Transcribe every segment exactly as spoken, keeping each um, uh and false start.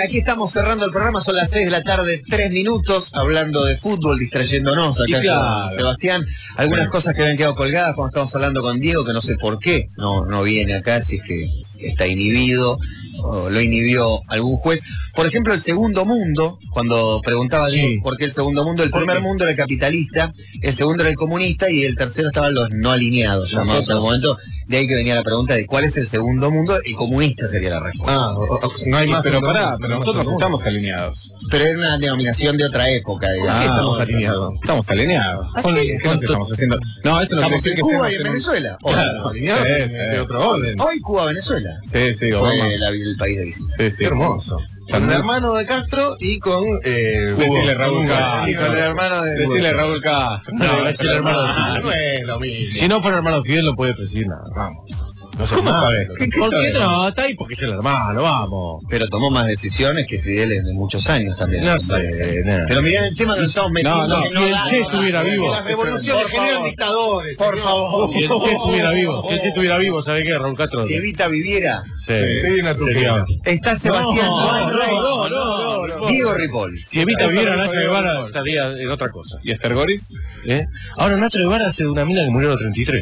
aquí estamos cerrando el programa, son las seis de la tarde, tres minutos, hablando de fútbol, distrayéndonos acá claro. con Sebastián. Algunas sí. cosas que habían quedado colgadas cuando estábamos hablando con Diego, que no sé por qué no, no viene acá, si es que está inhibido, o lo inhibió algún juez. Por ejemplo, el segundo mundo, cuando preguntaba sí. Diego por qué el segundo mundo, el primer mundo era el capitalista, el segundo era el comunista y el tercero estaban los no alineados, llamados en el momento. De ahí que venía la pregunta de cuál es el segundo mundo, el comunista sería la respuesta. Ah, o, o, no hay más. Pero pará, pero nosotros no estamos alineados. Pero era una denominación de otra época, digamos. Ah, estamos alineados. Estamos alineados. ¿Con ¿Qué, ¿Qué nos estamos haciendo? No, eso no estamos quiere en decir Cuba que y en Venezuela. Claro, alineados sí, sí. de otro orden. Hoy Cuba, Venezuela. Sí, sí, fue la, el país de visita. Sí, sí. Qué hermoso. Con el hermano de Castro y con eh, decirle Raúl Castro. Y con el hermano de decirle Raúl Castro. No, es el hermano de Fidel. No es lo mismo. Si no fuera hermano Fidel no puede decir nada. Vamos. No sé ¿Cómo sabes? ¿Por qué no? Está ahí porque es el hermano, vamos. Pero tomó más decisiones que Fidel en muchos años también. No sé, no. Pero mirá el tema que nos estamos metiendo. No, no, si el Che estuviera vivo. Las revoluciones generan dictadores. Por favor. Si el Che estuviera vivo, si el Che estuviera vivo, ¿sabe qué? Raúl Castro. Si Evita viviera. Sí, sí, una sería. Está Sebastián. No, no, no, no. Diego Ripoll. Si Evita viviera, Nacho Guevara estaría en otra cosa. ¿Y Esther Goris? ¿Eh? Ahora Nacho Guevara hace de una mina que murió a los treinta y tres.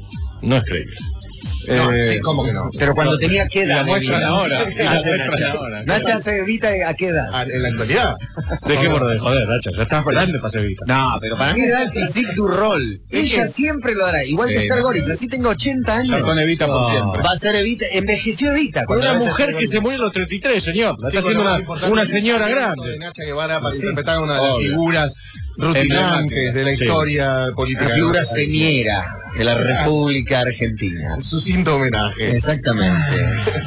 No es creíble. No, eh, sí, ¿cómo que no? Pero cuando no, tenía qué edad. La muestran ahora. Nacha, Nacha se evita a qué edad. En la actualidad. Dejémonos de joder, Nacha. Ya estás grande para ser evita. No, pero para mí le da el physique du rol. Ella siempre lo dará. Igual que sí. Esther Goris. Así tengo ochenta años. Ya son Evita por no. siempre. Va a ser Evita. Envejeció Evita. Una mujer que se murió a los treinta y tres, señor. La está haciendo una, una señora grande. De Nacha Guevara para interpretar una de las figuras rutinantes de la historia sí. política. La figura señera de la República Argentina. Su cinto homenaje. Exactamente.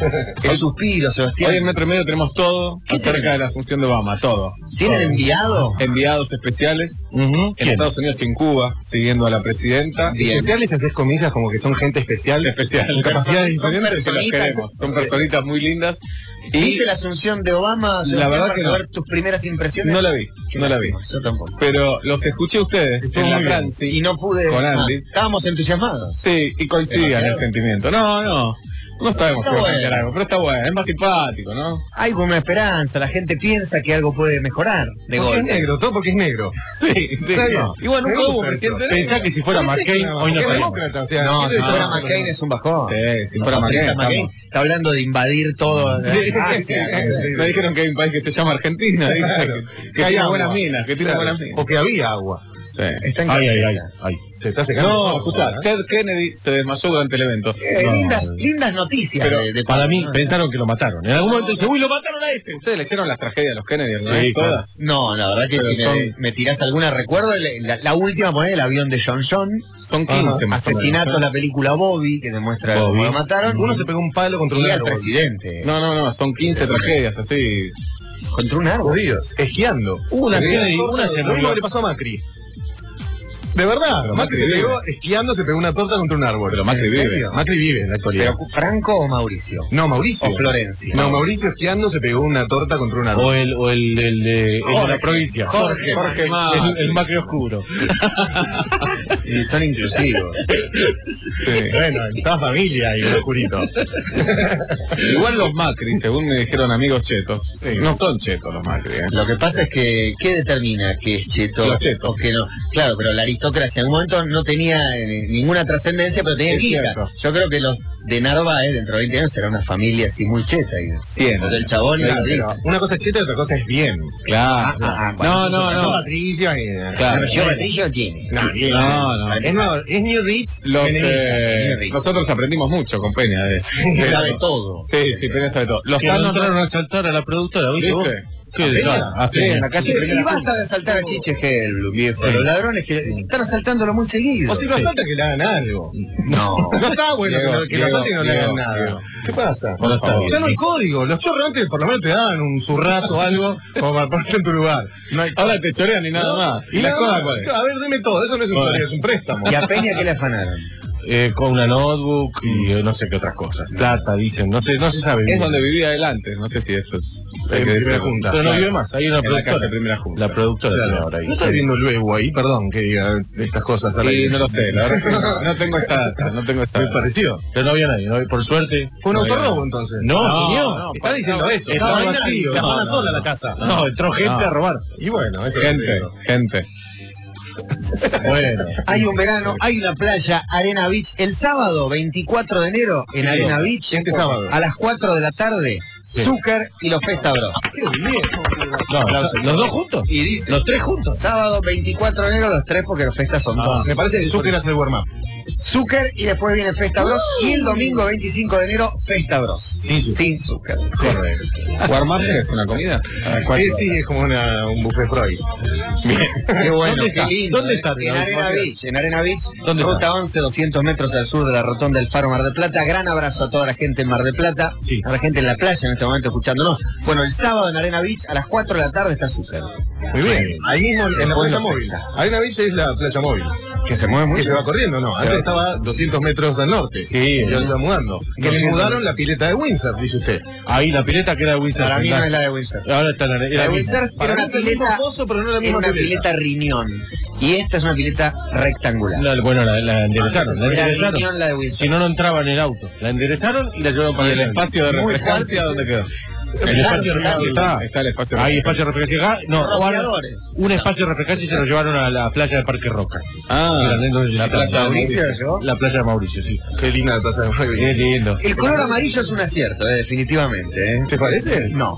El suspiro, Sebastián. Hoy en Metro y Medio tenemos todo acerca de la asunción de Obama, todo. ¿Tienen todo. enviado? Enviados especiales uh-huh. en Estados Unidos y en Cuba, siguiendo a la presidenta. Bien. Especiales, haces comillas como que son gente especial. Especial. Capacidades diferentes que los queremos. Son personitas muy lindas. Y ¿viste la asunción de Obama? La verdad que saber no. tus primeras impresiones. No la vi, no la vi. Yo tampoco. Pero los escuché a ustedes Estuvo en la bien. Franci Y no pude. Con Andy. Ah, estábamos entusiasmados. Sí, y coincidían el sentimiento. No, no. No sabemos si va a cambiar algo, pero está bueno, es más simpático, ¿no? Hay como una esperanza, la gente piensa que algo puede mejorar de porque golpe. Es negro, todo porque es negro. Sí, sí. No. Igual nunca hubo presidente. Pensá que si fuera McCain, hoy no estaría. O sea, no, si no, fuera no, McCain no. es un bajón. Sí, si no, fuera McCain, McCain está hablando de invadir todo. Sí, Asia, sí, sí. Me dijeron que hay un país que se llama Argentina, dice claro. que, que tiene buenas minas, que tiene claro. buenas minas. O que había agua. Sí. Está en ay, ay, ay, ay. Se está secando. No, escuchá, ¿no? Ted Kennedy se desmayó durante el evento. Eh, no, lindas, no. lindas noticias. Pero de, de para mí pensaron que lo mataron. En algún momento dice, uy, lo mataron a este. ¿Ustedes leyeron las tragedias de los Kennedy? ¿No? Sí, todas. No, la verdad que pero si son... me, me tirás alguna, recuerdo la, la última, poner el avión de John John. Son quince. Ajá. Asesinato, la película Bobby, que demuestra Bobby. Cómo lo mataron. Uno se pegó un palo contra un y árbol. al presidente. No, no, no, son quince tragedias así. Contra un árbol. Judíos, esquiando. Una Kennedy, una se Lo mismo murió. que le pasó a Macri. De verdad, pero Macri, Macri se pegó esquiando, se pegó una torta contra un árbol. Pero Macri vive. Macri vive en la actualidad. ¿Pero Franco o Mauricio? No, Mauricio. O Florencia. No, Mauricio esquiando se pegó una torta contra un árbol. O el, o el, el, de, Jorge, el de la provincia. Jorge, Jorge, Jorge el, el Macri oscuro. Y son inclusivos. Sí. Bueno, en toda familia y un oscurito. Igual los Macri, según me dijeron amigos chetos, sí. No son chetos los Macri. ¿eh? Lo que pasa es que, ¿qué determina que es cheto los chetos. o que no? Claro, pero la aristocracia en un momento no tenía eh, ninguna trascendencia, pero tenía guita. Yo creo que los de Narváez, dentro de veinte años, será una familia así muy cheta. Y cien. El chabón claro, y pero una cosa es cheta y otra cosa es bien. Claro. Ah, ah, no, no, no. Patricio y... Claro. Yo Patricio tiene. No, no, no. Es, no, es New Rich. Los, eh, Rich. Nosotros aprendimos mucho con Peña de eso. Sabe todo. Sí, sí, Peña sabe todo. Los que no entraron a asaltar a la productora, ¿viste vos? ¿Qué? Claro, así en la calle. Y basta de asaltar a Chiche Helblum, viejo. Sí. Los ladrones que están asaltándolo muy seguido. O si lo asaltan, sí. Que le hagan algo. No. No está bueno Diego, que, que lo asalten y no le hagan nada. Diego. ¿Qué pasa? No está ya no hay código. Los chorros antes por lo menos te daban un zurrazo o algo como para ponerte en tu lugar. No hay... Ahora te chorean y nada más. ¿Y la cosa cuál es? A ver, dime todo. Eso no es un, bueno. Es un préstamo. ¿Y a Peña qué le afanaron? Eh, con una notebook y eh, no sé qué otras cosas. Plata, dicen, no sé, no se sabe. Es bien. donde vivía adelante, no sé si eso es. Hay que decir junta. Pero no vive más, hay una en productora. la calle Primera Junta. La productora Claro. tiene ahora ahí. ¿No está viendo luego ahí? Perdón que diga estas cosas. al Sí, aire. no lo sé, la verdad es que no, no tengo esa data, no tengo esa Me data. pareció. Pero no había nadie, ¿no? Por suerte. Fue un No, autorrobo no. entonces. No, No, señor. no, Está diciendo eso. estaba No, vacío. se afana No, sola no. la casa. No, entró gente No. a robar. Y bueno, eso Gente, es gente. Bueno. Hay un verano, hay una playa, Arena Beach. El sábado veinticuatro de enero en Arena Beach. Este sábado. A las cuatro de la tarde, Zucker y los Festa Bros. No, ¿los, los dos juntos? Y dice, ¿Los tres juntos? sábado veinticuatro de enero, los tres porque los Festas son Ah. dos. Me parece que Zucker hace el warm-up. Zucker y después viene Festa Bros. Y el domingo veinticinco de enero, Festa Bros. Sin Zucker. Sin Zucker. Correcto. ¿Warm-up es una comida? Sí, sí, es como una, un buffet Freud. Qué bueno, ¿Dónde qué está? lindo. ¿Dónde eh. está? En Arena Beach, en Arena Beach, ¿Dónde ruta once, doscientos metros al sur de la rotonda del Faro Mar del Plata. Gran abrazo a toda la gente en Mar del Plata, Sí. a la gente en la playa en este momento escuchándonos. Bueno, el sábado en Arena Beach a las cuatro de la tarde está Zucker. Muy bien. Ahí mismo en la Bueno, playa móvil. Arena Beach es la playa móvil. Que se mueve Que mucho. se va corriendo, ¿no? Se Antes va- estaba doscientos metros al norte. Sí. Ya se va mudando. Que le mudaron la pileta de Windsor, dice usted. Ahí la pileta que era de Windsor. Para mí no es la de Windsor. Ahora está la, La era de misma. Windsor era Para una mí es el mismo pileta, pozo, pero no la era misma una pileta. pileta riñón. Y esta es una pileta rectangular. La- bueno, la, la enderezaron, la Era enderezaron. riñón la de Windsor. Si no, no entraba en el auto. La enderezaron y la llevaron para ¿Y el el espacio de Muy refrescancia fácil. dónde quedó? El espacio de refrescancia está. Está el espacio de Hay refrescancia. espacio de refrescancia acá. No, ahora, Rociadores. un espacio de refrescancia y se lo llevaron a la playa de Parque Roca. Ah, Mira, no sé si la se playa de Mauricio, Mauricio. ¿llegó? La playa de Mauricio, sí. Qué linda la plaza de Qué Móvil. lindo. El color amarillo es un acierto, eh, definitivamente. ¿eh? ¿Te parece? No.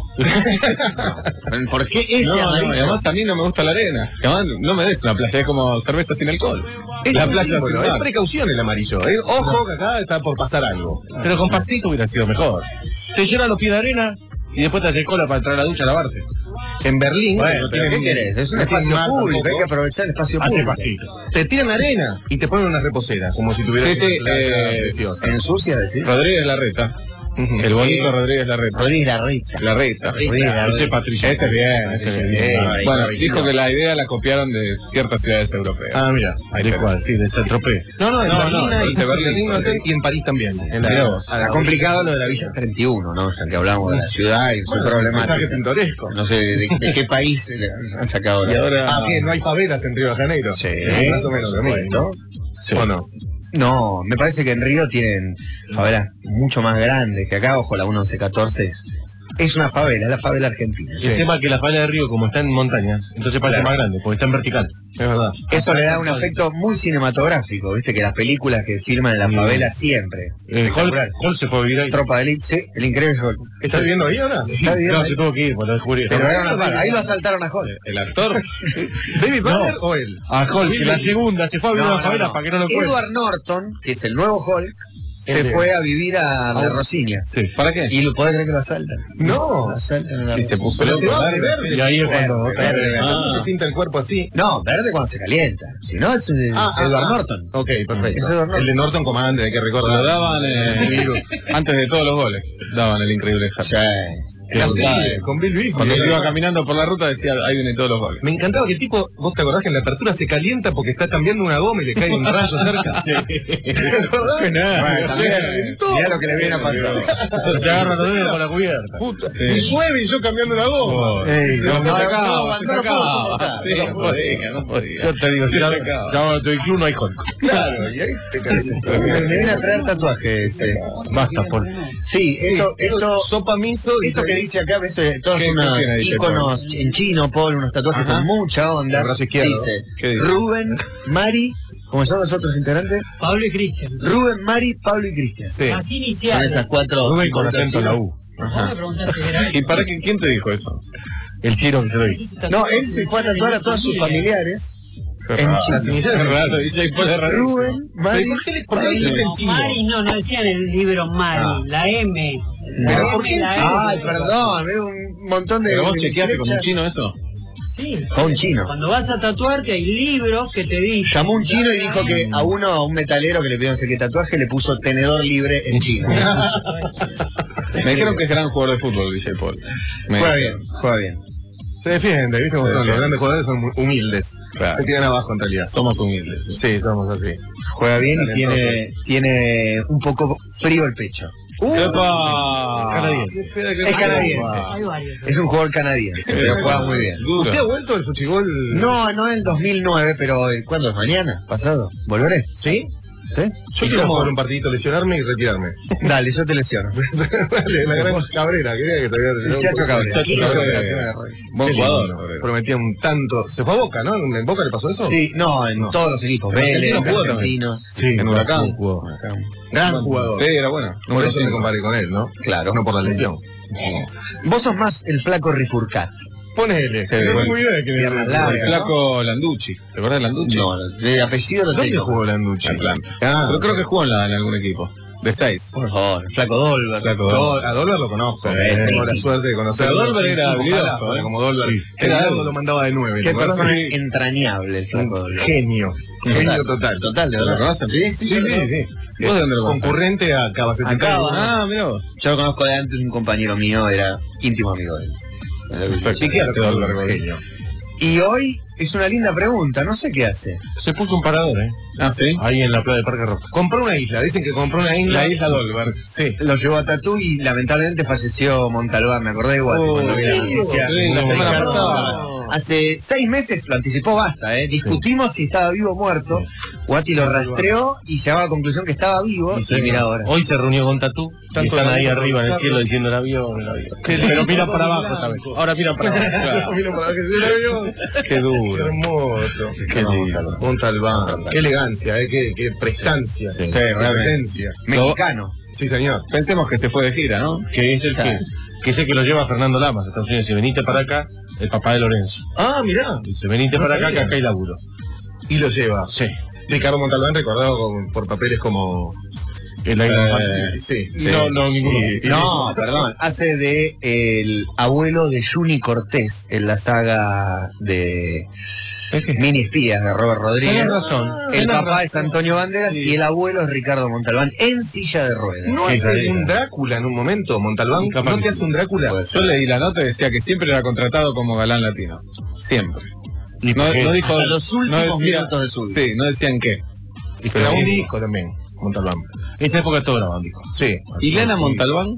No. ¿Por qué ese No, no, amarillo? y además a mí no me gusta la arena. Que además no me des una playa, es como cerveza sin alcohol. Es la un playa sin símbolo, es mar. precaución el amarillo. ¿eh? Ojo que acá está por pasar algo. Pero con pastito hubiera sido mejor. Te llenan los pies de arena y después te haces cola para entrar a la ducha a lavarte. En Berlín, Bueno, no ¿Pero tienen- qué querés? Es un no espacio tienen mar público, tampoco. hay que aprovechar el espacio Hace público. pastito. Te tiran arena y te ponen unas reposeras, como si tuvieras Sí, sí, una playa eh, preciosa. ¿En sucia decís? Rodríguez Larreta. Ujú. El bonito Rodríguez Larreta. Rodríguez Larreta. Larreta. Larreta. Ese Patricio. Ese es bien, ese es bien. Ahí, Bueno, ahí, dijo no. que la idea la copiaron de ciertas ciudades europeas. Ah, mira. ¿De cuál? Sí, de Saint-Tropez. No, no, en No, Berlín, no, hay- dice Berlín, Berlín, no sé, sí. y en París también. En Mirá la, vos. Ahora, complicado lo de la Villa treinta y uno, ¿no? Ya que hablamos de la ciudad y su mensaje problemática. pintoresco. No sé de, de qué país eh, han sacado Y la... ahora. Ah, bien, no hay favelas en Río de Janeiro. Sí. Más o menos lo mismo. Sí. ¿O no? No, me parece que en Río tienen favelas mucho más grandes que acá. Ojo, la once catorce es, es una favela, es la favela argentina. El tema es que la falla de Río, como está en montañas, entonces parece Claro. más grande, porque está en vertical. Es verdad. Eso le da un aspecto muy cinematográfico, viste que las películas que filman en la favela siempre. Eh, Hall, Espectacular. Hall se fue a vivir ahí. Tropa de Elite, sí, el increíble Hall. ¿Estás viviendo ahí ahora? Está bien, No, ahí. se tuvo que ir, por lo descubrí. Pero era una farra, ahí lo asaltaron a Hall. El actor. ¿David Butler No. o él? A Hall, que la segunda se fue a vivir a una favela para que no lo encuentre. Edward Norton, que es el nuevo Hulk, se El de- fue a vivir a la Rosinia. Sí. ¿Para qué? Y lo podés creer que lo asaltan. No. Lo asaltan en la Y se Rosinia. puso Pero loco. se va de ¿verdad? verde. Y ahí es cuando... Verde, verde, verde. ¿Por qué Ah. se pinta el cuerpo así? No, verde cuando se calienta. Si no, es, es Ah, ah, Edward ah. Norton. Ok, Es perfecto. Edward Norton. El de Norton Commander, hay que recordar. Lo daban eh, antes de todos los goles. Daban el increíble Hulk. Sí. Casi, sabe. con Bill Luis. Cuando iba caminando por la ruta decía, ahí vienen todos los goles. Me encantaba que el tipo, vos te acordás que en la apertura se calienta porque está cambiando una goma y le cae un rayo cerca. Sí. ¿Te acordás? Bueno, también, Se calentó. mirá lo que le viene a pasar. Se agarra todo con la cubierta. Puta. Sí. Y llueve y yo cambiando la goma. Ey, Se no, va No se a sacar. sacaba, se no lo puedo sacaba. soportar. Sí, no podía, no podía. Yo te digo, si Se ya sacaba. ya cuando estoy club no hay Hulk. Claro, y ahí te calentó. Me, me viene a traer tatuajes. eh. Basta, por... Sí, esto, esto, sopa miso. esto que dice acá, ves, eh, todos ¿Qué- unos qué tiene ahí, íconos en chino, Paul, unos tatuajes Ajá. con mucha onda. El brazo izquierdo. Dice, ¿Qué dice? Rubén, Mari, ¿cómo son los otros integrantes? Pablo y Cristian. Rubén, Mari, Pablo y Cristian. Sí. Así Son iniciales. esas cuatro. Rubén con cinco acento en la chinos. U. Vos me preguntaste si era ¿Y para qué? ¿Quién te dijo eso? El chino que se lo hizo. No, él se fue a tatuar a todos sus familiares en raro. chino. Las iniciales. Es raro, dice, ¿cuál es raro? Rubén, Mari, ¿Por qué le- por qué le Pablo. dijiste en No, chino? Mari no, no decían el libro Mari, Ah. la M. Pero La ¿por M, qué en la chino? M. Ay, perdón, veo un montón de. ¿Pero vos de chequeaste con un flechas. chino eso? Sí. Con un chino. Cuando vas a tatuarte hay libros que te dicen. Llamó un chino y dijo que a uno, a un metalero que le pidió no sé qué tatuaje, le puso tenedor libre en chino. Me dijeron que es gran jugador de fútbol, D J Paul. Me- Juega bien, juega bien. Se defiende, ¿viste cómo Se son? defiende. Los grandes jugadores son humildes. Claro. Se tiran abajo en realidad. Somos humildes. Sí, somos así. Juega bien y Talentoso. tiene, tiene un poco frío el pecho. ¡Epa! Canadiense. Es canadiense. Hay varios. Es un jugador canadiense, pero juega muy bien. Duro. ¿Usted ha vuelto del fútbol? No, no en el dos mil nueve, pero ¿cuándo es? ¿Mañana? ¿Pasado? ¿Volveré? ¿Sí? ¿Sí? Yo quiero jugar un partidito, lesionarme y retirarme. Dale, yo te lesiono. Dale, la gran Cabrera, quería que se había El Chacho Cabrera. Chacho quince Cabrera. operaciones de rodilla. Buen Qué jugador. lindo. Prometía un tanto. Se fue a Boca, ¿no? ¿En Boca le pasó eso? Sí, no, en No. todos los equipos. En Vélez, Argentina jugó Argentinos. Sí, En Huracán. jugó. Gran jugador. Sí, era bueno. Por eso me comparé con él, ¿no? Claro. No por la lesión. Vos sos más el flaco Rifurcat. Ponele. Sí, No bueno. muy bien que me Piernas El largas. flaco Landucci. ¿Te acuerdas de Landucci? No, de apellido lo ¿Dónde tengo. jugó Landucci? Atlanta. Ah, Pero creo que jugó en, la, en algún equipo. De seis. Por favor, el flaco Dolber. Flaco Dol- a Dolber lo conozco. Sí, eh, Tengo sí. la suerte de conocerlo. Pero Dolber era Ojalá habilidoso, fuera ¿eh? como Dolber. Sí. Que Era Gerardo algo. lo mandaba de nueve. Qué ¿te acuerdas? persona Sí. entrañable el flaco Dolber. Genio. Genio total. Total, de ¿Lo verdad. conocen? Sí, sí, Sí, yo sí, lo conozco. sí. ¿Vos de dónde lo conocés? Concurrente a Cabacete. Acá, Ah, mirá vos. Yo lo conozco de antes, un compañero mío era íntimo amigo de él. Perfecto. ¿Y qué hace Dolber? Genio. Y hoy es una linda pregunta, no sé qué hace. Se puso un parador, ¿eh? Ah, sí. Ahí en la playa de Parque Rojo. Compró una isla. Dicen que compró una isla. La isla Dolber. Sí. Lo llevó a Tatú y lamentablemente falleció Montalbán, me acordé igual Oh, cuando vi la sí, noticia. sí, la No, semana Ricardo, pasada. Hace seis meses lo anticipó Basta, ¿eh? Discutimos si estaba vivo o muerto. Guati lo rastreó y llegaba a la conclusión que estaba vivo. Y Y, se- mira ahora. Hoy se reunió con Tatú. Y Tanto están la ahí boca arriba en el con cielo Carlos. diciendo el avión, el avión. Pero miran para abajo esta vez. Ahora miran para abajo. Claro. Mira para que se le vio. Qué Qué duro. hermoso. Qué lindo. Montalbán. Qué elegancia, eh, qué, qué prestancia. Sí, qué realmente. presencia. Mexicano. Sí, señor. Pensemos que se fue de gira, ¿no? Que es el que, que es el que lo lleva Fernando Lamas a Estados Unidos. Dice, venite para acá, el papá de Lorenzo. Ah, mirá. Dice, venite No para acá, sabía. que acá hay laburo. Y lo lleva. Sí. Ricardo Montalbán recordado con- por papeles como... El aire Eh, sí, sí. No, no, ninguno. Y- y- No, perdón. Hace de el abuelo de Juni Cortés en la saga de Mini Espías de Robert Rodríguez. Tienes razón. El Tenés papá razón. es Antonio Banderas Sí. y el abuelo es Ricardo Montalbán en silla de ruedas. ¿No Sí, hace sabía. un Drácula en un momento, Montalbán? Capaz ¿No que te sí. hace un Drácula? Yo leí la nota y decía que siempre era contratado como galán latino. Siempre. ¿Y No, por qué? no dijo. Hasta los últimos no decía- minutos de su vida. Sí, no decían qué. Y Pero grabó un sí. disco también, Montalbán. Esa época todo graban, dijo. Sí. ¿Y Lana Montalbán?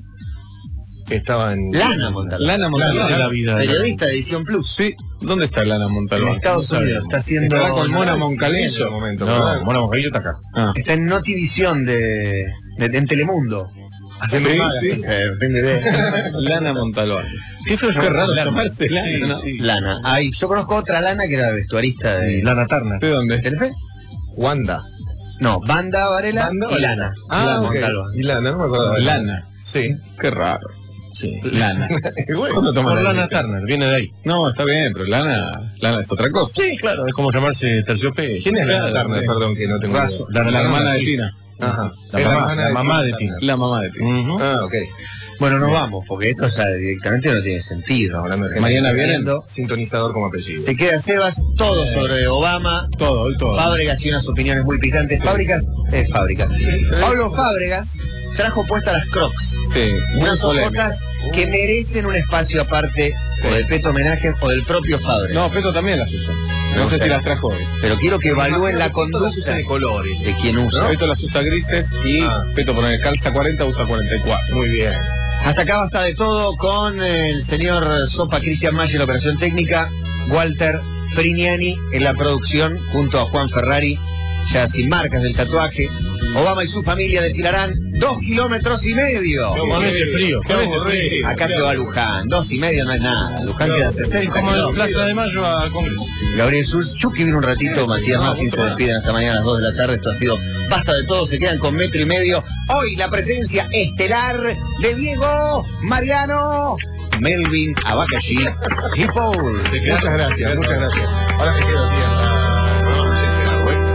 Estaba en... Lana Montalbán. Lana De Montalbán. la vida. Periodista de Edición Plus. Sí. ¿Dónde está Lana En Montalbán? Estados Unidos. Está haciendo. Estará con Mona En Moncalillo. ese momento, No, ¿verdad? Mona Moncalillo está acá. Ah. Está en Notivisión de, de, en Telemundo. Haciendo Sí, magazine. sí. Se depende de Lana Montalbán. Qué feo, qué raro llamarse Lana. ¿no? Lana. Ay, yo conozco otra Lana que era vestuarista Y de Lana Turner. ¿De dónde? Telefe. Wanda. No, Banda Varela Banda y Varela. Lana. Ah, Lana ok. Montalbán. Y Lana, no me acordaba. Lana. Sí. Qué raro. Sí. Lana. Bueno, ¿Cuándo toman Por la Lana decisión? Turner, viene de ahí. No, está bien, pero Lana, Lana es otra cosa. Sí, claro, es como llamarse Terciopelo. ¿Quién es Lana Claro, Turner? sí. Perdón, que no tengo Razo, idea. la, la hermana de Tina. Ajá. La Era mamá, hermana la mamá de Tina. La mamá de Tina. Ujú. Ah, ok. Bueno, nos vamos, porque esto ya directamente no tiene sentido. Hablando de gente Mañana que está vienen. haciendo Sintonizador como apellido. Se queda Sebas, todo sobre Obama. Todo, hoy todo. Fábregas y unas opiniones muy picantes. Fábricas, eh, fábricas. Pablo Fábregas trajo puestas las Crocs. Sí, muy Unas polémico. botas que merecen un espacio aparte o del Peto Homenaje o del propio Fábregas. No, Peto también las usa. No sé Ok. si las trajo hoy. Pero quiero que evalúen la Todas conducta usan de colores. de quien usa. Peto las usa grises y Ah. Peto pone calza cuarenta, usa cuarenta y cuatro. Muy bien. Hasta acá basta de todo con el señor Sopa Cristian Maggi en la operación técnica, Walter Frignani en la producción, junto a Juan Ferrari, ya sin marcas del tatuaje. Obama y su familia desfilarán dos kilómetros y medio. Con este frío, Qué con este aburrido. frío. Acá se va Luján, dos y medio no es nada. Luján queda sesenta Como en kilómetros. Plaza de Mayo a Congreso. Gabriel Sus, Chucky vino un ratito, Matías Martín se despiden hasta mañana a las dos de la tarde. Esto ha sido Basta de Todo, se quedan con metro y medio. Hoy la presencia estelar de Diego, Mariano, Melvin, Abacashi y Paul. Muchas gracias, muchas gracias. Ahora me quedo así hasta... No, no sé, pero bueno.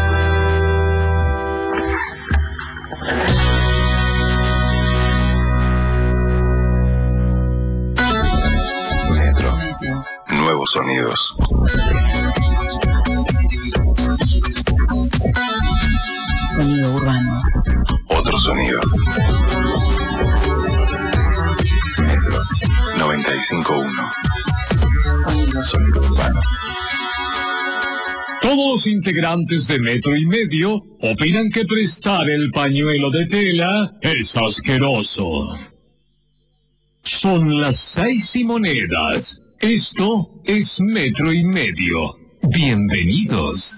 Metro. Nuevos sonidos. Sonido urbano. Otro sonido. Metro noventa y cinco punto uno. Sonido urbano. Todos los integrantes de Metro y Medio opinan que prestar el pañuelo de tela es asqueroso. Son las seis y monedas. Esto es Metro y Medio. Bienvenidos.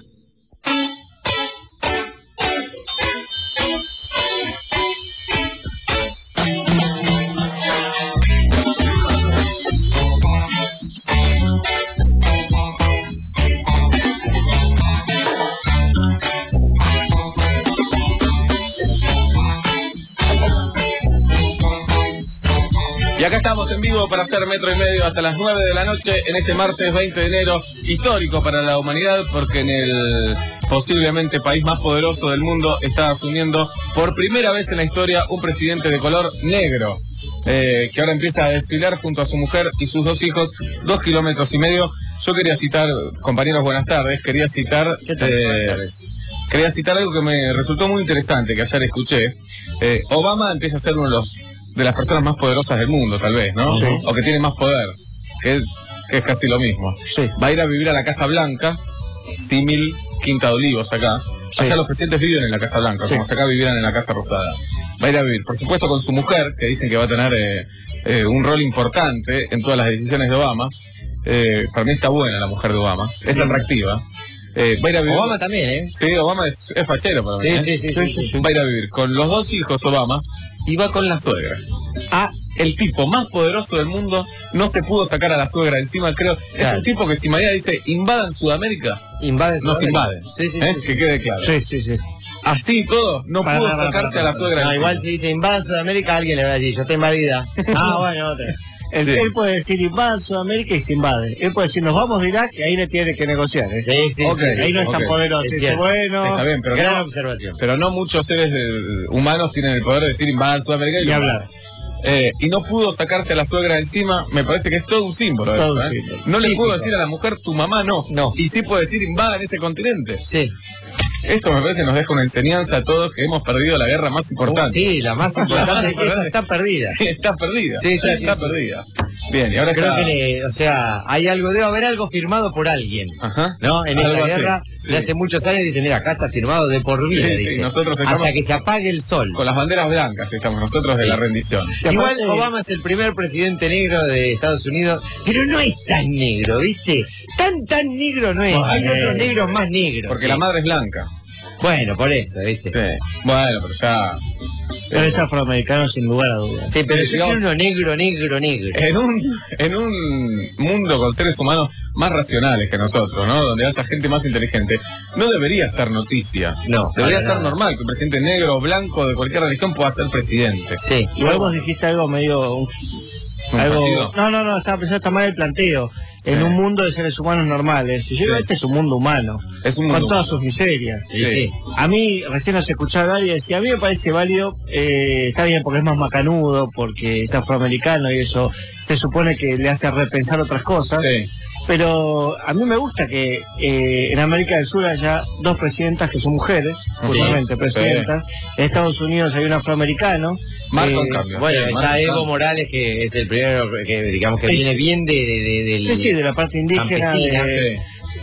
Y acá estamos en vivo para hacer Metro y Medio hasta las nueve de la noche en este martes veinte de enero, histórico para la humanidad porque en el posiblemente país más poderoso del mundo está asumiendo por primera vez en la historia un presidente de color negro, eh, que ahora empieza a desfilar junto a su mujer y sus dos hijos, dos kilómetros y medio. Yo quería citar, compañeros, buenas tardes, quería citar... Eh, quería citar algo que me resultó muy interesante, que ayer escuché. Eh, Obama empieza a ser uno de los... de las personas más poderosas del mundo, tal vez, ¿no? Sí. O que tiene más poder, que es, que es casi lo mismo. Sí. Va a ir a vivir a la Casa Blanca, símil Quinta de Olivos acá. Sí. Allá los presidentes viven en la Casa Blanca, sí, como si acá vivieran en la Casa Rosada. Va a ir a vivir, por supuesto, con su mujer, que dicen que va a tener eh, eh, un rol importante en todas las decisiones de Obama. Eh, para mí está buena la mujer de Obama, es atractiva. Eh, va a ir a vivir... Obama también, ¿eh? Sí, Obama es, es fachero para mí. Sí, ¿eh? sí, sí, sí, sí, sí. Va a ir a vivir con los dos hijos Obama y va con la suegra. Ah, el tipo más poderoso del mundo no se pudo sacar a la suegra encima, creo. Claro. Es un tipo que si mañana dice invadan Sudamérica, invaden nos invaden. Sí, sí, ¿eh? sí, sí. Que quede claro. Sí, sí, sí. Así y todo, no para, pudo para, sacarse para, para, a la suegra no, encima. Igual si dice invadan Sudamérica, alguien le va a decir, yo estoy invadida. Ah, bueno, otra. Él, sí. él puede decir invadan Sudamérica y se invade. Él puede decir nos vamos de Irak y ahí le tiene que negociar. ¿eh? Sí, sí, okay, sí. Ahí no es tan okay. poderoso. Es dice, bueno, está bien, pero gran no, observación. Pero no muchos seres de, humanos tienen el poder de decir invadan Sudamérica y, y hablar. Eh, y no pudo sacarse a la suegra encima, me parece que es todo un símbolo. Todo esto, ¿eh? símbolo. No le pudo decir a la mujer tu mamá no. No. Y sí puede decir invadan ese continente. Sí. Esto me parece nos deja una enseñanza a todos que hemos perdido la guerra más importante. Sí, la más importante es que esa está perdida. Está perdida. Sí, sí, está sí, perdida. Bien, y ahora creo está... que, le, o sea, hay algo, debe haber algo firmado por alguien. Ajá. ¿No? En algo esta guerra, sí. de hace muchos años, dice, mira, acá está firmado de por vida, sí, dice, sí, nosotros estamos hasta que se apague el sol. Con las banderas blancas estamos nosotros sí. de la rendición. Igual aparte... Obama es el primer presidente negro de Estados Unidos, pero no es tan negro, ¿viste? Tan, tan negro no es. Bueno, hay otros negros más negros. Porque ¿sí? la madre es blanca. Bueno, por eso, ¿viste? Sí. Bueno, pero ya... Pero es afroamericano sin lugar a dudas. Sí, pero sí, yo quiero uno negro, negro, negro. En un, en un mundo con seres humanos más racionales que nosotros, ¿no? Donde haya gente más inteligente, no debería ser noticia. No. Debería ser nada. normal que un presidente negro o blanco de cualquier religión pueda ser presidente. Sí. Igual vos dijiste algo medio... Un... ¿Un algo... fallido? No, no, no, estaba pensando, está mal el planteo. Sí. En un mundo de seres humanos normales. Y yo creo que este es un mundo humano. Es un mundo con todas sus miserias. Sí, sí. A mí, recién nos escuchaba a alguien y decía, a mí me parece válido, eh, está bien porque es más macanudo, porque es afroamericano y eso se supone que le hace repensar otras cosas. Sí. Pero a mí me gusta que eh, en América del Sur haya dos presidentas que son mujeres, justamente sí, presidentas. Sí. En Estados Unidos hay un afroamericano. Marca eh, un cambio. Bueno, sí, está Evo Morales, que es el primero que, digamos, que sí. viene bien de, de, de, del sí, sí, de la parte indígena de,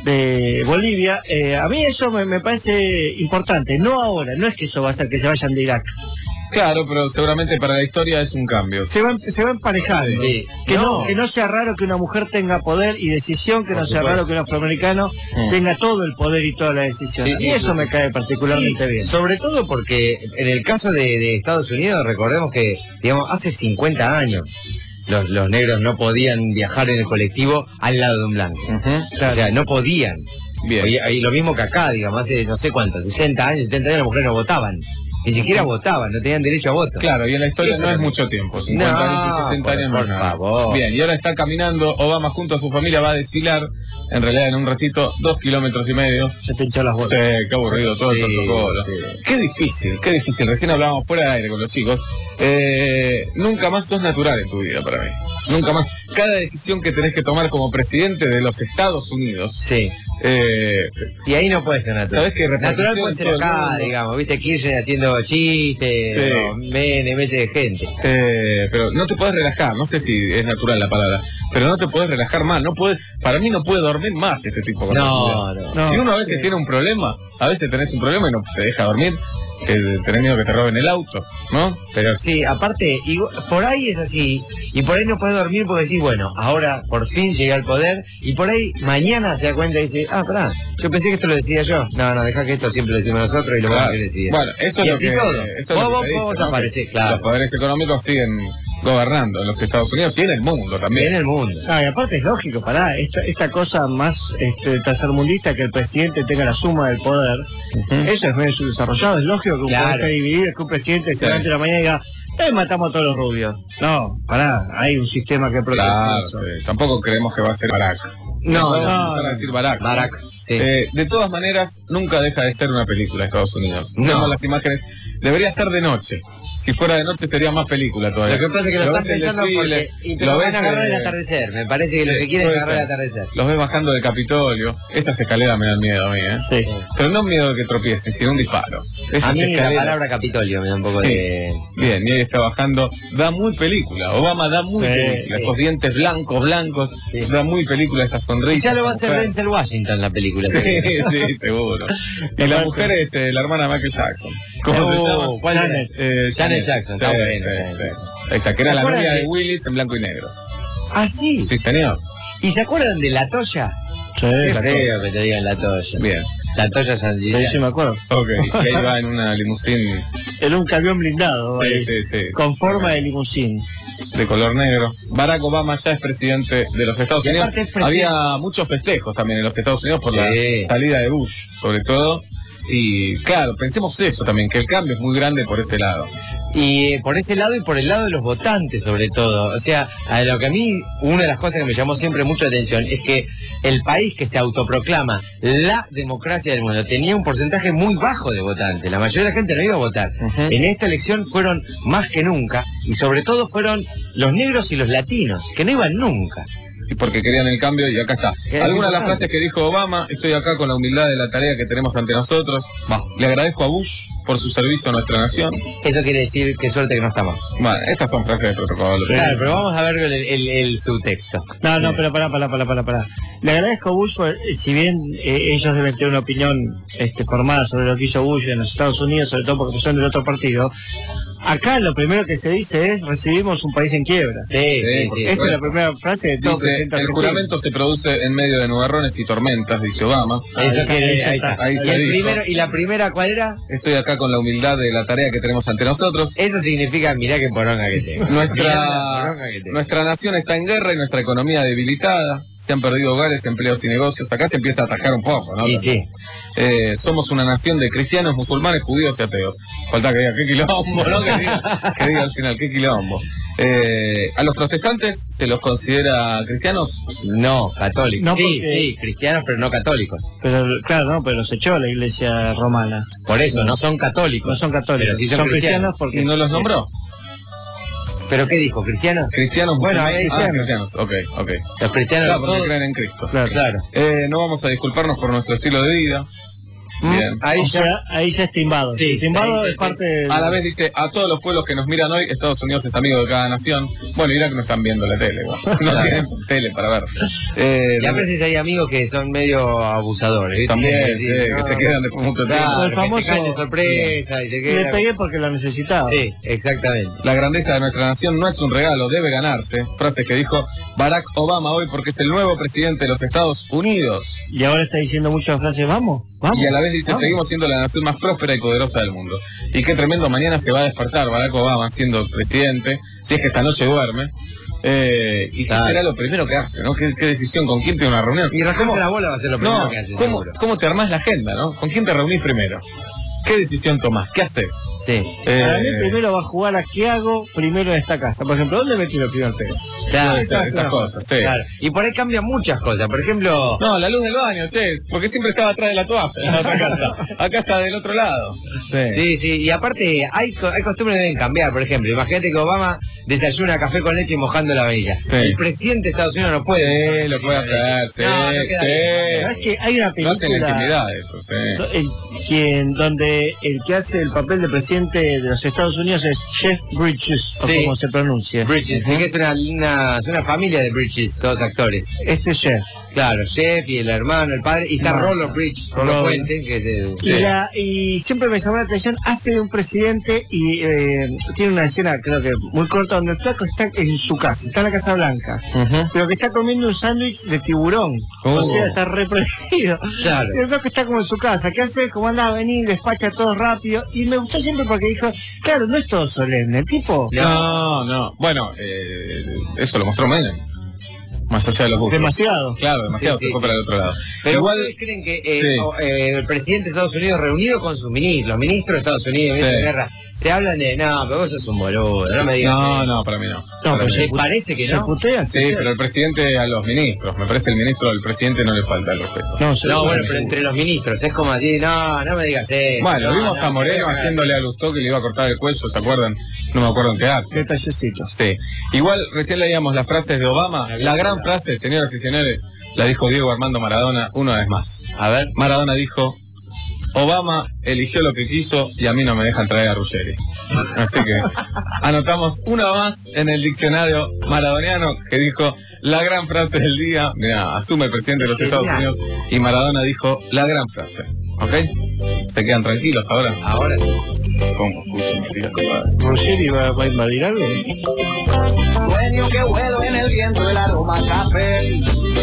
de Bolivia. Eh, a mí eso me, me parece importante. No ahora, no es que eso va a hacer que se vayan de Irak. Claro, pero seguramente para la historia es un cambio. Se va, se va emparejando. Sí. Que, no. No, que no sea raro que una mujer tenga poder y decisión, que Por no supuesto. sea raro que un afroamericano mm. tenga todo el poder y toda la decisión. Sí, sí, y eso sí, me cae particularmente sí, bien. Sobre todo porque en el caso de, de Estados Unidos, recordemos que, digamos, hace cincuenta años los, los negros no podían viajar en el colectivo al lado de un blanco. Uh-huh, claro. O sea, no podían. Bien. Y, y lo mismo que acá, digamos, hace no sé cuántos, sesenta años, setenta años las mujeres no votaban. Ni siquiera votaban, no tenían derecho a voto. Claro, y en la historia no es mucho tiempo, cincuenta no, años y sesenta años por no favor. Bien, y ahora está caminando, Obama junto a su familia va a desfilar, en realidad en un ratito, dos kilómetros y medio. Se te hinchó las bolas. Sí, qué aburrido todo sí, el protocolo. Sí. Qué difícil, qué difícil. Recién hablábamos fuera de aire con los chicos. Eh, nunca más sos natural en tu vida para mí. Nunca más. Cada decisión que tenés que tomar como presidente de los Estados Unidos. Sí. Eh, y ahí no puede ser natural. ¿Sabés qué? Natural puede ser acá, digamos, viste, Kirchner haciendo chistes, sí. o memes, meses de gente. Eh, pero no te puedes relajar, no sé si es natural la palabra, pero no te puedes relajar más, no puedes, para mí no puede dormir más este tipo de no, no, no. Si uno a veces sí. tiene un problema, a veces tenés un problema y no te deja dormir, que tenés miedo que te roben el auto, ¿no? Pero sí, aparte, y, por ahí es así, y por ahí no puedes dormir porque decís, bueno, ahora por fin llegué al poder, y por ahí mañana se da cuenta y dice, ah, pará, yo pensé que esto lo decía yo. No, no, deja que esto siempre lo decimos nosotros y lo vamos a decir. Bueno, eso es y lo así que, todo. eso es vos, lo que vos, dice, vos ¿no? aparecés, claro. Los poderes económicos siguen gobernando en los Estados Unidos y en el mundo también. En el mundo. Ah, y aparte es lógico, pará, esta, esta cosa más este, tercermundista, que el presidente tenga la suma del poder, uh-huh. Eso es medio subdesarrollado, es lógico que un claro. poder esté dividido, que un presidente sí. se levante la mañana y diga, eh, matamos a todos los rubios. No, pará, hay un sistema que protege claro, eso. Sí. Tampoco creemos que va a ser Barack. No, no, no, no. a decir Barack. Barack, sí. Eh, de todas maneras, nunca deja de ser una película de Estados Unidos. No. Vemos las imágenes. Debería ser de noche. Si fuera de noche sería más película todavía. Lo que pasa es que lo, lo están pensando desfile, porque lo van a agarrar eh, el atardecer. Me parece que lo que quieren es agarrar el atardecer. Los ves bajando del Capitolio. Esas escaleras me dan miedo a mí, ¿eh? Sí. Pero no miedo de que tropiecen, sino un disparo. Esas a mí escaleras... la palabra Capitolio me da un poco sí. de... Bien, y ahí está bajando. Da muy película. Obama da muy sí, película. Sí. Esos dientes blancos, blancos. Sí. Da muy película esa sonrisa. Y ya lo va a hacer Denzel Washington la película. Sí, sí, seguro. Y la mujer es eh, la hermana de Michael Jackson. ¿Cómo oh, se llama? ¿Cuál Janet, eh, Janet Jackson. Sí, está bueno. Sí, sí. Ahí está, que era la novia de Willis en blanco y negro. ¿Ah, sí? Sí, señor. ¿Y se acuerdan de La Toya? Sí, Qué feo que te digan La Toya. Bien. La Toya Sanchilla. Sí, sí, me acuerdo. Ok, y ahí va en una limusín. En un camión blindado. Sí, ahí, sí, sí. Con forma de limusín. De color negro. Barack Obama ya es presidente de los Estados Unidos. Había muchos festejos también en los Estados Unidos por sí. la salida de Bush, sobre todo. Y claro, pensemos eso también, que el cambio es muy grande por ese lado. Y por ese lado y por el lado de los votantes sobre todo. O sea, a lo que a mí, una de las cosas que me llamó siempre mucho la atención es que el país que se autoproclama la democracia del mundo tenía un porcentaje muy bajo de votantes. La mayoría de la gente no iba a votar. Uh-huh. En esta elección fueron más que nunca, y sobre todo fueron los negros y los latinos, que no iban nunca. Y porque querían el cambio, y acá está. Algunas de las frases que dijo Obama: estoy acá con la humildad de la tarea que tenemos ante nosotros. Va. Le agradezco a Bush por su servicio a nuestra nación. Eso quiere decir que suerte que no estamos. Bueno, estas son frases de protocolo. Claro, pero vamos a ver el, el, el subtexto. No, no, pero pará, pará, pará, pará, pará. Le agradezco a Bush, si bien eh, ellos deben tener una opinión este, formada sobre lo que hizo Bush en los Estados Unidos, sobre todo porque son del otro partido. Acá lo primero que se dice es: recibimos un país en quiebra. Sí, sí, sí. Esa bueno, es la primera frase de todo. Dice, el juramento se produce en medio de nubarrones y tormentas, dice Obama. Ah, Eso quiere, ahí, ahí está. Ahí ¿Y, el primero, ¿Y la primera cuál era? Estoy acá con la humildad de la tarea que tenemos ante nosotros. Eso significa, mirá qué poronga que tengo. Nuestra, que tengo. nuestra nación está en guerra y nuestra economía debilitada. Se han perdido hogares, empleos y negocios. Acá se empieza a atajar un poco, ¿no? Y sí. Eh, somos una nación de cristianos, musulmanes, judíos y ateos. Falta que diga, qué quilombo, ¿no? Que diga, que diga al final, qué quilombo. Eh, ¿A los protestantes se los considera cristianos? No, católicos. No, sí, porque... sí, cristianos, pero no católicos. Pero claro, no, pero los echó la iglesia romana. Por eso, no, no son católicos. No son católicos, pero sí son, son cristianos. cristianos porque... ¿Y no los nombró? ¿Pero qué dijo? ¿Cristianos? Cristianos, bueno, hay ah, cristianos, ok, ok. Los cristianos claro, porque todos... creen en Cristo. Claro, claro. Eh, no vamos a disculparnos por nuestro estilo de vida. Bien. Ahí, o ya, sea, ahí ya es timbado. Sí, timbado ahí, es parte de... A la vez dice, a todos los pueblos que nos miran hoy, Estados Unidos es amigo de cada nación. Bueno, Irak no están viendo la tele, ¿no? No claro. tienen tele para ver. Eh, y a veces hay amigos que son medio abusadores, ¿viste? También, sí, sí, no, que se quedan después mucho tiempo. Claro, el famoso, que te caen de sorpresa y se quedan... Le pegué porque lo necesitaba. Sí, exactamente. La grandeza de nuestra nación no es un regalo, debe ganarse. Frases que dijo Barack Obama hoy porque es el nuevo presidente de los Estados Unidos. Y ahora está diciendo muchas frases, vamos, vamos. Y a la vez dice, vamos. seguimos siendo la nación más próspera y poderosa del mundo. Y qué tremendo, mañana se va a despertar Barack Obama siendo presidente, si es que esta noche duerme. Eh, y claro. qué será lo primero que hace, ¿no? ¿Qué, qué decisión? ¿Con quién tiene una reunión? Y rascarse la bola va a ser lo primero no, que hace. ¿cómo, ¿Cómo te armás la agenda, no? ¿Con quién te reunís primero? ¿Qué decisión tomás? ¿Qué haces? Sí. Eh, Para mí primero va a jugar a qué hago primero en esta casa. Por ejemplo, ¿dónde metí el primer pedo? Claro, esas, esas cosas, sí. Claro. Y por ahí cambian muchas cosas. Por ejemplo... No, la luz del baño, sí. Porque siempre estaba atrás de la toalla en la otra casa. Acá está del otro lado. Sí, sí. sí. Y aparte, hay, hay costumbres que deben cambiar. Por ejemplo, imagínate que Obama desayuna café con leche y mojando la vela. Sí. El presidente de Estados Unidos no puede. Sí, lo puede hacer, sí, No, no queda bien. ¿Sabes que hay una Lo hacen en la película intimidad eso, sí. do- el- quien, donde el que hace el papel de presidente de los Estados Unidos es Jeff Bridges, o Sí. como se pronuncia? Bridges, que es una, una, es una familia de Bridges, todos actores. Este es Jeff. Claro, Jeff y el hermano, el padre, y está No. Rollo Bridges, Rollo Rollo. Puente, que es de... Y, la- y siempre me llamó la atención, hace de un presidente y eh, tiene una escena, creo que muy corta, donde el flaco está en su casa, está en la Casa Blanca, Ujú. pero que está comiendo un sándwich de tiburón. O Oh. sea, está re prohibido. Claro. Y el flaco está como en su casa. ¿Qué hace? Como anda a venir, despacha todo rápido. Y me gustó siempre porque dijo, claro, no es todo solemne. El tipo, No, no. Bueno, eh, eso lo mostró Menem. Más allá de los gustos. demasiado. Claro, demasiado, Sí, se sí, fue sí. para el otro lado. Pero Igual, ¿ustedes creen que eh, Sí. o, eh, el presidente de Estados Unidos reunido con sus ministros, los ministros de Estados Unidos, ministros Sí. de guerra, se hablan de, no, pero vos sos un boludo, no me digas. no, que-". no, para mí no. No, Para pero mí ¿Te no. parece que Se no? putea, Sí, pero el presidente a los ministros. Me parece el ministro al presidente no le falta el respeto. No, se- No, bueno, pero entre los ministros es como así, no, no me digas eso. Bueno, no, vimos no, a Moreno no, haciéndole a Lustó que le iba a cortar el cuello, ¿se acuerdan? No me acuerdo en qué arte. Detallecito. Sí. Igual recién leíamos las frases de Obama. La gran frase, señoras y señores, la dijo Diego Armando Maradona una vez más. A ver. Maradona dijo, Obama eligió lo que quiso y a mí no me dejan traer a Ruggeri. Así que anotamos una más en el diccionario maradoniano que dijo la gran frase del día. Mira, asume el presidente de los Estados Unidos y Maradona dijo la gran frase. ¿Ok? ¿Se quedan tranquilos ahora? Ahora sí. ¿Cómo? Escuchen, tía, compadre. ¿Ruggeri va, va a invadir algo? Sueño que vuelo en el viento el aroma a café.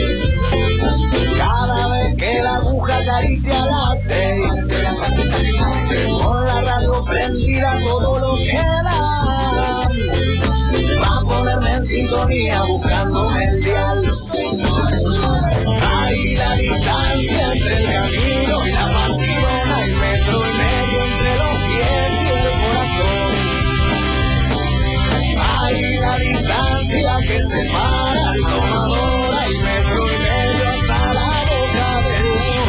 Cada vez que la aguja acaricia las seis, con la radio prendida todo lo que da, va a ponerme en sintonía buscándome el dial. Ahí la distancia entre el camino y la pasión, hay metro y medio entre los pies y el corazón. Hay la distancia que separa al tomador, hay metro y medio hasta la boca del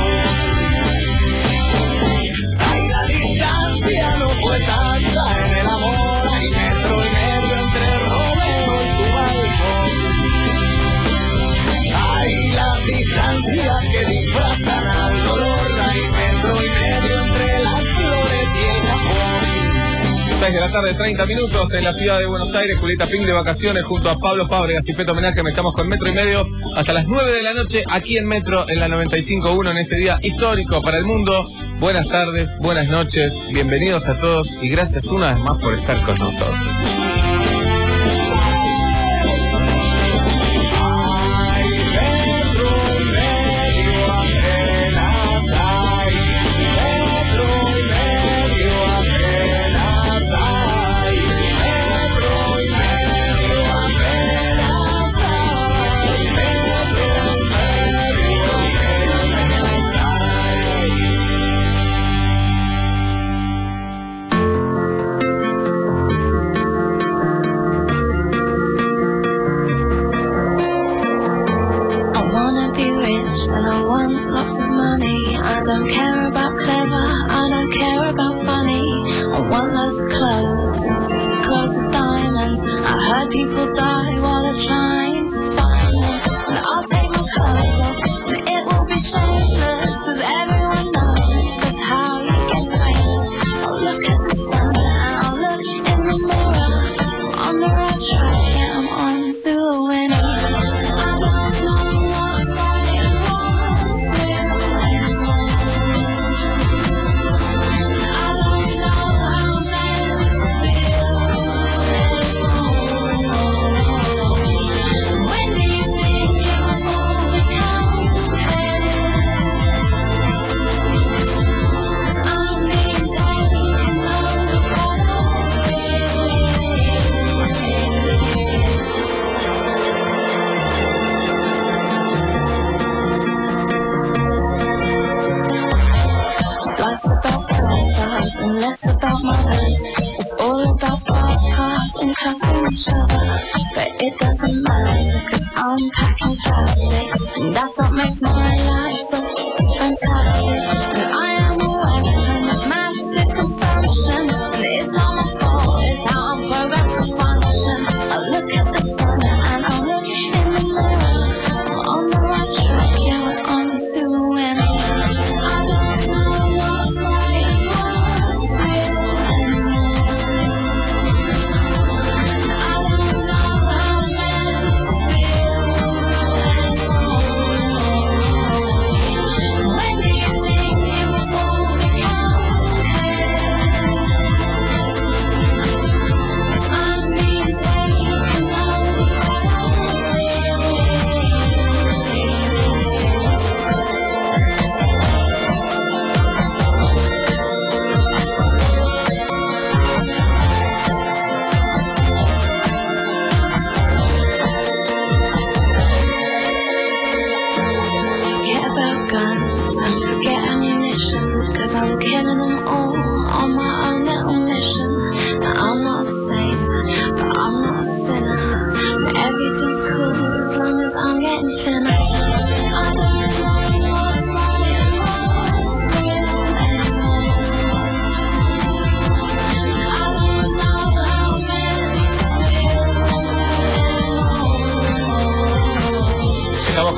león. Hay la distancia no fue tanta en el amor, hay metro y medio entre Romeo y tu balcón. Hay la distancia que disfrazan al dolor, hay metro y medio entre las flores y el cajón. seis de la tarde, treinta minutos en la ciudad de Buenos Aires. Julieta Pink de vacaciones junto a Pablo Fábregas y Peto Homenaje. Me estamos con Metro y Medio hasta las nueve de la noche aquí en Metro en la noventa y cinco punto uno en este día histórico para el mundo. Buenas tardes, buenas noches, bienvenidos a todos y gracias una vez más por estar con nosotros. And I want lots of money. I don't care about clever, I don't care about funny. I want lots of clothes, clothes of diamonds. I heard people die while they're trying to find them. And I'll take my clothes off, and it will be shameless, cause everyone knows that's how you get famous. I'll look at the sun and I'll look in the mirror. I'm on the right track and I'm on to a winner. I don't know what's right. Life's about porn stars and less about mothers. It's all about fast cars and cussing each other. But it doesn't matter, cause I'm packing plastic. And that's what makes my life so fantastic. And I am a weapon of massive consumption. And it's not my fault, it's how I'm programmed to function.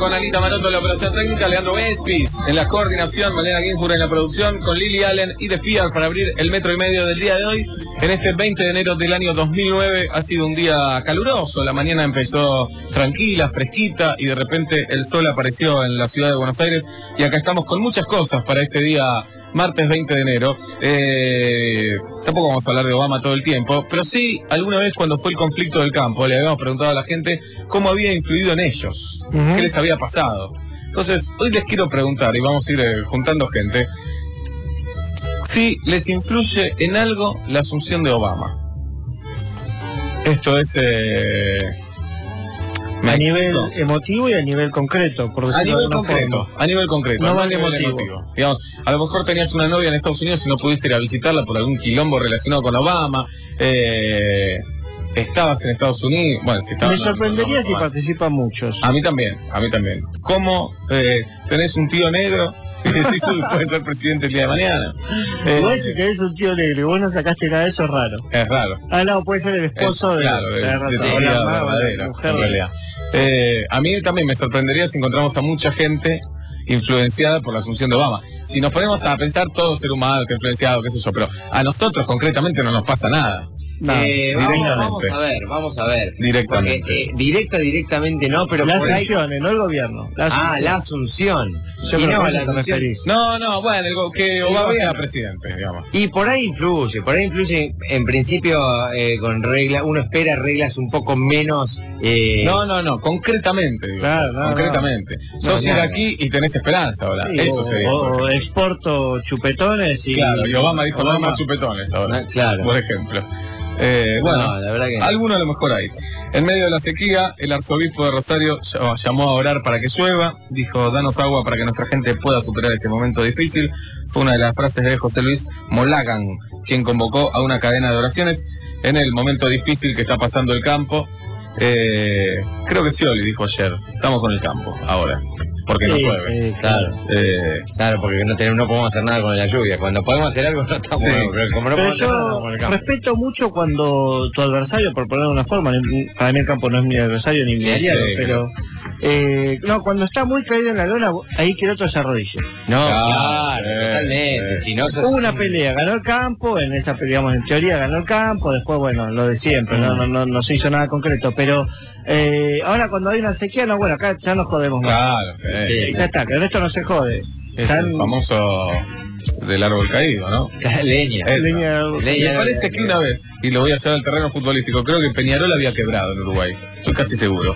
con Alita Maroto en la operación técnica, Leandro Vespis en la coordinación, Malena Ginsburg en la producción, con Lily Allen y The Fiat para abrir el metro y medio del día de hoy. En este veinte de enero del año dos mil nueve ha sido un día caluroso, la mañana empezó tranquila, fresquita y de repente el sol apareció en la ciudad de Buenos Aires y acá estamos con muchas cosas para este día martes veinte de enero. Eh, tampoco vamos a hablar de Obama todo el tiempo, pero sí alguna vez cuando fue el conflicto del campo le habíamos preguntado a la gente cómo había influido en ellos, uh-huh. qué les había pasado. Entonces hoy les quiero preguntar y vamos a ir eh, juntando gente si les influye en algo la asunción de Obama. Esto es eh, a nivel emotivo y a nivel concreto, por a nivel concreto, forma. a nivel concreto, no no a nivel emotivo. emotivo. Digamos, a lo mejor tenías una novia en Estados Unidos y no pudiste ir a visitarla por algún quilombo relacionado con Obama. Eh, estabas en Estados Unidos, bueno, si estabas, me sorprendería no, no, no, si no, participan muchos. A mí también, a mí también. ¿Cómo eh, tenés un tío negro y decís uy, puede ser presidente el día de mañana? Eh, Igual si tenés un tío negro y vos no sacaste nada de eso, es raro. Es raro. Ah, no, puede ser el esposo es, de, claro, de, de, de, de, de la verdadera, mujer. En realidad. Eh, a mí también me sorprendería si encontramos a mucha gente influenciada por la asunción de Obama. Si nos ponemos a pensar, todo ser humano está influenciado, qué sé yo, pero a nosotros concretamente no nos pasa nada. No, eh, vamos, vamos a ver, vamos a ver. Directamente. Porque, eh, directa, directamente no, pero la por asunción, ahí... no el gobierno. La ah, la asunción. Yo y no, no, la asunción. No, no, bueno, el, que Obama era presidente, digamos. Y por ahí influye, por ahí influye, en principio, eh, con reglas, uno espera reglas un poco menos... Eh... No, no, no, concretamente, digo, claro, no, concretamente. No. Sos no, iraquí no. y tenés esperanza ahora, sí, eso o, sería. O exporto chupetones y... Claro, y Obama dijo Obama, no más chupetones ahora, no, claro. por ejemplo. Eh, bueno, no, la verdad que... alguno a lo mejor hay. En medio de la sequía, el arzobispo de Rosario llamó a orar para que llueva, dijo, danos agua para que nuestra gente pueda superar este momento difícil. Fue una de las frases de José Luis Molagan, quien convocó a una cadena de oraciones en el momento difícil que está pasando el campo. Eh, creo que Scioli dijo ayer, estamos con el campo ahora, porque no sí, llueve. Sí, claro. Eh, claro, porque no, tenemos, no podemos hacer nada con la lluvia. Cuando podemos hacer algo no estamos. Sí, pero como no pero podemos yo hacer nada con el campo. Respeto mucho cuando tu adversario, por ponerlo de una forma, para mí el campo no es mi adversario ni mi aliado, sí, pero eh, no, cuando está muy caído en la lona, ahí que el otro se arrodille. No, claro, eh, totalmente. Eh, si no, hubo una pelea, ganó el campo, en esa pelea, digamos, en teoría ganó el campo, después, bueno, lo de siempre, mm. no, no, no, no se hizo nada concreto, pero eh, ahora cuando hay una sequía, no, bueno, acá ya nos jodemos más. Claro, sí, sí, ya está, que el resto no se jode. Es Tan... el famoso del árbol caído, ¿no? Leña. Leña. Leña. Me parece que una vez, y lo voy a llevar al terreno futbolístico, creo que Peñarol había quebrado en Uruguay, estoy casi seguro.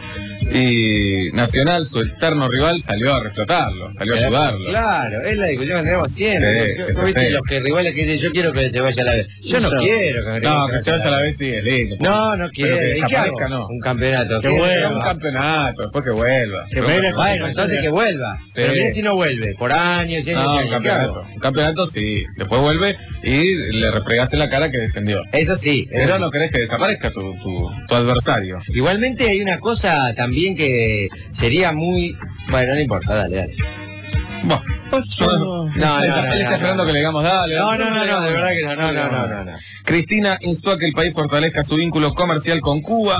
Y Nacional, su eterno rival, salió a reflotarlo, salió a ayudarlo. Claro, es la discusión que tenemos siempre. Sí, yo, ¿viste? Los que rivales que dicen, yo quiero que se vaya a la vez. Yo no, no quiero que, no, que se vaya a la vez, sí, es lindo. No, no quiero. Que desaparezca, no. Un campeonato. Que vuelva. Un campeonato, después que vuelva. Que vuelva. Bueno, entonces que vuelva. Sí. Pero miren si no vuelve. Por años, y años, no, años. Un campeonato. Un campeonato sí. Después vuelve y le refregás en la cara que descendió. Eso sí. Pero eso no querés que desaparezca tu, tu, tu adversario. Igualmente hay una cosa también que sería muy... Bueno, no importa, dale, dale. Bueno, no, no, no, él, él está esperando que le digamos dale. No, no, no, no, de verdad que no, no, no, no, no, no. Cristina instó a que el país fortalezca su vínculo comercial con Cuba.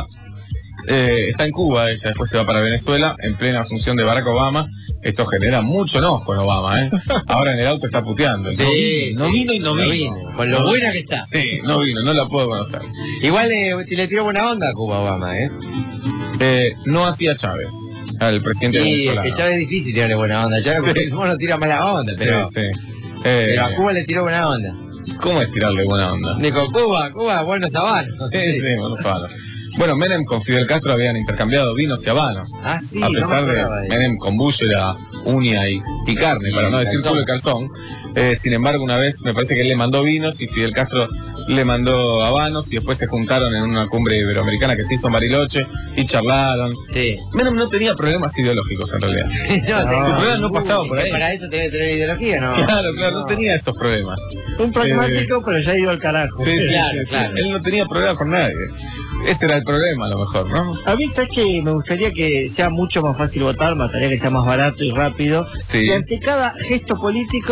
Eh, está en Cuba, ella después se va para Venezuela, en plena asunción de Barack Obama. Esto genera mucho enojo en Obama, ¿eh? Ahora en el auto está puteando. Sí, no vino y no vino. vino. Con lo buena que está. Sí, no vino, no la puedo conocer. Igual le, le tiró buena onda a Cuba Obama, ¿eh? Eh, no hacía Chávez, al presidente sí, es que Chávez es difícil tirarle buena onda. Chávez sí. no tira mala onda, pero, sí, sí. Eh, pero a Cuba le tiró buena onda. ¿Cómo es tirarle buena onda? Dijo, Cuba, Cuba, buenos habanos. Sí, sí, sí, buenos habanos. Bueno, Menem con Fidel Castro habían intercambiado vinos y habanos. Ah, sí. A pesar no de, de Menem con bullo era uña y, y carne, y para no decir solo el calzón. Eh, sin embargo, una vez me parece que él le mandó vinos y Fidel Castro le mandó habanos y después se juntaron en una cumbre iberoamericana que se hizo en Bariloche y charlaron. Sí. Menem no tenía problemas ideológicos en realidad. no, no, Su problema no pasaba por ahí. Para eso tenía que tener ideología, ¿no? Claro, claro, no, no tenía esos problemas. Un pragmático, eh, pero ya iba al carajo. Sí, sí, claro, sí, claro. Él no tenía problemas con nadie. Ese era el problema, a lo mejor, ¿no? A mí, ¿sabes que me gustaría que sea mucho más fácil votar? Me gustaría que sea más barato y rápido. Sí. Y ante cada gesto político, el voto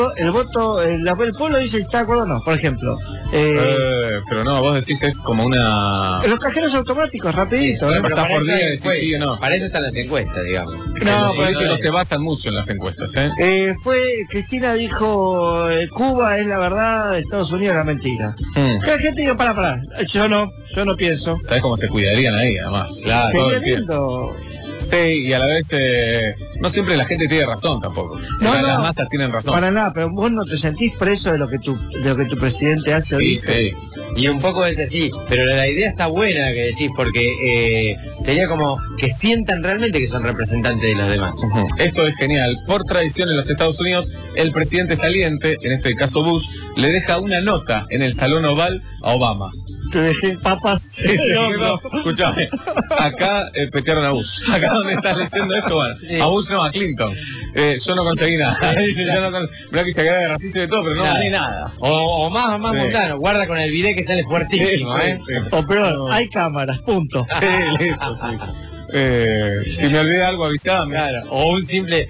voto, el, el pueblo dice si está de acuerdo o no, por ejemplo. Eh, Eh, pero no, vos decís es como una... los cajeros automáticos, rapidito. Sí, ¿eh? pasás por día y eso decís sí o no. Para eso están las encuestas, digamos. No, Los políticos pero- se basan mucho en las encuestas, ¿eh? Eh, fue, Cristina dijo, eh, Cuba es la verdad, Estados Unidos es la mentira. Hmm. La gente dijo, para, para, yo no, yo no pienso. ¿Sabés cómo se cuidarían ahí, además? Claro. Todo Sería el tiempo. lindo. Sí, y a la vez eh, no siempre la gente tiene razón tampoco. No, O sea, no. Las masas tienen razón. Para nada, pero vos no te sentís preso de lo que tu, de lo que tu presidente hace o Sí, dice. sí. Y un poco es así, pero la idea está buena que decís, porque eh, sería como que sientan realmente que son representantes de los demás. Ujú. Esto es genial. Por tradición en los Estados Unidos, el presidente saliente, en este caso Bush, le deja una nota en el Salón Oval a Obama. Te dejé papas. Sí, no, escuchame, acá eh, petearon a Bush. Acá donde estás leyendo esto, bueno, a Bush no, a Clinton. Eh, yo no conseguí nada. Dice, yo no con... Mirá que se agrega de racismo y de todo, pero no Nada. gané nada. O, o más, más Sí. Montano, guarda con el video que sale fuertísimo, Sí, ¿eh? sí, sí. O peor, hay cámaras, punto. Sí, listo, sí. Eh, si me olvidé algo, avisame. Claro, o un simple...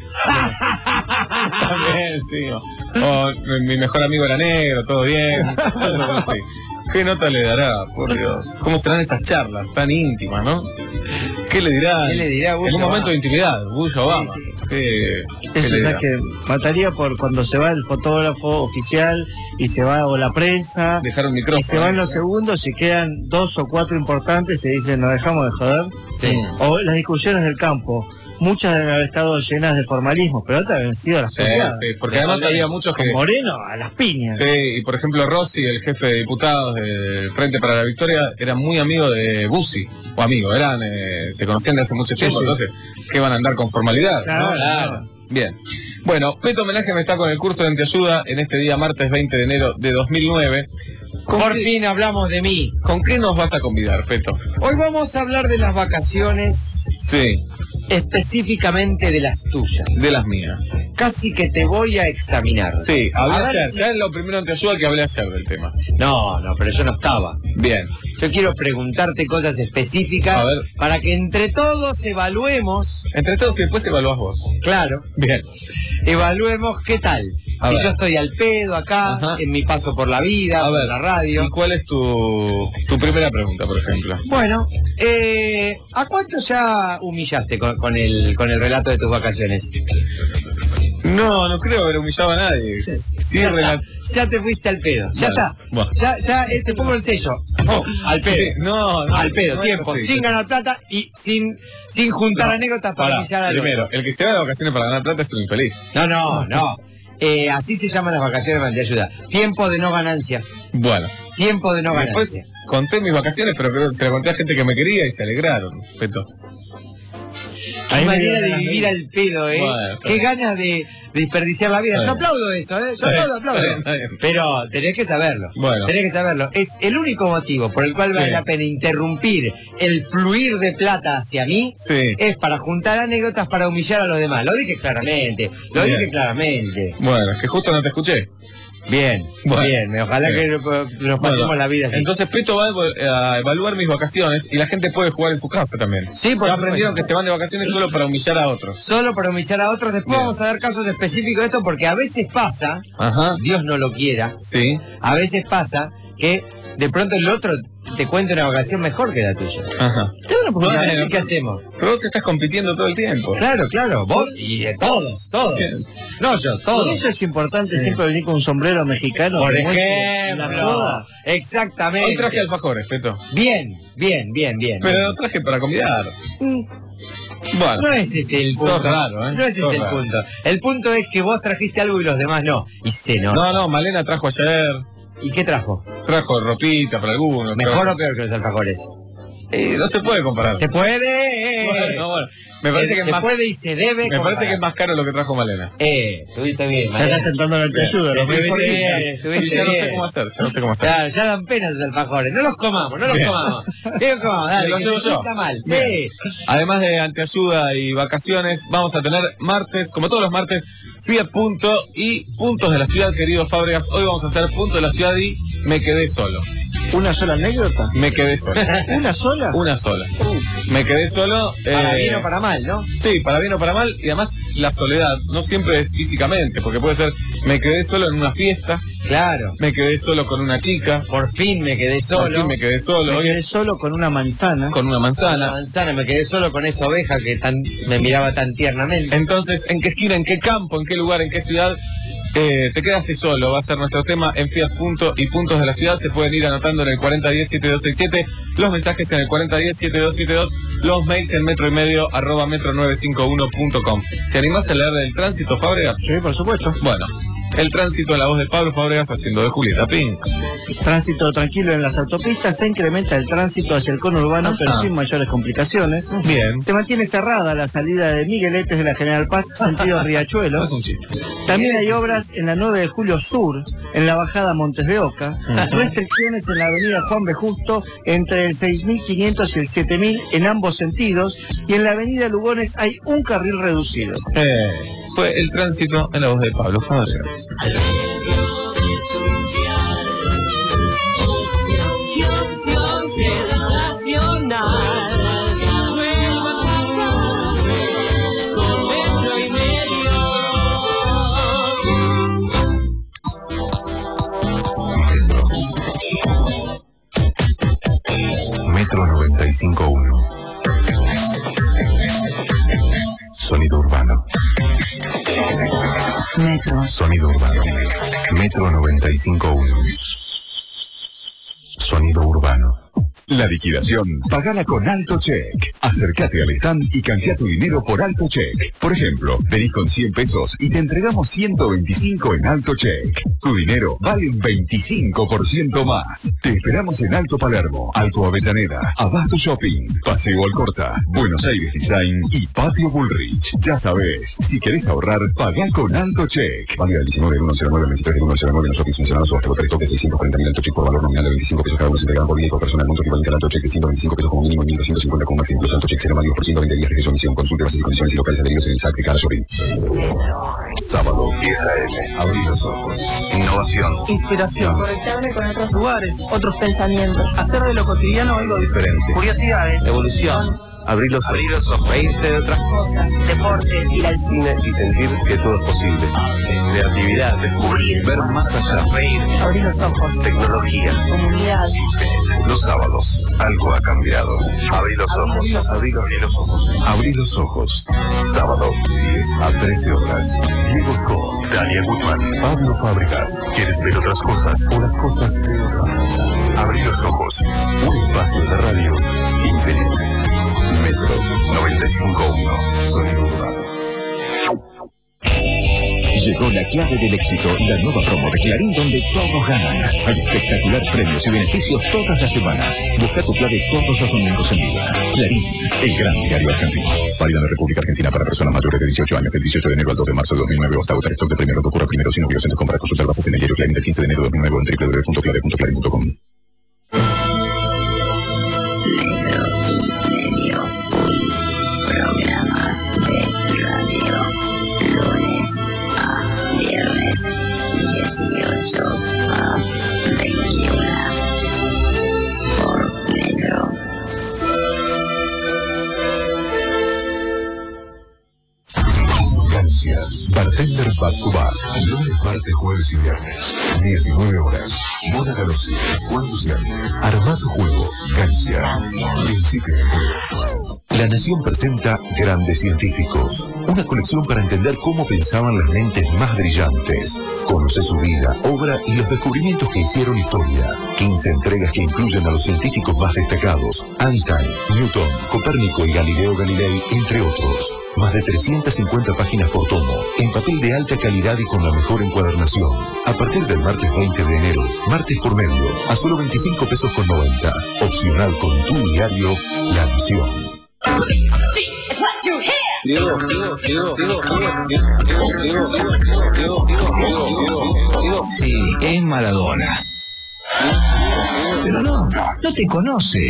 También, sí. O, o mi mejor amigo era negro, todo bien. Cosas así. ¿Qué nota le dará, por Dios? ¿Cómo serán esas charlas tan íntimas, no? ¿Qué le dirá? ¿Qué le dirá Bush En un a momento Obama? de intimidad, Bush a Obama. Sí, ¿Qué, qué Eso le es dirá? que mataría por cuando se va el fotógrafo oficial y se va o la prensa Dejar un y micrófono. se van los segundos y quedan dos o cuatro importantes y dicen nos dejamos de joder. Sí. O las discusiones del campo, muchas deben haber estado llenas de formalismo, pero otras habían sido las Sí, peleadas. sí, porque además había muchos Con que... Moreno a las piñas. Sí, y por ejemplo Rossi, el jefe de diputados del Frente para la Victoria, era muy amigo de Bussi, o amigo, eran, eh, se conocían de hace mucho tiempo, sí. entonces, ¿qué van a andar con formalidad? Claro, ¿no? claro. Bien. Bueno, Peto Homenaje me está con el curso de Anteayuda en este día martes veinte de enero de dos mil nueve. ¿Con Por qué, fin hablamos de mí. ¿Con qué nos vas a convidar, Peto? Hoy vamos a hablar de las vacaciones, Sí, específicamente de las tuyas. de las mías. Casi que te voy a examinar. Sí, hablé A ver, ayer, ya es lo primero en Anteayuda que hablé ayer del tema. No, no, pero yo no estaba. Bien. Yo quiero preguntarte cosas específicas A ver. para que entre todos evaluemos, Entre todos y después evaluás vos. claro, Bien. evaluemos qué tal. A si ver. yo estoy al pedo acá, Ajá. en mi paso por la vida, A por ver. la radio. ¿Y cuál es tu, tu primera pregunta, por ejemplo? Bueno, eh, ¿a cuánto ya humillaste con, con el, con el relato de tus vacaciones? No, no creo haber humillado a nadie. Sí, ya, rela- está, ya te fuiste al pedo, ya Vale, está. bueno. Ya, ya eh, te pongo el sello. Oh, al pedo. Sí, no, no, al pedo, no es tiempo, así. sin ganar plata y sin, sin juntar No, anécdotas para Pará, humillar al otro. primero, el que se va de vacaciones para ganar plata es un infeliz. No, no, no. Eh, así se llaman las vacaciones de ayuda. Tiempo de no ganancia. Bueno, Tiempo de no después ganancia. conté mis vacaciones, pero creo que se la conté a gente que me quería y se alegraron, Peto. Qué Ahí me manera dieron de ganas de vivir ir. al pedo, ¿eh? Bueno, está Qué bien. ganas de desperdiciar la vida. Está Yo bien. aplaudo eso, ¿eh? Yo Está bien, aplaudo, aplaudo. está bien, está bien. Pero tenés que saberlo. Bueno. Tenés que saberlo. Es el único motivo por el cual vale Sí. la pena interrumpir el fluir de plata hacia mí. Sí. Es para juntar anécdotas para humillar a los demás. Lo dije claramente. Lo Bien. dije claramente. Bueno, es que justo no te escuché. Bien, Bueno. bien. Ojalá Bien. que nos pasemos Bueno, la vida así. Entonces Peto va a evo- a evaluar mis vacaciones y la gente puede jugar en su casa también. Sí, por Ya aprendieron supuesto. que se van de vacaciones solo para humillar a otros. Solo para humillar a otros. Después Bien. vamos a dar casos específicos de esto porque a veces pasa, Ajá. Dios no lo quiera, Sí. a veces pasa que de pronto el otro te cuenta una vacación mejor que la tuya. Ajá. Bueno, Bueno, ¿qué hacemos? pero vos estás compitiendo todo el tiempo. Claro, claro, vos y de todos, todos. Bien. No yo, Por todos. eso es importante siempre venir con un sombrero mexicano. Por que muestre la ejemplo. joda. Exactamente. Hoy traje alfajores, Peto. Bien, bien, bien, bien. Pero lo traje para convidar. Bueno. No ese es el Sos punto. raro, ¿eh? No ese Sos es el raro. punto. El punto es que vos trajiste algo y los demás no. Y se nota. No, no, Malena trajo ayer. ¿Y qué trajo? Trajo ropita para algunos. ¿Mejor trajo- o peor que los alfajores? Eh, no se puede comparar. Se puede. Bueno, bueno. Me parece se, que es se más, puede y se debe. me parece comparar. que es más caro lo que trajo Malena. Eh, estuviste bien. Ya Malena. está sentando en el ayuda. Lo Estuviste mejor bien, que- estuviste Y ya no sé bien. cómo hacer, ya no sé cómo hacer. Ya, ya dan pena los alfajores. No los comamos, no los Bien. comamos. ¿Qué los comamos? Dale, Me lo que llevo se yo. sienta mal. Bien. Sí. Además de anteayuda y vacaciones, vamos a tener martes, como todos los martes, Fiat Punto y puntos de la ciudad, queridos Fábregas. Hoy vamos a hacer punto de la ciudad y me quedé solo. ¿Una sola anécdota? Me quedé solo. ¿Una sola? Una sola. Me quedé solo. Para eh, bien o para mal, ¿no? Sí, para bien o para mal. Y además, la soledad no siempre es físicamente, porque puede ser, me quedé solo en una fiesta. Claro. Me quedé solo con una chica. Por fin me quedé solo. Por fin me quedé solo. Me Oye, quedé solo con una manzana. con una Una manzana. manzana, me quedé solo con esa oveja que tan, me miraba tan tiernamente. Entonces, ¿en qué esquina, en qué campo, en qué lugar, en qué ciudad eh, te quedaste solo? Va a ser nuestro tema en Fiat Punto y puntos de la ciudad. Se pueden ir anotando en el cuarenta diez, setenta y dos sesenta y siete, los mensajes en el cuarenta diez, setenta y dos setenta y dos, los mails en metro y medio arroba metro nueve cinco uno punto com. ¿Te animás a leer del tránsito, Fábregas? Sí, por supuesto. Bueno, el tránsito en la voz de Pablo Fábregas haciendo de Julieta Pink. Tránsito tranquilo en las autopistas, se incrementa el tránsito hacia el conurbano, Ajá. pero sin mayores complicaciones. Bien. Se mantiene cerrada la salida de Migueletes de la General Paz, sentido Riachuelo. No es un chiste. También hay obras en la nueve de julio Sur, en la bajada Montes de Oca. Ujú. Restricciones en la avenida Juan B. Justo, entre el seis mil quinientos y el siete mil en ambos sentidos. Y en la avenida Lugones hay un carril reducido. Eh, fue el tránsito en la voz de Pablo Fábregas. Metro noventa y cinco punto uno. Sonido urbano. Metro. Sonido urbano. Metro noventa y cinco punto uno. Sonido urbano. La liquidación, pagala con Alto Check. Acércate al stand y canjea tu dinero por Alto Check. Por ejemplo, venís con cien pesos y te entregamos ciento veinticinco en Alto Check. Tu dinero vale un veinticinco por ciento más. Te esperamos en Alto Palermo, Alto Avellaneda, Abasto Shopping, Paseo Alcorta, Buenos Aires Design y Patio Bullrich. Ya sabes, si querés ahorrar, pagá con Alto Check. Válida del diecinueve del uno cero nueve al veintitrés del uno cero nueve en los shoppings mencionados o hasta los tres toques seiscientos cuarenta mil Alto Check por valor nominal de veinticinco pesos cada uno se entregarán por día y por persona. El monto equivalente al Alto Check de ciento veinticinco pesos como mínimo y mil doscientos cincuenta como máximo. Incluso Alto Check será válido por ciento veinte días de emisión. Consulte bases y condiciones y locales adheridos en el S A C de cada shopping. Sábado, diez a eme. Abrí los ojos. Innovación. Inspiración. Conectarme con otros lugares, otros pensamientos. Hacer de lo cotidiano algo diferente. Curiosidades. Evolución. Abrí los ojos. Abrí los ojos. Reírse de otras Cosas, deportes, ir al cine y sentir que todo es posible. Creatividad, descubrir, ver más allá, reír, abrir los ojos. tecnología. Comunidad. Los sábados, algo ha cambiado. Abrí los ojos, abrí los, abrí los ojos. Abrí los ojos. Sábado, diez a trece horas. Diego Scott, Daniel Guzmán, Pablo Fábregas. ¿Quieres ver otras cosas o las cosas de otra manera? Abrí los ojos. Un espacio de radio infinito. Metro noventa y cinco punto uno. Sonido urbano. Llegó la clave del éxito, la nueva promo de Clarín donde todos ganan. Hay espectacular premios y beneficios todas las semanas. Busca tu clave todos los domingos en vida. Clarín, el gran diario argentino. Válida en la República Argentina para personas mayores de dieciocho años del dieciocho de enero al dos de marzo de dos mil nueve. Hasta agotar stock de premio. No ocurra primero sin obligación de compra. Consultar bases en el diario Clarín del quince de enero de dos mil nueve en doble u doble u doble u punto clave punto clarín punto com. Programa de radio, lunes a viernes, dieciocho a veintiuno, por Metro. Gancia, bartender back to back, lunes, martes, jueves y viernes, diecinueve horas. Mona Galossi, Juan Luciani, arma tu juego, Gancia, principio de juego. La Nación presenta Grandes Científicos, una colección para entender cómo pensaban las mentes más brillantes. Conoce su vida, obra y los descubrimientos que hicieron historia. quince entregas que incluyen a los científicos más destacados: Einstein, Newton, Copérnico y Galileo Galilei, entre otros. Más de trescientas cincuenta páginas por tomo, en papel de alta calidad y con la mejor encuadernación. A partir del martes veinte de enero, martes por medio, a solo veinticinco pesos con noventa. Opcional con tu diario, La Nación. Diego, Diego, Diego, Diego, Diego, Diego, Diego, Diego, Diego, Diego. Sí, es Maradona. Pero no, no te conoce.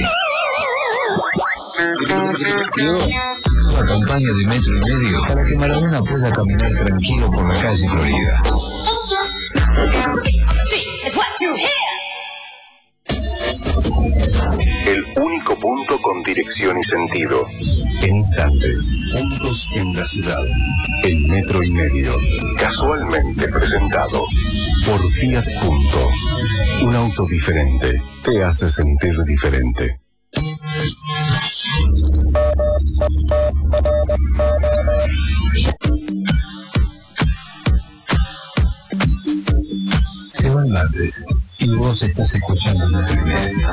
Una campaña de metro y medio para que Maradona pueda caminar tranquilo por la calle Florida. con dirección y sentido. En instantes, juntos en la ciudad. El metro y medio, casualmente presentado por Fiat Punto. Un auto diferente te hace sentir diferente. Se van martes y vos estás escuchando Metro y Medio.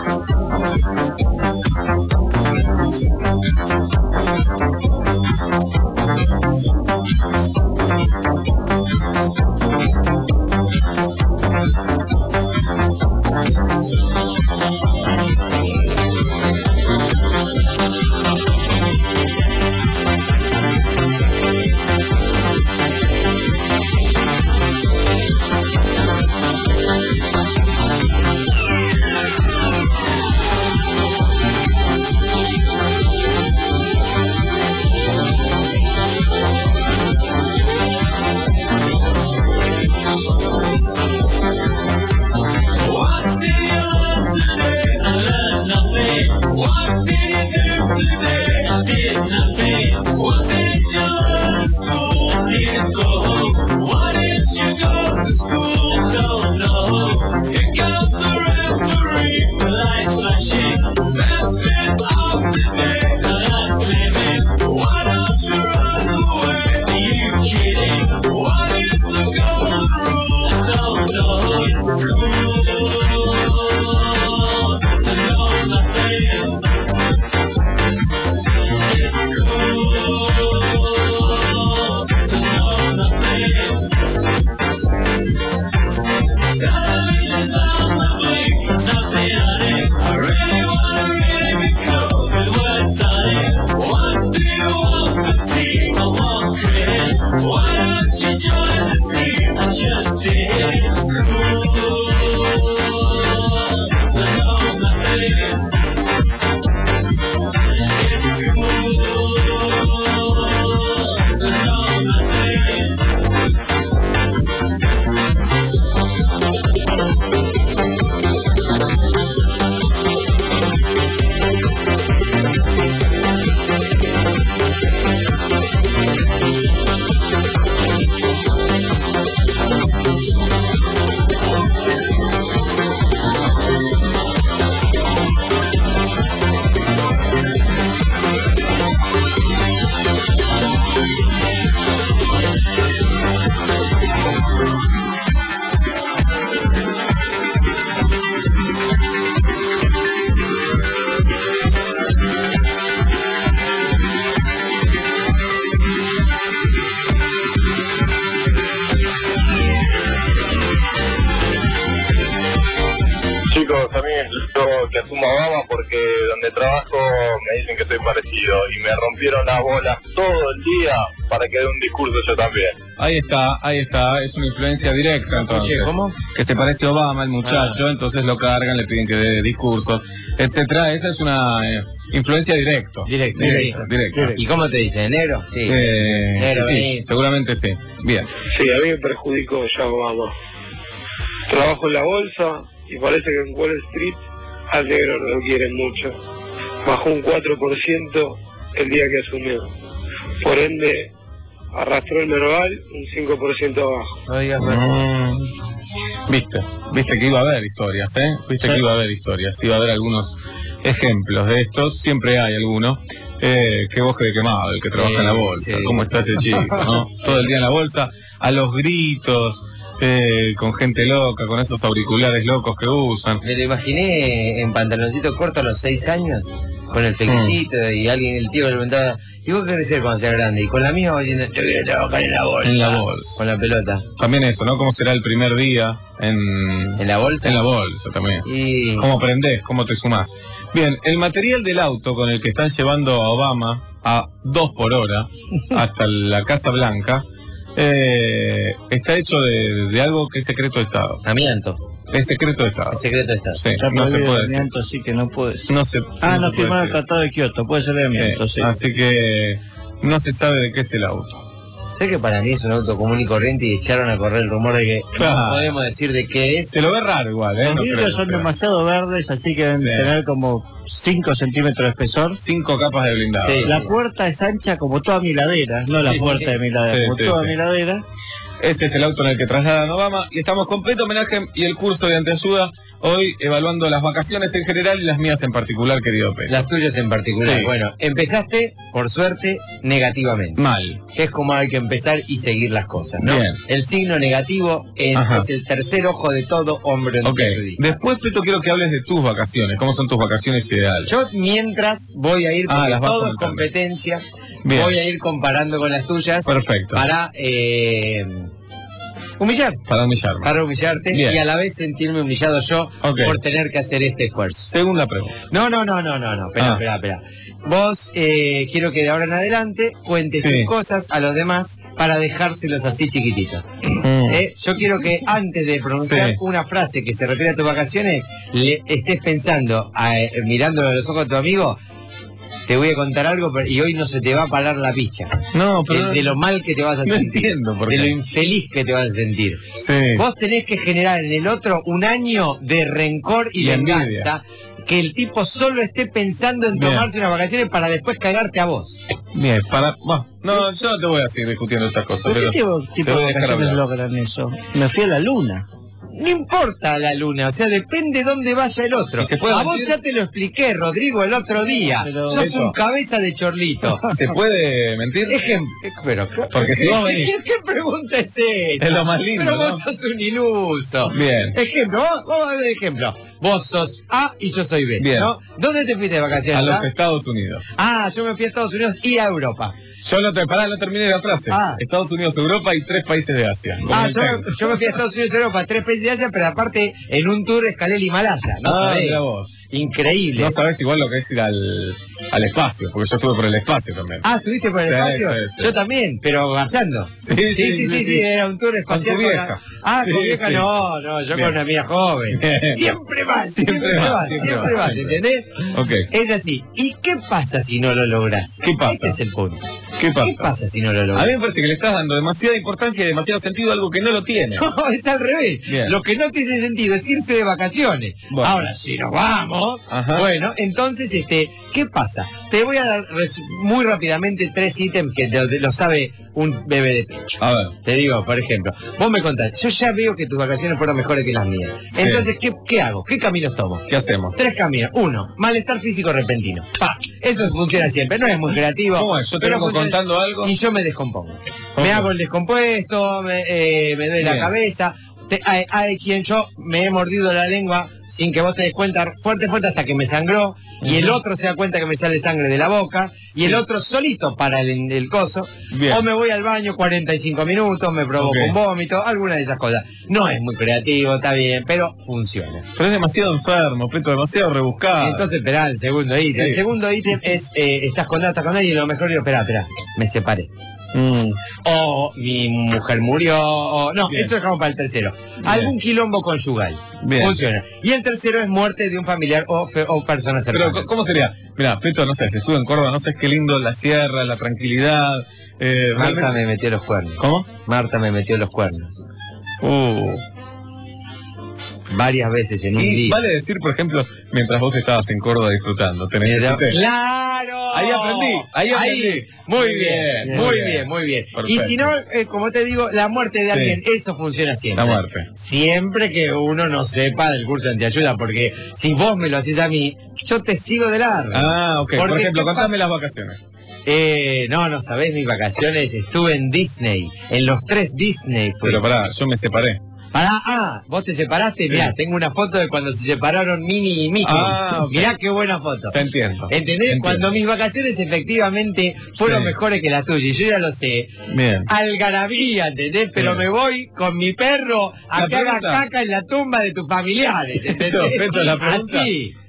Las bolas todo el día para que dé un discurso yo también. Ahí está, ahí está, es una influencia directa entonces. ¿Cómo? Que se parece a Obama el muchacho, ah. entonces lo cargan, le piden que dé discursos, etcétera. Esa es una eh, influencia directa. Directa, directa, directa. ¿Y cómo te dice? ¿Negro? Sí. Eh, negro, sí, venís. seguramente sí. Bien. Sí, a mí me perjudicó ya Obama. Trabajo en la bolsa y parece que en Wall Street al negro no lo quieren mucho. Bajó un cuatro por ciento el día que asumió. Por ende, arrastró el Merval un cinco por ciento abajo. Mm, viste, viste que iba a haber historias, ¿eh? Viste sí. que iba a haber historias, iba a haber algunos ejemplos de estos, siempre hay algunos. Eh, qué bosque de quemado, el que trabaja sí, en la bolsa, sí. ¿Cómo está ese chico, no? Todo el día en la bolsa, a los gritos, eh, con gente loca, con esos auriculares locos que usan. Me lo imaginé en pantaloncito corto a los seis años. Con el flequillito mm. y alguien, el tío le preguntaba, ¿y vos qué querés ser cuando seas grande? Y con la mía diciendo, yo quiero trabajar en la bolsa. En la bolsa. Con la pelota. También eso, ¿no? ¿Cómo será el primer día en... ¿En la bolsa? En la bolsa también. Y... ¿Cómo aprendés? ¿Cómo te sumás? Bien, el material del auto con el que están llevando a Obama a dos por hora hasta la Casa Blanca eh, está hecho de, de algo que es secreto de Estado. Amianto. Es secreto de Estado. Es secreto de Estado. Sí, no se puede decir. Así que no puede ser. No se, ah, no, no se firmaron el Tratado de Kioto, puede ser de amianto, sí, sí. Así que no se sabe de qué es el auto. Sé que para mí es un auto común y corriente y echaron a correr el rumor de que Claro. no podemos decir de qué es. Se lo ve raro igual, ¿eh? Los No vidrios creo, son pero- demasiado verdes, así que deben Sí. tener como cinco centímetros de espesor. Cinco capas de blindado. Sí. La puerta es ancha como toda mi ladera, no la Sí, puerta sí. de mi ladera, Sí, como sí, toda sí. mi ladera. Ese es el auto en el que trasladan a Obama y estamos con Peto Homenaje y el curso de Anteayuda hoy evaluando las vacaciones en general y las mías en particular, querido Peto. Las tuyas en particular. Sí. Bueno, empezaste, por suerte, negativamente. Mal. Que es como hay que empezar y seguir las cosas, ¿no? Bien. El signo negativo es, Ajá. es el tercer ojo de todo hombre Ok. periodista. Después, Peto, quiero que hables de tus vacaciones. ¿Cómo son tus vacaciones ideales? Yo mientras voy a ir, Ah, porque las vas todo es comentando. competencia, Bien. voy a ir comparando con las tuyas Perfecto. para eh, humillar, Para humillarme. para humillarte Bien. y a la vez sentirme humillado yo Ok. por tener que hacer este esfuerzo. Segunda pregunta. No, no, no, no, no, no, espera, Ah. espera, espera. Vos, eh, quiero que de ahora en adelante cuentes Sí. tus cosas a los demás para dejárselos así chiquititos. Eh, yo quiero que antes de pronunciar Sí. una frase que se refiere a tus vacaciones, le estés pensando, a, eh, mirándolo a los ojos a tu amigo, te voy a contar algo pero- y hoy no se te va a parar la picha. No, pero De, de lo mal que te vas a no sentir. entiendo por De lo qué. infeliz que te vas a sentir. Sí. Vos tenés que generar en el otro un año de rencor y, Y venganza. envidia. Que el tipo solo esté pensando en Bien. tomarse unas vacaciones para después cagarte a vos. Bien, para... Bueno, no, yo no te voy a seguir discutiendo estas cosas, ¿Por qué pero tipo, te tipo voy de a dejar vacaciones hablar. logran eso? Me fui a la luna. No importa la luna, o sea, depende dónde vaya el otro. ¿Y se puede A vos mentir? ya te lo expliqué, Rodrigo, el otro día. Pero- Sos Eso. un cabeza de chorlito. ¿Se puede mentir? Ejemplo. Pero, Porque si vos venís... ¿Qué, qué pregunta es esa? Es lo más lindo, Pero vos ¿no? sos un iluso. Bien. Ejemplo, vos, vos a ver ejemplo. Vos sos A y yo soy B. Bien. ¿No? ¿Dónde te fuiste de vacaciones? A los ah? Estados Unidos. Ah, yo me fui a Estados Unidos y a Europa. Yo no te... Pará, no terminé la frase. Ah. Estados Unidos, Europa y tres países de Asia. Como Ah, el yo, técnico. yo me fui a Estados Unidos y Europa, tres países de Asia, pero aparte en un tour escalé el Himalaya. No Ah, sabés. mira vos. Increíble. No sabes igual lo que es ir al, al espacio, porque yo estuve por el espacio también. Ah, ¿estuviste por el Sí, espacio? sí, sí. Yo también, pero marchando. Sí, Sí, sí, sí, sí, era un tour espacial. tu con vieja. la- Ah, Sí, con vieja sí. no, no, yo Bien. con una amiga joven. Bien. Siempre más, Siempre siempre, más, más, siempre siempre más. más, ¿entendés? Ok. Es así. ¿Y qué pasa si no lo lográs? ¿Qué pasa? Ese es el punto. ¿Qué pasa? ¿Qué pasa si no lo A lográs? mí me parece que le estás dando demasiada importancia y demasiado sentido a algo que no lo tiene. No, es al revés. Bien. Lo que no tiene sentido es irse de vacaciones. Bueno. Ahora, si nos vamos, Ajá. bueno, entonces, este, ¿qué pasa? Te voy a dar res- muy rápidamente tres ítems que lo, lo sabe un bebé de pecho. A ver. Te digo, por ejemplo, vos me contás, yo ya veo que tus vacaciones fueron mejores que las mías. Sí. Entonces, ¿qué, ¿qué hago? ¿Qué caminos tomo? ¿Qué hacemos? Tres caminos. Uno, malestar físico repentino. Pa, eso funciona siempre, no es muy creativo. ¿Cómo es? Yo te pero vengo funciona- contando algo. Y yo me descompongo. Ok. Me hago el descompuesto, me, eh, me doy la Bien. cabeza. Te- hay, hay quien yo me he mordido la lengua sin que vos te des cuenta, fuerte, fuerte, hasta que me sangró. Y el Ujú. otro se da cuenta que me sale sangre de la boca. Sí. Y el otro solito para el, el coso. Bien. O me voy al baño cuarenta y cinco minutos, me provoco Ok. un vómito, alguna de esas cosas. No es muy creativo, está bien, pero funciona. Pero es demasiado enfermo, Peto, demasiado rebuscado. Entonces, esperá, el segundo ítem. Sí. El segundo ítem es, eh, estás con estás con alguien y lo mejor digo, espera, espera, me separé. Mm. O mi mujer murió, o... No, Bien. eso dejamos para el tercero. Algún quilombo conyugal. Bien. Funciona. Y el tercero es muerte de un familiar o, fe- o persona Pero, cercana. ¿c- ¿cómo sería? Mira, Peto, no sé, si estuve en Córdoba, no sé qué lindo la sierra, la tranquilidad. Eh, Marta realmente- me metió los cuernos. ¿Cómo? Marta me metió los cuernos. Uh. Varias veces en un Y día. vale decir, por ejemplo, mientras vos estabas en Córdoba disfrutando, te necesité. ¡Claro! Ahí aprendí, ahí aprendí. Muy Muy bien, bien, muy muy bien, bien. muy bien. Perfecto. Y si no, eh, como te digo, la muerte de Sí. alguien, eso funciona siempre. La muerte. Siempre que uno no sepa del curso de antiayuda, porque si vos me lo haces a mí, yo te sigo de largo. Ah, ok. Por Porque, ejemplo, ¿qué contame pasa? las vacaciones. Eh, no, no sabés mis vacaciones, estuve en Disney, en los tres Disney fui. Pero pará, yo me separé. Pará, ah, vos te separaste, Sí. mirá, tengo una foto de cuando se separaron Minnie y Mickey. Ah, ok. Mirá qué buena foto. Ya entiendo. ¿Entendés? Entiendo. Cuando mis vacaciones efectivamente fueron Sí. mejores que las tuyas, y yo ya lo sé. Bien. Algarabía, ¿entendés? Pero me voy con mi perro a La que haga pregunta- caca en la tumba de tus familiares, ¿entendés? Peto, Peto, la pregunta, Así.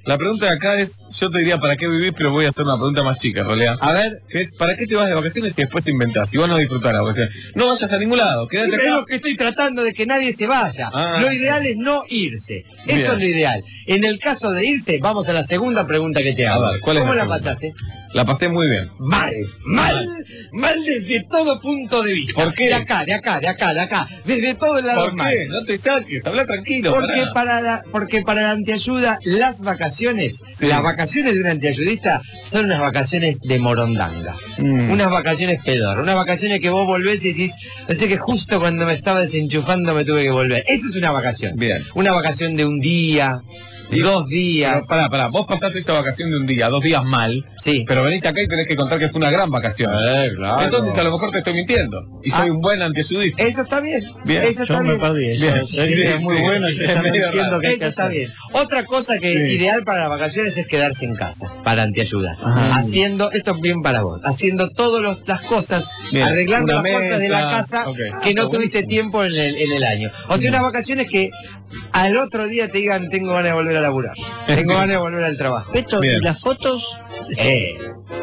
La pregunta de acá es, yo te diría para qué vivís, pero voy a hacer una pregunta más chica en realidad. A ver. Que es, ¿para qué te vas de vacaciones y después inventás? Si vos no disfrutás las vacaciones. No vayas a ningún lado, quédate Sí, acá. es lo que estoy tratando de que nadie se vaya. Ah. Lo ideal es no irse. Eso Bien. es lo ideal. En el caso de irse, vamos a la segunda pregunta que te hago. A ver, ¿cuál es ¿Cómo la la pregunta? pasaste? La pasé muy bien. Mal, mal, mal desde todo punto de vista. ¿Por qué? De acá, de acá, de acá, de acá. Desde todo el lado ¿Por mal. qué? No te saques, habla tranquilo. Porque pará. para, la, porque para la antiayuda, las vacaciones, Sí. las vacaciones de un antiayudista son unas vacaciones de morondanga. Mm. Unas vacaciones pedor. Unas vacaciones que vos volvés y decís, pensé que justo cuando me estaba desenchufando me tuve que volver. Esa es una vacación. Bien. Una vacación de un día, Y- dos días. Pero pará, pará, vos pasaste esa vacación de un día, dos días mal, Sí. pero venís acá y tenés que contar que fue una gran vacación. Eh, claro. Entonces a lo mejor te estoy mintiendo. Y soy Ah. un buen antiayudista. Eso está bien. Bien. Eso está Yo me bien. perdí. Eso, Bien. eso Sí, es muy sí. bueno. Yo Es ya no medio entiendo raro. qué hay que Eso está hacer. bien. Otra cosa que Sí. ideal para las vacaciones es quedarse en casa, para antiayuda. Ajá. Haciendo, esto es bien para vos, haciendo todas las cosas, Bien. arreglando Una las cosas de la mesa. casa Ok. que no Ah, tuviste buenísimo. tiempo en el, en el año. O sea, unas vacaciones que al otro día te digan, tengo ganas de volver a laburar, tengo ganas de volver al trabajo. Esto, Bien. y las fotos. Eh,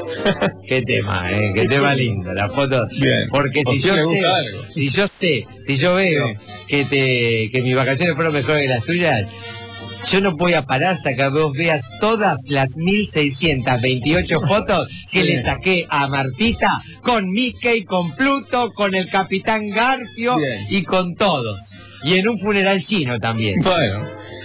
qué tema, eh, qué tema lindo, la foto. Bien. Porque O si si yo le sé, gusta algo. si yo sé, si yo veo Sí. que te, que mis vacaciones fueron mejores que las tuyas, yo no voy a parar hasta que vos veas todas las mil seiscientas veintiocho fotos que Sí. le saqué a Martita con Mickey, con Pluto, con el Capitán Garfio Bien. y con todos. Y en un funeral chino también. Bueno.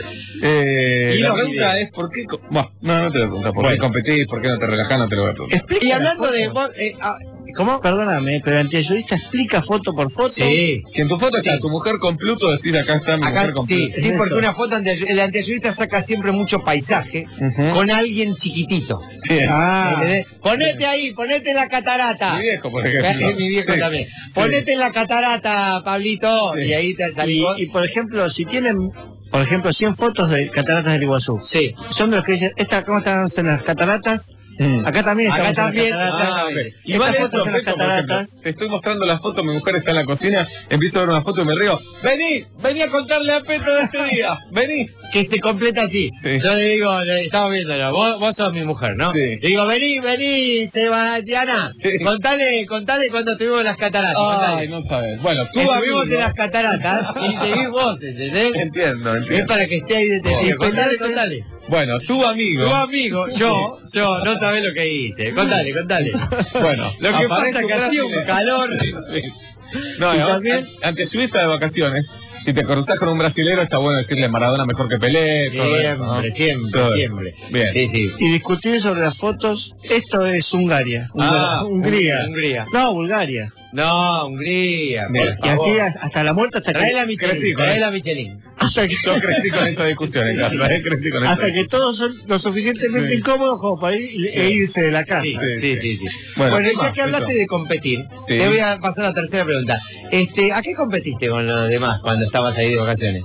Eh, Y la los pregunta videos. es ¿por qué? co- Bueno, no, no te lo pregunto. ¿Por qué Bueno. competís? ¿Por qué no te relajás? No te lo voy a preguntar. Y hablando de vos, eh, ah, ¿cómo? Perdóname, pero el antiayudista explica foto por foto. Sí. Si en tu foto Sí. está tu mujer con Pluto, decís acá está mi Acá, mujer con sí, Pluto. sí, Es porque eso. una foto, anti- el antiayudista saca siempre mucho paisaje Ujú. con alguien chiquitito. Bien. Ah, ¿Entendés? Ponete ahí, ponete en la catarata. Mi viejo, por ejemplo. Eh, Mi viejo Sí. también. Sí. Ponete en la catarata, Pablito, Sí. y ahí te y, salí. y, por ejemplo, si tienen, por ejemplo, cien fotos de cataratas del Iguazú, Sí. son de los que dicen, esta, ¿cómo están en las cataratas? Mm. Acá también Acá estamos también. en las cataratas. Ah, ok. Y Estas vale fotos otro en las efecto, por ejemplo. cataratas. Te estoy mostrando la foto, mi mujer está en la cocina, empiezo a ver una foto y me río. Vení, vení a contarle a Petro de este día. Vení. Que se completa así. Sí. Yo le digo, le- estamos viéndolo, vos, vos sos mi mujer, ¿no? Sí. Le digo, vení, vení, Sebastiana, Sí. contale, contale cuando estuvimos en las cataratas. contale. Ay, no sabes. Bueno, tú Estuvimos amigo. en las cataratas y te vi vos, ¿entendés? Entiendo, Es entiendo. para que esté ahí detenido. Oh. Contale, contale. Bueno, tu amigo. Tu amigo, yo, yo, no sabés lo que hice. Contale, contale. Bueno, Lo que aparece pasa es que un hacía un brasilero. calor. Sí, sí. No, Y y además, también- an- antiayudista de vacaciones, si te cruzás con un brasilero, está bueno decirle Maradona mejor que Pelé. todo eso, ¿no? Siempre, siempre, Todo eso. siempre. Bien. Sí, sí. Y discutir sobre las fotos, esto es Hungaria. Ah, Hungría. Hungría. No, Bulgaria. No, Hungría. Bien. Por Y así favor. hasta la muerte, hasta Trae que, la Crecí Michelin, con trae eso. la Michelin. hasta que, Yo crecí con esa discusión en casa, ¿eh? Crecí con esa hasta que discusión. todos son lo suficientemente Sí. incómodos como para ir, e irse de la casa. Sí, Sí, sí, sí. sí, sí. Bueno, Bueno, ¿qué ya más, que hablaste Beto? de competir, Sí. te voy a pasar a la tercera pregunta. Este, ¿a qué competiste con los demás cuando estabas ahí de vacaciones?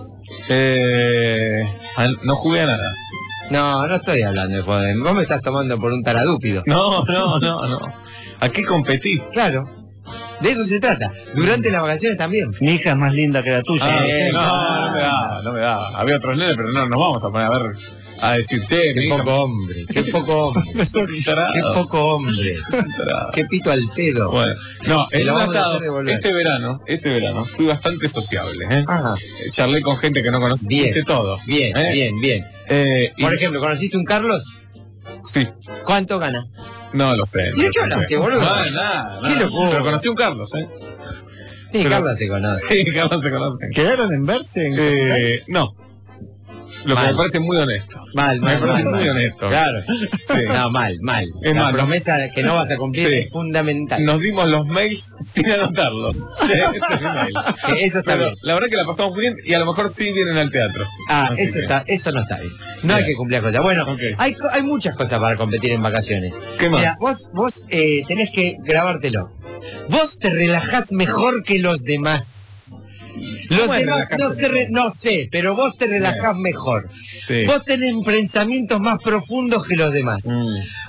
Eh, al- no jugué a nada. No, no estoy hablando de joder. Vos me estás tomando por un taradúpido. No, no, no, no. ¿A qué competí? Claro. De eso se trata. Durante las vacaciones también. Mi hija es más linda que la tuya. Ah, Sí, no, claro. no me daba, no me daba. Había otros nenes, pero no nos vamos a poner a ver, a decir, che, mi Qué hija- poco hombre. Qué poco hombre. Sos un tarado. Qué poco hombre. Sos un tarado. Qué pito al pedo. Bueno, no, Te en lo un vamos a asado, hacer devolver. este verano, este verano, fui bastante sociable, ¿eh? Ajá. Eh, Charlé con gente que no conocí, Bien. hice todo. Bien, ¿eh? bien, bien. Eh, y- Por ejemplo, ¿conociste un Carlos? sí, ¿Cuánto gana? no lo sé. ¿Y de no qué lo sé. hablaste, boludo? No, nada, Qué nada. locura. Pero conocí a un Carlos, ¿eh? Sí, Pero- Carlos te conoce. Sí, Carlos se conoce. ¿Quedaron en verse? En Eh, no. Lo que Mal. me parece muy honesto. Mal, Me mal, parece mal, muy mal. honesto. Claro. Sí. No, mal, mal. Es la mal. promesa que no vas a cumplir Sí. es fundamental. Nos dimos los mails sin anotarlos. Sí, este es mi mail. Que eso está Pero bien. la verdad que la pasamos muy bien y a lo mejor sí vienen al teatro. Ah, Así eso que- está, eso no está bien. No hay Bien. que cumplir cosas. Bueno, Ok. hay, co- hay muchas cosas para competir en vacaciones. ¿Qué más? Mira, vos, vos eh, tenés que grabártelo. Vos te relajás mejor que los demás. Los ¿Cómo es demás relajarse no, se re- mejor? no sé, pero vos te relajás mejor. Sí. Vos tenés pensamientos más profundos que los demás. Mm.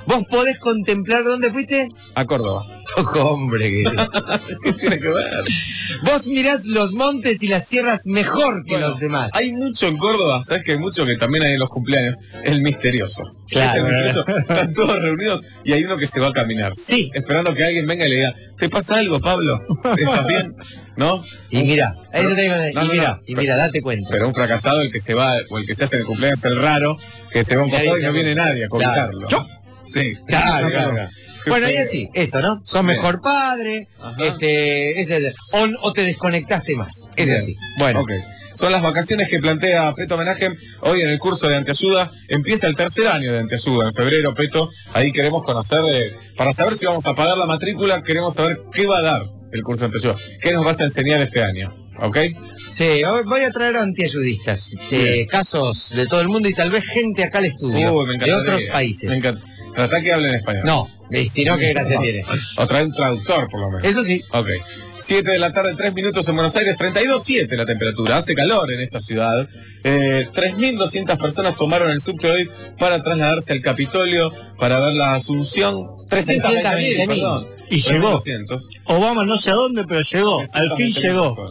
Vos podés contemplar, ¿dónde fuiste? A Córdoba. Ojo, hombre, que... ¿Qué tiene que ver? Vos mirás los montes y las sierras mejor que Bueno, los demás. Hay mucho en Córdoba, ¿sabes que hay mucho que también hay en los cumpleaños? El misterioso. Claro. El misterioso. Están todos reunidos y hay uno que se va a caminar. Sí. Esperando que alguien venga y le diga, ¿te pasa algo, Pablo? ¿Estás bien? ¿No? Y mira, ahí no tengo... No, y no, mira, no. y mira, date cuenta. Pero un fracasado, el que se va, o el que se hace en el cumpleaños es el raro, que se va a un costado y no viene nadie a comentarlo. Claro. Sí. Claro, No, claro. no. Bueno, y así, eso, ¿no? Sos Bien. mejor padre, Ajá. este, ese, o, o te desconectaste más. Es Bien. así. Bueno. Ok. Son las vacaciones que plantea Peto Homenaje hoy en el curso de Anteayuda. Empieza el tercer año de Anteayuda, en febrero, Peto. Ahí queremos conocer, eh, para saber si vamos a pagar la matrícula, queremos saber qué va a dar el curso de Anteayuda. ¿Qué nos vas a enseñar este año? ¿Ok? Sí, hoy voy a traer antiayudistas, de casos de todo el mundo y tal vez gente acá al estudio, Uy, me de encantaría. otros países. Me encanta. Trata que hablen español. No, y si no, qué gracia No. tiene. O traer un traductor, por lo menos. Eso sí. Ok. siete de la tarde, tres minutos en Buenos Aires, treinta y dos punto siete la temperatura. Hace calor en esta ciudad. Eh, tres mil doscientas personas tomaron el subte hoy para trasladarse al Capitolio para ver la Asunción. trescientos veinte mil, perdón. Y llegó. doscientos. Obama no sé a dónde, pero llegó. Al fin llegó.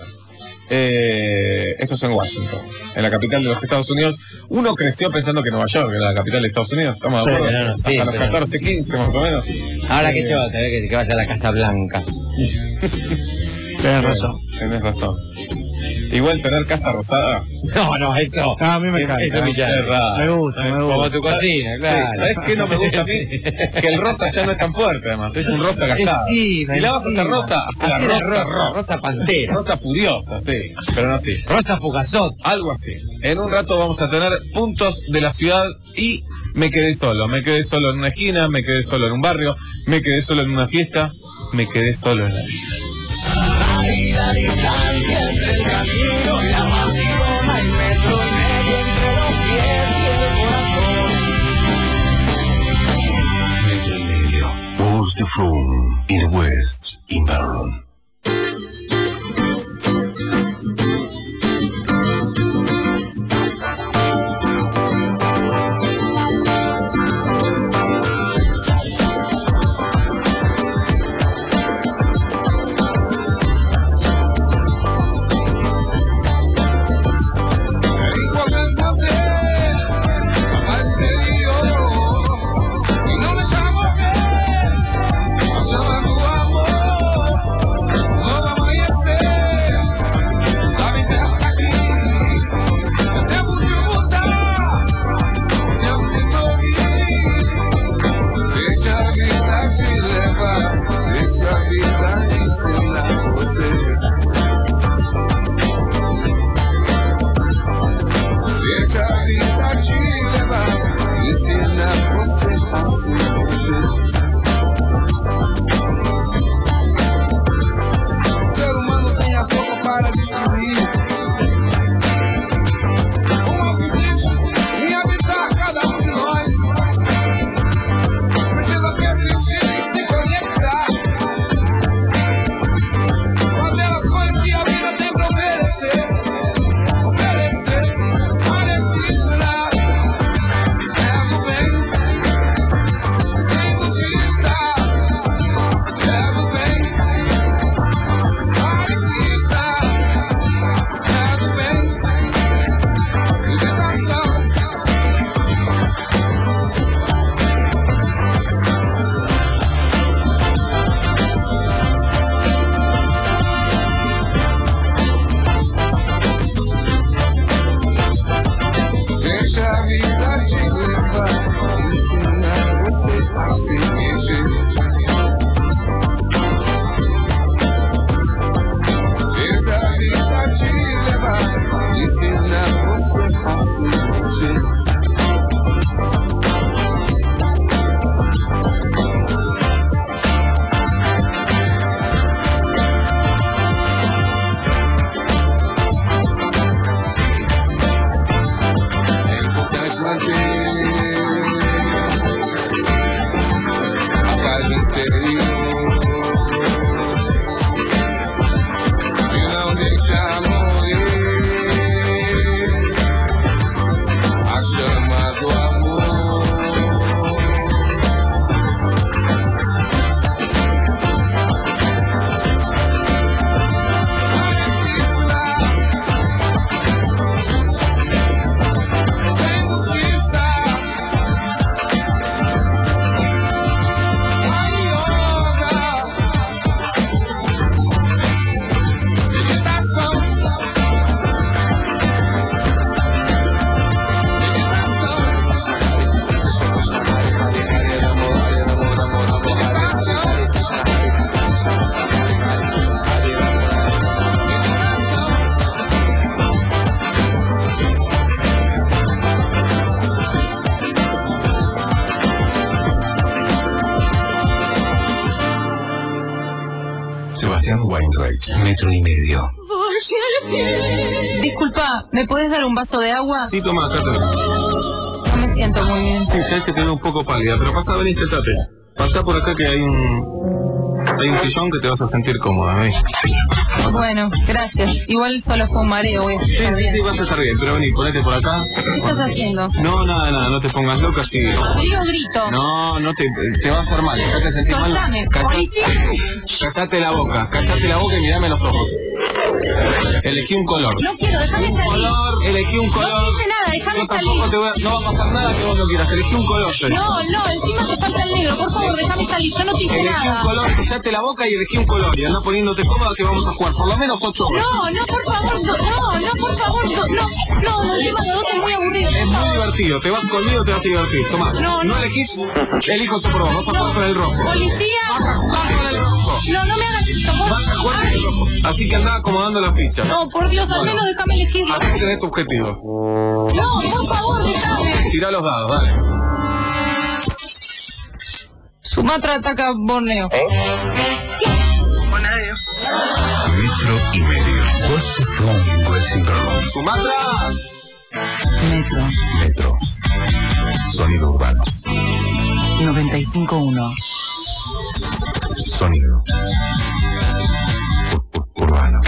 Eh, eso es en Washington, en la capital de los Estados Unidos. Uno creció pensando que Nueva York era la capital de Estados Unidos, estamos de Sí, acuerdo. no, no, Hasta sí, los pero- catorce, quince más o menos. Ahora que Eh, te va a tener que, que vaya a la Casa Blanca. Tenés razón. Tenés razón. Igual tener casa rosada. No, no, eso. Ah, a mí me es- cae. eso es Me raro. gusta, me Como gusta. tu cocina, claro. Sí, ¿sabes qué no me gusta a mí? Que el rosa ya no es tan fuerte, además. Es un rosa gastado. Sí, si la vas a hacer encima. rosa, hacela Hacela rosa, rosa, rosa. rosa pantera. Rosa furiosa, sí. Pero no así. Rosa Fugazot. Algo así. En un rato vamos a tener puntos de la ciudad y me quedé solo. Me quedé solo en una esquina, me quedé solo en un barrio, me quedé solo en una fiesta, me quedé solo en la vida. Ahí la distancia entre el camino y la pasión, hay metro y medio entre los pies y el corazón. Metro y medio. Walls to From in the West, in Barron. Deixa a vida te levar, ensina você a ser você. O ser humano tem a força para destruir. O mal que existe em habitar cada um de nós. Precisa persistir, se conectar. Fazer as coisas que a vida tem pra oferecer. Oferecer. Deixa a vida te levar, ensinar você a se mexer. Deixa a vida te levar, ensinar você a se mexer. É importante manter a paz interior e não deixar morrer a chama do amor. Sebastián Weinreich, metro y medio. Disculpa, ¿me podés dar un vaso de agua? Sí, toma, trátelo. No me siento muy bien. Sí, sabes que te veo un poco pálida, pero pasa, ven y sentate. Pasá por acá que hay un... Hay un sillón que te vas a sentir cómoda, ¿eh? Bueno, gracias. Igual solo fue un mareo, voy a Sí, estar sí, bien. sí, vas a estar bien, pero vení, ponete por acá. ¿Qué estás haciendo? No, nada, nada, no te pongas loca, sí. Digo grito. No, no te, te va a hacer mal, ya te sentís mal. Soltame, Calla- policía. Callate la boca, callate la boca y mirame a los ojos. Elegí un color. No quiero, déjame salir. Color, elegí un color. No dice nada, déjame Yo salir. tampoco te voy a, no va a pasar nada que vos no quieras, elegí un color. Tere. No, no, encima te falta el negro. Por favor, déjame salir. Yo no te dije Elegí nada. un color, callate la boca y elegí un color. Y anda poniéndote cómoda que vamos a jugar por lo menos ocho horas. No, no, por favor, no, no, no, por favor, no, no, no, no, encima de vos es muy aburrido. Es muy divertido, te vas conmigo, te vas a divertir. Tomá, No, no. elegís, elijo yo por vos, vas a jugar con el rojo. Policía. Vas a jugar con el rojo. No, no me hagas esto, vos. Vas a jugar con el rojo. Así que anda acomodando las fichas. No, por Dios, al Bueno. menos déjame elegirlo. Así tenés tu objetivo. No, por favor, déjame. Tirá los dados, dale. Sumatra ataca a Borneo. Metro y medio. What's the phone in West Berlin? ¡Sumatra! Metro Metro. Sonido urbano. noventa y cinco punto uno. Sonido. Ur- ur- urbano.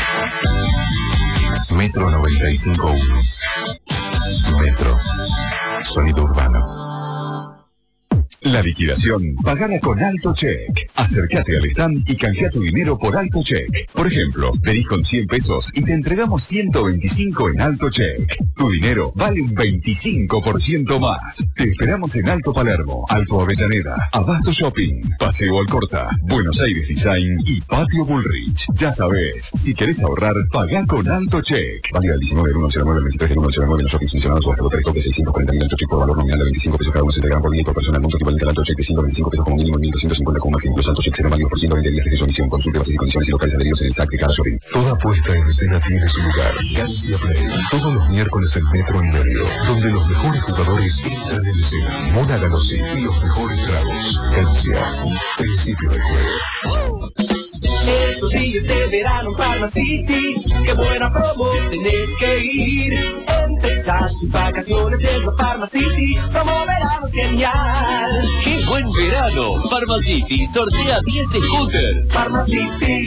Metro noventa y cinco punto uno. Metro. Sonido urbano. La liquidación, pagala con Alto Check. Acércate al stand y canjea tu dinero por Alto Check. Por ejemplo, venís con cien pesos y te entregamos ciento veinticinco en Alto Check. Tu dinero vale un veinticinco por ciento más. Te esperamos en Alto Palermo, Alto Avellaneda, Abasto Shopping, Paseo Alcorta, Buenos Aires Design y Patio Bullrich. Ya sabes, si querés ahorrar, pagá con Alto Check. Válida el diecinueve del uno cero nueve al veintitrés del uno cero nueve en los shoppings funcionados o hasta tres toques seiscientos cuarenta mil Alto Check por valor nominal de veinticinco pesos cada uno se entregan por día y por persona. El monto equivalente al Alto Check de ciento veinticinco pesos como mínimo y mil doscientos cincuenta como máximo. Los Alto Check serán válidos por ciento veinte días de su emisión. Consulte bases y condiciones y locales adheridos en el S A C de cada shopping. Toda puesta en escena tiene su lugar. Galicia Play. Todos los miércoles en Metro y medio, donde los mejores jugadores entran en escena. Mona Galossi y los mejores tragos. Galicia. Principio del juego. Esos días de verano en Pharma City, qué buena promo, tenés que ir. Empezar tus vacaciones yendo a Pharma City, promo verano es genial. ¡Qué buen verano! Pharma City sortea diez scooters. Pharma City.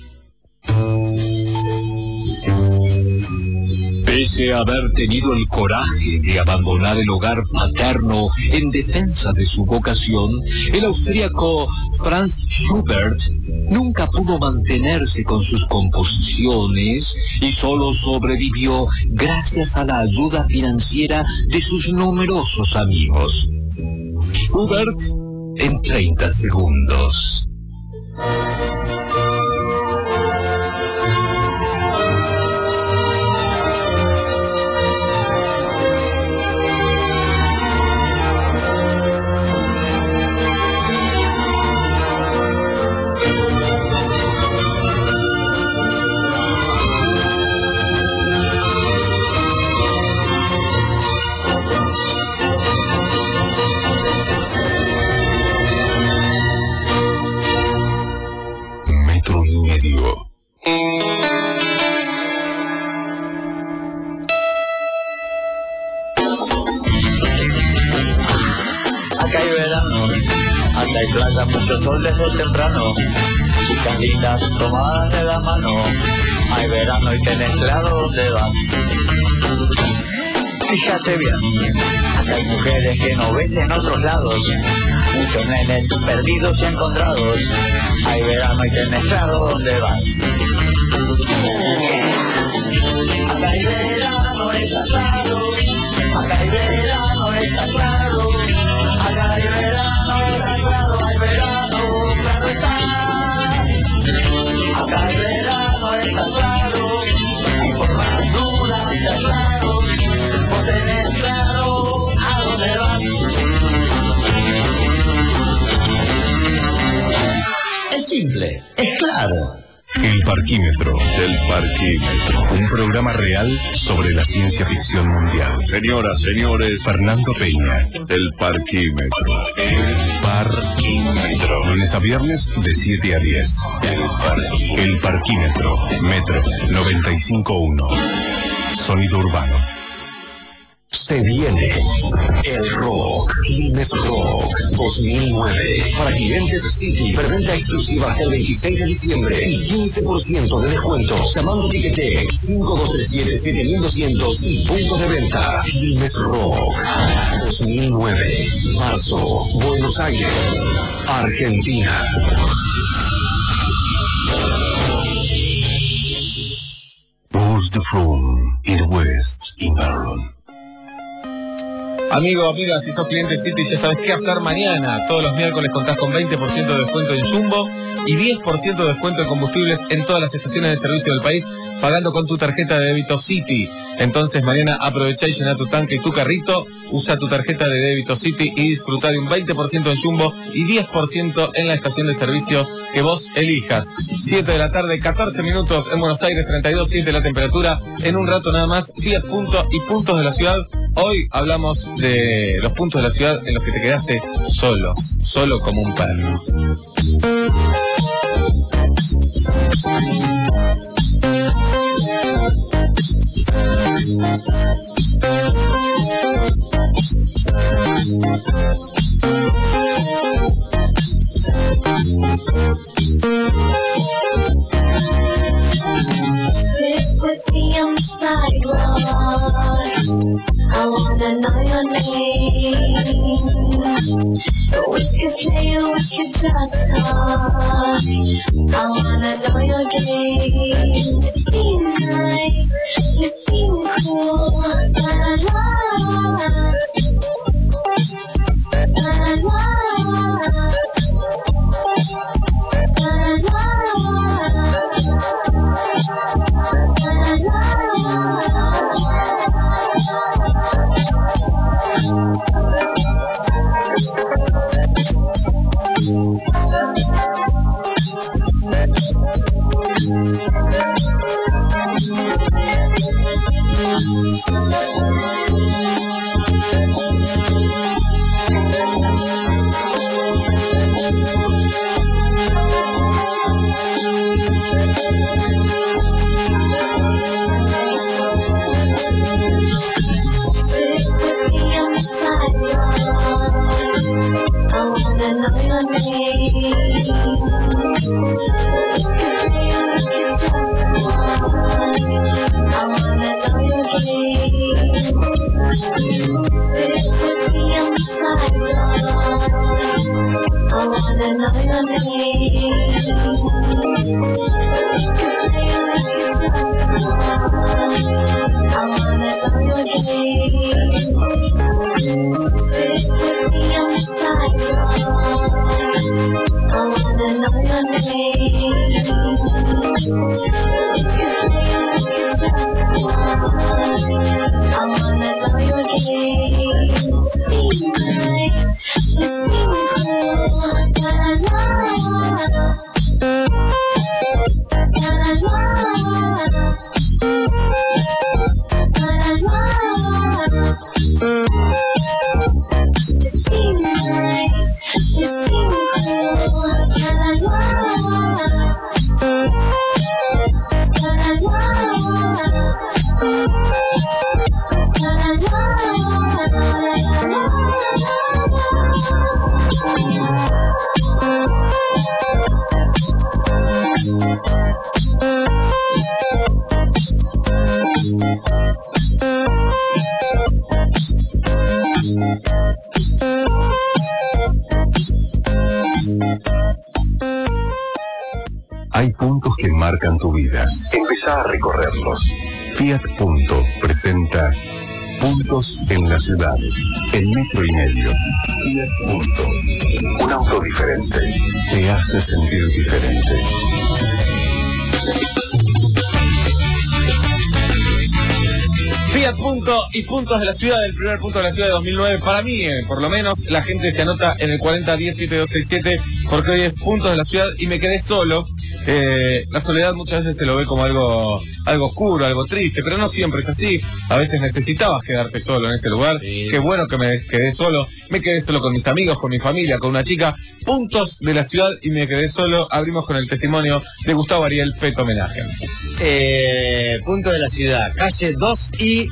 Pese a haber tenido el coraje de abandonar el hogar paterno en defensa de su vocación, el austríaco Franz Schubert nunca pudo mantenerse con sus composiciones y solo sobrevivió gracias a la ayuda financiera de sus numerosos amigos. Schubert en treinta segundos. Metro y medio. Acá hay verano, acá hay playa, mucho sol desde temprano, chicas lindas tomadas de la mano, hay verano y tenés claro dónde vas. Fíjate bien, acá hay mujeres que no ves en otros lados, muchos nenes perdidos y encontrados, hay verano y tenés claro dónde vas. Acá hay verano, está claro, acá hay verano, está claro. Acá hay verano, está claro, hay verano, claro está. Acá hay verano, está claro, y por más dudas está claro, vos tenés claro a dónde vas. Es simple, es claro. El Parquímetro. El Parquímetro. Un programa real sobre la ciencia ficción mundial. Señoras, señores. Fernando Peña. El Parquímetro. El Parquímetro. Lunes a viernes de siete a diez. El Parquímetro. El Parquímetro. Metro noventa y cinco punto uno. Sonido urbano. Se viene el Rock, Quilmes Rock dos mil nueve. Para clientes City, preventa exclusiva el veintiséis de diciembre y quince por ciento de descuento. Llamando Tiquete cinco dos tres siete siete mil doscientos y punto de venta. Quilmes Rock dos mil nueve. Marzo, Buenos Aires, Argentina. Who's the from in the West, in Maryland. Amigo, amiga, si sos cliente City ya sabes qué hacer mañana. Todos los miércoles contás con veinte por ciento de descuento en Jumbo y diez por ciento de descuento en combustibles en todas las estaciones de servicio del país, pagando con tu tarjeta de débito City. Entonces mañana aprovecha y llena tu tanque y tu carrito, usa tu tarjeta de débito City y disfruta de un veinte por ciento en Jumbo y diez por ciento en la estación de servicio que vos elijas. siete de la tarde, catorce minutos en Buenos Aires, treinta y dos, siete la temperatura. En un rato nada más, diez puntos y puntos de la ciudad. Hoy hablamos de los puntos de la ciudad en los que te quedaste solo, solo como un perro. Sit with me on the sidewalk. I wanna know your name. We could play or we could just talk. I wanna know your game. You seem nice, you seem cool. La la la, la la. Hay puntos que marcan tu vida. Empezá a recorrerlos. Fiat Punto presenta Puntos en la Ciudad, en metro y medio. Fiat Punto. Un auto diferente te hace sentir diferente. Fiat Punto y puntos de la ciudad, el primer punto de la ciudad de dos mil nueve. Para mí, eh, por lo menos, la gente se anota en el cuarenta diez siete dos seis siete porque hoy es puntos de la ciudad y me quedé solo. Eh, la soledad muchas veces se lo ve como algo, algo oscuro, algo triste, pero no siempre es así. A veces necesitabas quedarte solo en ese lugar. Sí. Qué bueno que me quedé solo. Me quedé solo con mis amigos, con mi familia, con una chica. Puntos de la ciudad y me quedé solo. Abrimos con el testimonio de Gustavo Ariel Peto Homenaje. Eh, punto de la ciudad, calle dos y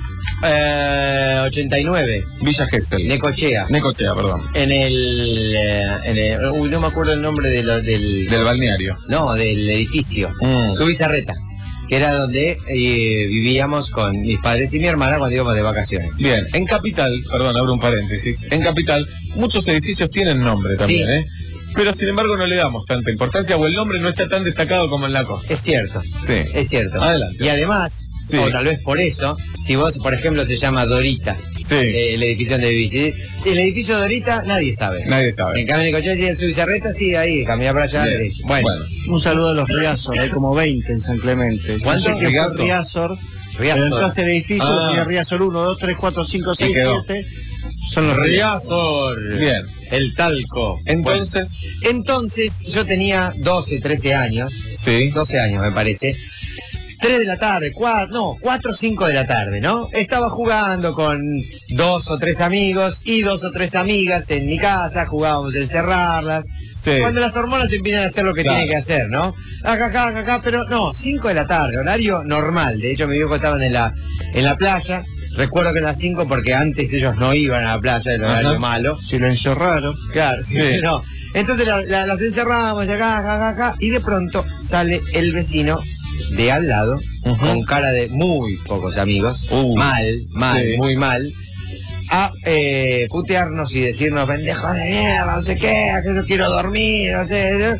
eh, ochenta y nueve. Villa Gesell. Necochea. Necochea, perdón. En el, eh, en el... Uy, no me acuerdo el nombre de lo, del... Del balneario. No, del edificio. Mm. Subizarreta, que era donde eh, vivíamos con mis padres y mi hermana cuando íbamos de vacaciones. Bien, en Capital, perdón, abro un paréntesis, en Capital muchos edificios tienen nombre también, sí. ¿eh? Pero sin embargo no le damos tanta importancia o el nombre no está tan destacado como en la costa. Es cierto, sí. Es cierto. Adelante. Y además, sí. O tal vez por eso, si vos, por ejemplo, se llama Dorita, sí. eh, el edificio de edificio, el edificio Dorita nadie sabe. Nadie sabe. En cambio, en Necochea y en Subizarreta, sí, ahí, camina para allá. Derecho. Bueno. bueno, un saludo a los Riazor, hay como veinte en San Clemente. ¿Cuántos? Riazor. Riazor. Pero entras el edificio, ah. tenía Riazor uno, dos, tres, cuatro, cinco, seis, siete. Son los Riazor. Bien. El talco. Entonces. Bueno, entonces, yo tenía doce, trece años. Sí. doce años, me parece. tres de la tarde, cuatro, no, cuatro o cinco de la tarde, ¿no? Estaba jugando con dos o tres amigos y dos o tres amigas en mi casa, jugábamos a encerrarlas. Sí. Cuando las hormonas empiezan a hacer lo que claro. tienen que hacer, ¿no? Acá, acá, acá, acá, pero no, cinco de la tarde, horario normal. De hecho, mi viejo estaban en la, en la playa. Recuerdo que a las cinco porque antes ellos no iban a la playa, el horario Ajá. malo. Silencio raro. Claro, sí. sí. No. Entonces la, la, las encerramos acá, acá, acá, acá, y de pronto sale el vecino de al lado, uh-huh. con cara de muy pocos amigos, uh, mal, mal, sí. muy mal, a eh, putearnos y decirnos, pendejos de mierda, no sé qué, que yo quiero dormir, no sé.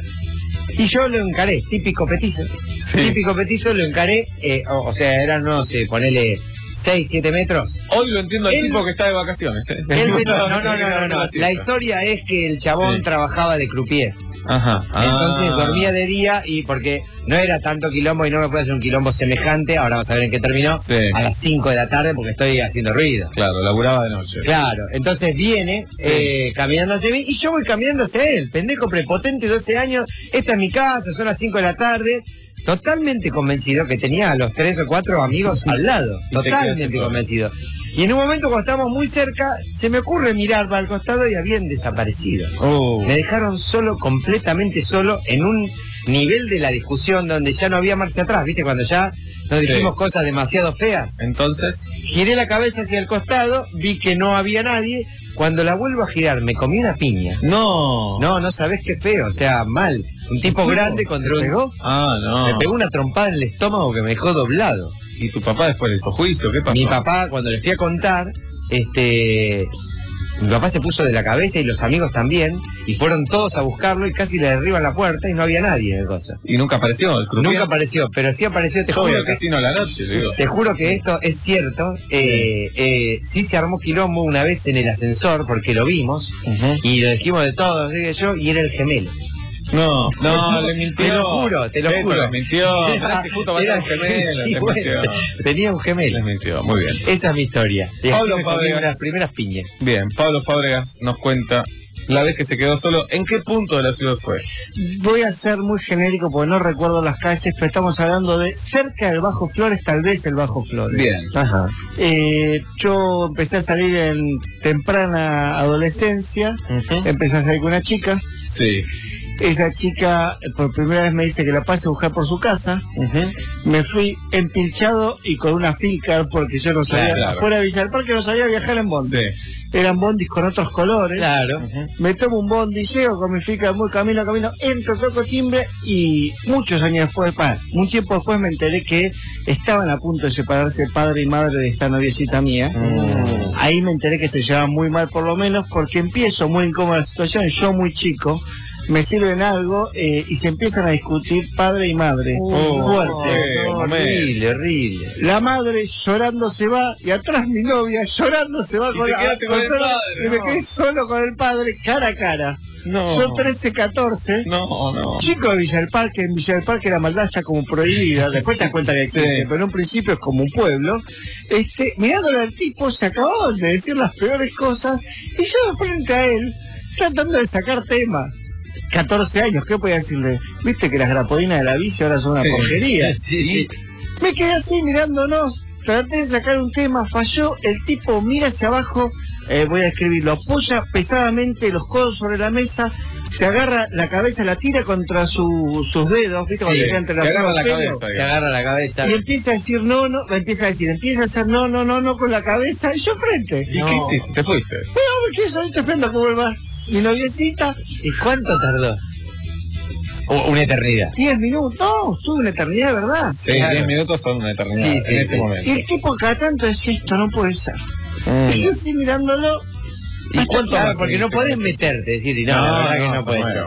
Y yo lo encaré, típico petizo. Sí. Típico petizo, lo encaré, eh, o, o sea, eran, no sé, ponele seis, siete metros. Hoy lo entiendo al el, tipo que está de vacaciones, ¿eh? El, no, no, no, no, no, no. La historia es que el chabón sí. trabajaba de croupier. Ajá. Entonces ah. dormía de día y porque no era tanto quilombo y no me puede hacer un quilombo semejante, ahora vamos a ver en qué terminó, sí. a las cinco de la tarde porque estoy haciendo ruido. Claro, laburaba de noche. Claro, entonces viene sí. eh, caminando hacia mí y yo voy caminando hacia él, pendejo prepotente, doce años, esta es mi casa, son las cinco de la tarde, totalmente convencido que tenía a los tres o cuatro amigos al lado, totalmente convencido. Y en un momento cuando estábamos muy cerca, se me ocurre mirar para el costado y habían desaparecido. Oh. Me dejaron solo, completamente solo, en un nivel de la discusión donde ya no había marcha atrás, ¿viste? Cuando ya nos dijimos sí. cosas demasiado feas. Entonces, giré la cabeza hacia el costado, vi que no había nadie. Cuando la vuelvo a girar, me comí una piña. No. No, no sabés qué feo, o sea, mal. Un tipo grande contra un... pegó? Ah, no. Me pegó una trompada en el estómago que me dejó doblado. ¿Y tu papá después le hizo juicio? ¿Qué pasó? Mi papá, cuando le fui a contar, este... mi papá se puso de la cabeza y los amigos también, y fueron todos a buscarlo y casi le derriban la puerta y no había nadie en el cosa. ¿Y nunca apareció el croupier? Nunca apareció, pero sí apareció, te Yo juro que... casino a la noche, digo. Te juro que esto es cierto, sí. Eh, eh, sí se armó quilombo una vez en el ascensor, porque lo vimos, uh-huh. y lo dijimos de todos, dije yo, y era el gemelo. No, no, le mintió. Te lo juro, te lo Beto juro. Le mintió. Parece justo va a tener un gemelo. Sí, bueno, tenía un gemelo. Les mintió, muy bien. Esa es mi historia. Pablo Fábregas. Las primeras piñas. Bien, Pablo Fábregas nos cuenta la vez que se quedó solo. ¿En qué punto de la ciudad fue? Voy a ser muy genérico porque no recuerdo las calles, pero estamos hablando de cerca del Bajo Flores, tal vez el Bajo Flores. Bien. Ajá. Eh, yo empecé a salir en temprana adolescencia, uh-huh. empecé a salir con una chica. Sí. Esa chica por primera vez me dice que la pase a buscar por su casa. Uh-huh. Me fui empilchado y con una finca porque yo no sabía, claro, claro. fuera de Villa del Parque no sabía viajar en bondi. Sí. Eran bondis con otros colores. Claro. Uh-huh. Me tomo un bondi, llego con mi finca muy camino a camino, entro, toco timbre y muchos años después, pa, un tiempo después me enteré que estaban a punto de separarse padre y madre de esta noviecita mía. Uh-huh. Ahí me enteré que se llevaban muy mal por lo menos porque empiezo muy incómoda la situación, yo muy chico. Me sirven algo eh, y se empiezan a discutir padre y madre. Oh, fuerte. Oh, horrible, horrible. La madre llorando se va y atrás mi novia llorando se va y con, la, con, con el solo, padre. Y me no. quedé solo con el padre, cara a cara. No. Son trece, catorce. No, no. Chico de Villa del Parque, en Villa del Parque la maldad está como prohibida. Después te das cuenta que existe, sí. pero en un principio es como un pueblo. Este, mirándole al tipo, se acababan de decir las peores cosas y yo frente a él, tratando de sacar tema. catorce años, ¿qué podía decirle? Viste que las grapodinas de la bici ahora son una Sí. porquería. Sí, sí. Me quedé así mirándonos, traté de sacar un tema, falló, el tipo mira hacia abajo, eh, voy a escribirlo, apoya pesadamente los codos sobre la mesa, se agarra la cabeza, la tira contra su, sus dedos, ¿viste? Sí, Cuando queda entre se las agarra manos la pelo, cabeza, se agarra la cabeza. y empieza a decir no, no, empieza a decir, empieza a hacer no, no, no, no con la cabeza, y yo frente. ¿Y no. qué hiciste? ¿Te fuiste? Bueno, me quedé solito esperando a que vuelva mi noviecita. ¿Y cuánto tardó? O- Una eternidad. Diez minutos, no, estuve una eternidad, ¿verdad? Sí, diez minutos son una eternidad Sí, sí, en ese sí. momento. Y el tipo cada tanto decía, esto no puede ser. Mm. Y yo así mirándolo. ¿Y cuánto? Claro, más porque no podés meterte, decir, y no, la verdad que no puede ser.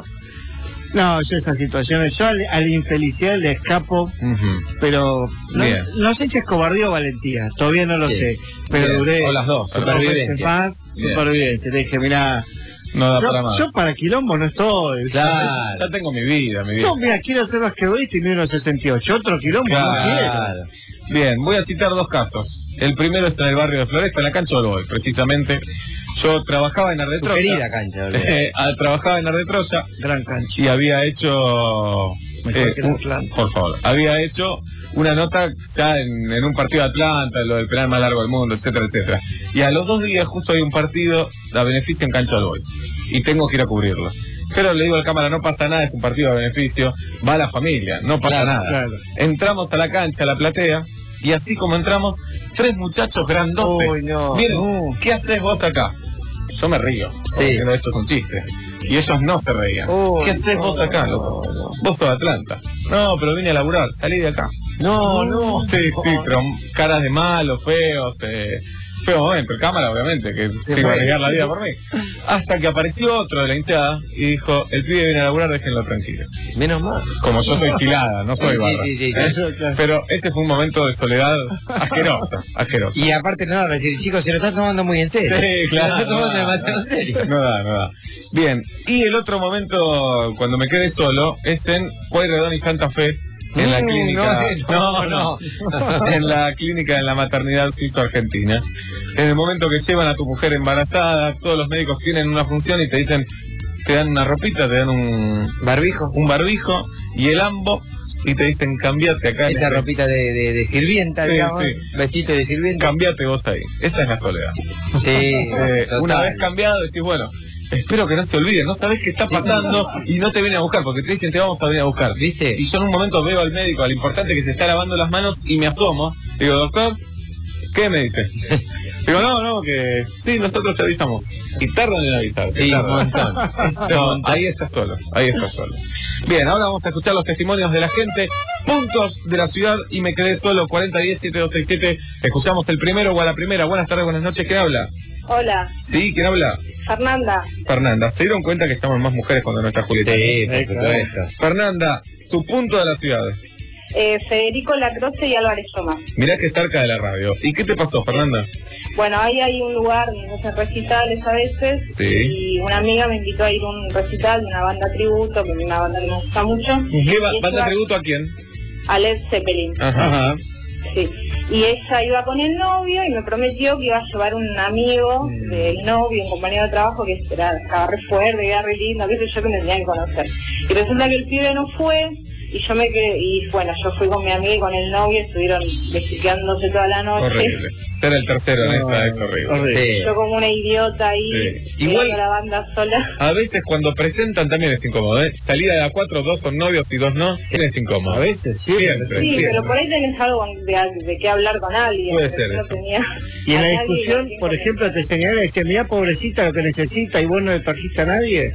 No, yo esas situaciones, yo a la, a la infelicidad le escapo, pero no, Bien. no sé si es cobardía o valentía, todavía no lo Sí. sé, pero Bien. duré O las dos, dos meses supervivencia. más, Bien. supervivencia, le dije, mirá, No da yo, para más. yo para quilombo no estoy, Claro. Ya tengo mi vida, mi vida. yo mira, quiero ser basquetbolista y mido uno sesenta y ocho, otro quilombo no Claro. Bien, voy a citar dos casos. El primero es en el barrio de Floresta, en la cancha del Gol, precisamente. Yo trabajaba en Arde Tu Troya. querida cancha, boludo. Eh, ah, trabajaba en Arde Troya. Gran cancha. Y había hecho... Mejor eh, que la un- Atlanta. por favor. Había hecho una nota ya en, en un partido de Atlanta, lo del penal más largo del mundo, etcétera, etcétera. Y a los dos días justo hay un partido a beneficio en cancha del Gol. Y tengo que ir a cubrirlo. Pero le digo al cámara, no pasa nada, es un partido de beneficio. Va la familia, no pasa Claro, nada. claro. Entramos a la cancha, a la platea, y así como entramos, tres muchachos grandotes. Uy, no, Miren, no. ¿qué haces vos acá? Yo me río. Sí. Porque esto es un chiste. Y ellos no se reían. Uy, ¿Qué haces no, vos acá, no, loco? no. Vos sos de Atlanta. No, pero vine a laburar, salí de acá. No, no. Sí, sí, pero caras de malos, feos, eh, feo momento. El cámara, obviamente, que se iba a arriesgar la vida por mí. Hasta que apareció otro de la hinchada y dijo, el pibe viene a laburar, déjenlo tranquilo. Menos mal. Como yo soy gilada, no soy Sí, barra. sí, sí, sí. ¿Eh? Pero ese fue un momento de soledad asqueroso, asqueroso. Y aparte no, decir, chicos, se lo están tomando muy en serio. Sí, claro. Se lo están tomando no da, demasiado en serio. No da, no da. Bien, y el otro momento, cuando me quedé solo, es en Pueyrredón y Santa Fe, en la Mm, clínica. no, no, no. En la clínica de la maternidad suizo-argentina. En el momento que llevan a tu mujer embarazada, todos los médicos tienen una función y te dicen, te dan una ropita, te dan un Barbijo. un barbijo y el ambo, y te dicen, cambiate acá. en Esa este- ropita de, de, de sirvienta, Sí, digamos. sí. Vestite de sirvienta. Cambiate vos ahí. Esa es la soledad. Sí, Eh, total. una vez cambiado decís, bueno, espero que no se olviden, no sabés qué está pasando y no te vienen a buscar, porque te dicen te vamos a venir a buscar. ¿Viste? Y yo en un momento veo al médico, al importante que se está lavando las manos y me asomo, digo, doctor, ¿qué me dice? Digo, no, no, que sí, nosotros te avisamos. Y tardan en avisar. Sí, tardan. un montón. No, ahí está solo, ahí está solo. Bien, ahora vamos a escuchar los testimonios de la gente, puntos de la ciudad y me quedé solo, cuarenta diez siete dos seis siete. Escuchamos el primero o a la primera. Buenas tardes, buenas noches, ¿quién habla? Hola, Sí, ¿quién habla? Fernanda. Fernanda, ¿se dieron cuenta que llaman más mujeres cuando no está Julieta? Sí, por supuesto. Fernanda, tu punto de la ciudad. Eh, Federico Lacroce y Álvarez Tomás. Mirá que cerca de la radio. ¿Y qué te pasó, Fernanda? Bueno, ahí hay un lugar donde se hacen recitales a veces. Sí. Y una amiga me invitó a ir a un recital de una banda tributo, que es una banda que me gusta mucho. ¿Qué ba- Y banda ella- tributo a quién? A Led Zeppelin. Ajá. Sí. Y ella iba con el novio y me prometió que iba a llevar un amigo del novio, un compañero de trabajo que era, estaba re fuerte, era re lindo, qué sé yo, que me tenía que conocer. Y resulta que el pibe no fue. Y yo me quedé, y bueno, yo fui con mi amiga y con el novio, estuvieron besuqueándose toda la noche. Horrible. Ser el tercero en esa es horrible. Sí. Yo como una idiota ahí, Sí. Igual Igual- la banda sola. A veces cuando presentan también es incómodo, ¿eh? Salida de a cuatro, dos son novios y dos no, siempre es incómodo. A veces, siempre, Sí, siempre. pero por ahí tenés algo de, de qué hablar con alguien. Puede pero ser yo no eso. tenía Y en a la nadie discusión, con quien por ejemplo, te señala y decía, mirá, pobrecita, lo que necesita y vos no le trajiste a nadie.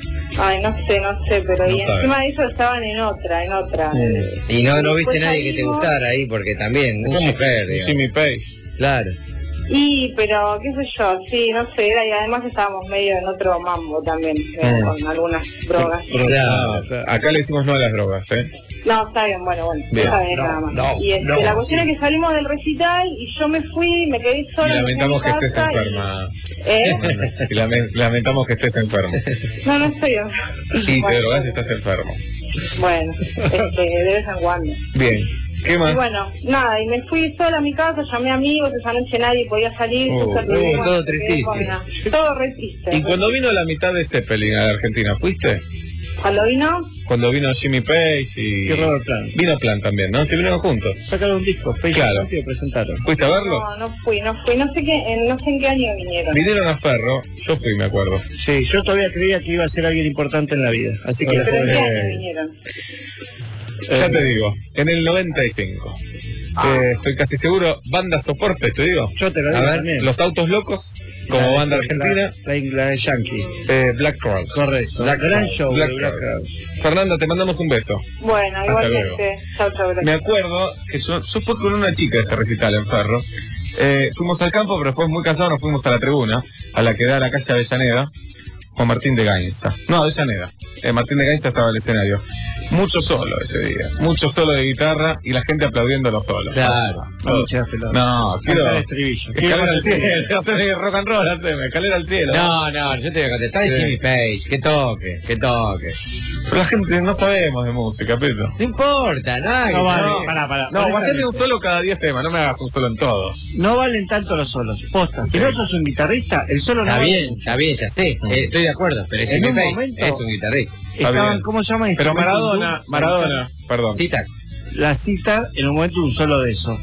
Ay, no sé, no sé, pero No y sabe. encima de eso estaban en otra, en otra. Y no, no viste Después nadie que te salimos- gustara ahí, porque también, es mujer, digamos. Jimmy Page. Claro. Y, pero, qué sé yo, sí, no sé, era, y además estábamos medio en otro mambo también, eh, Mm. con algunas drogas. Claro. Acá le decimos no a las drogas, ¿eh? No, está bien, bueno, bueno, Bien. está bien No, nada más. no, y este, no, la cuestión sí. es que salimos del recital y yo me fui, me quedé Y sola. lamentamos que me fui a mi estés casa y- enferma. ¿Eh? Y lame- lamentamos que estés enfermo. No, no estoy yo. Y te drogas y estás enfermo. Bueno, este, de vez en cuando. Bien. ¿Qué Y más? bueno, nada, y me fui sola a mi casa, llamé a amigos, esa noche nadie podía salir. Oh, justo el oh, domingo todo me quedé tristísimo. con la- Todo re triste. Y cuando vino la mitad de Zeppelin a la Argentina, ¿fuiste? ¿Cuándo vino? Cuando vino Jimmy Page y... Y Robert Plant. Vino Plant también, ¿no? Se vinieron juntos. Sacaron un disco, Page Claro. y lo presentaron. ¿Fuiste a verlo? No, no fui, no fui, no sé qué, en- no sé en qué año vinieron. Vinieron a Ferro, yo fui, me acuerdo. Sí, yo todavía creía que iba a ser alguien importante en la vida. Así que... ¿Pero en qué Eh, año vinieron? Ya te digo, en el noventa y cinco. Eh, estoy casi seguro, banda soporte, te digo. Yo te lo A digo ver, también. Los Autos Locos, como La- banda la- argentina. La, la de Yankee. Eh, Black Crowes. Correcto. Black Gran Crowes, show Black de Black Crowes. Fernanda, te mandamos un beso. Bueno, Hasta igualmente. Chau, chau, gracias. Me acuerdo que yo, yo fui con una chica a ese recital en Ferro. Eh, fuimos al campo, pero después muy cansados nos fuimos a la tribuna, a la que da a la calle Avellaneda, con Martín de Gainza. No, Avellaneda. Eh, Martín de Gainza estaba en el escenario. Mucho solo ese día, mucho solo de guitarra y la gente aplaudiendo los solos. Claro. Todo. No, quiero... Cantar el estribillo. Escalera al cielo, haceme rock and roll, haceme, escalera al cielo. No, no, yo te voy a contestar de Sí. Jimmy Page, que toque, que toque. Pero la gente no sabemos de música, Pedro. No importa, no, No vale, no. pará, pará. No, Honestamente, haceme un solo cada diez temas, no me hagas un solo en todos. No valen tanto los solos. Posta. Si Sí. no sos un guitarrista, el solo no Está vale. bien, está bien, ya sé, eh, estoy de acuerdo, pero En Jimmy un Page momento- es un guitarrista. Estaban, bien. ¿cómo se llama? Pero Instrumental Maradona, Blues, Maradona, perdón. Cita. La cita, en un momento un solo de eso.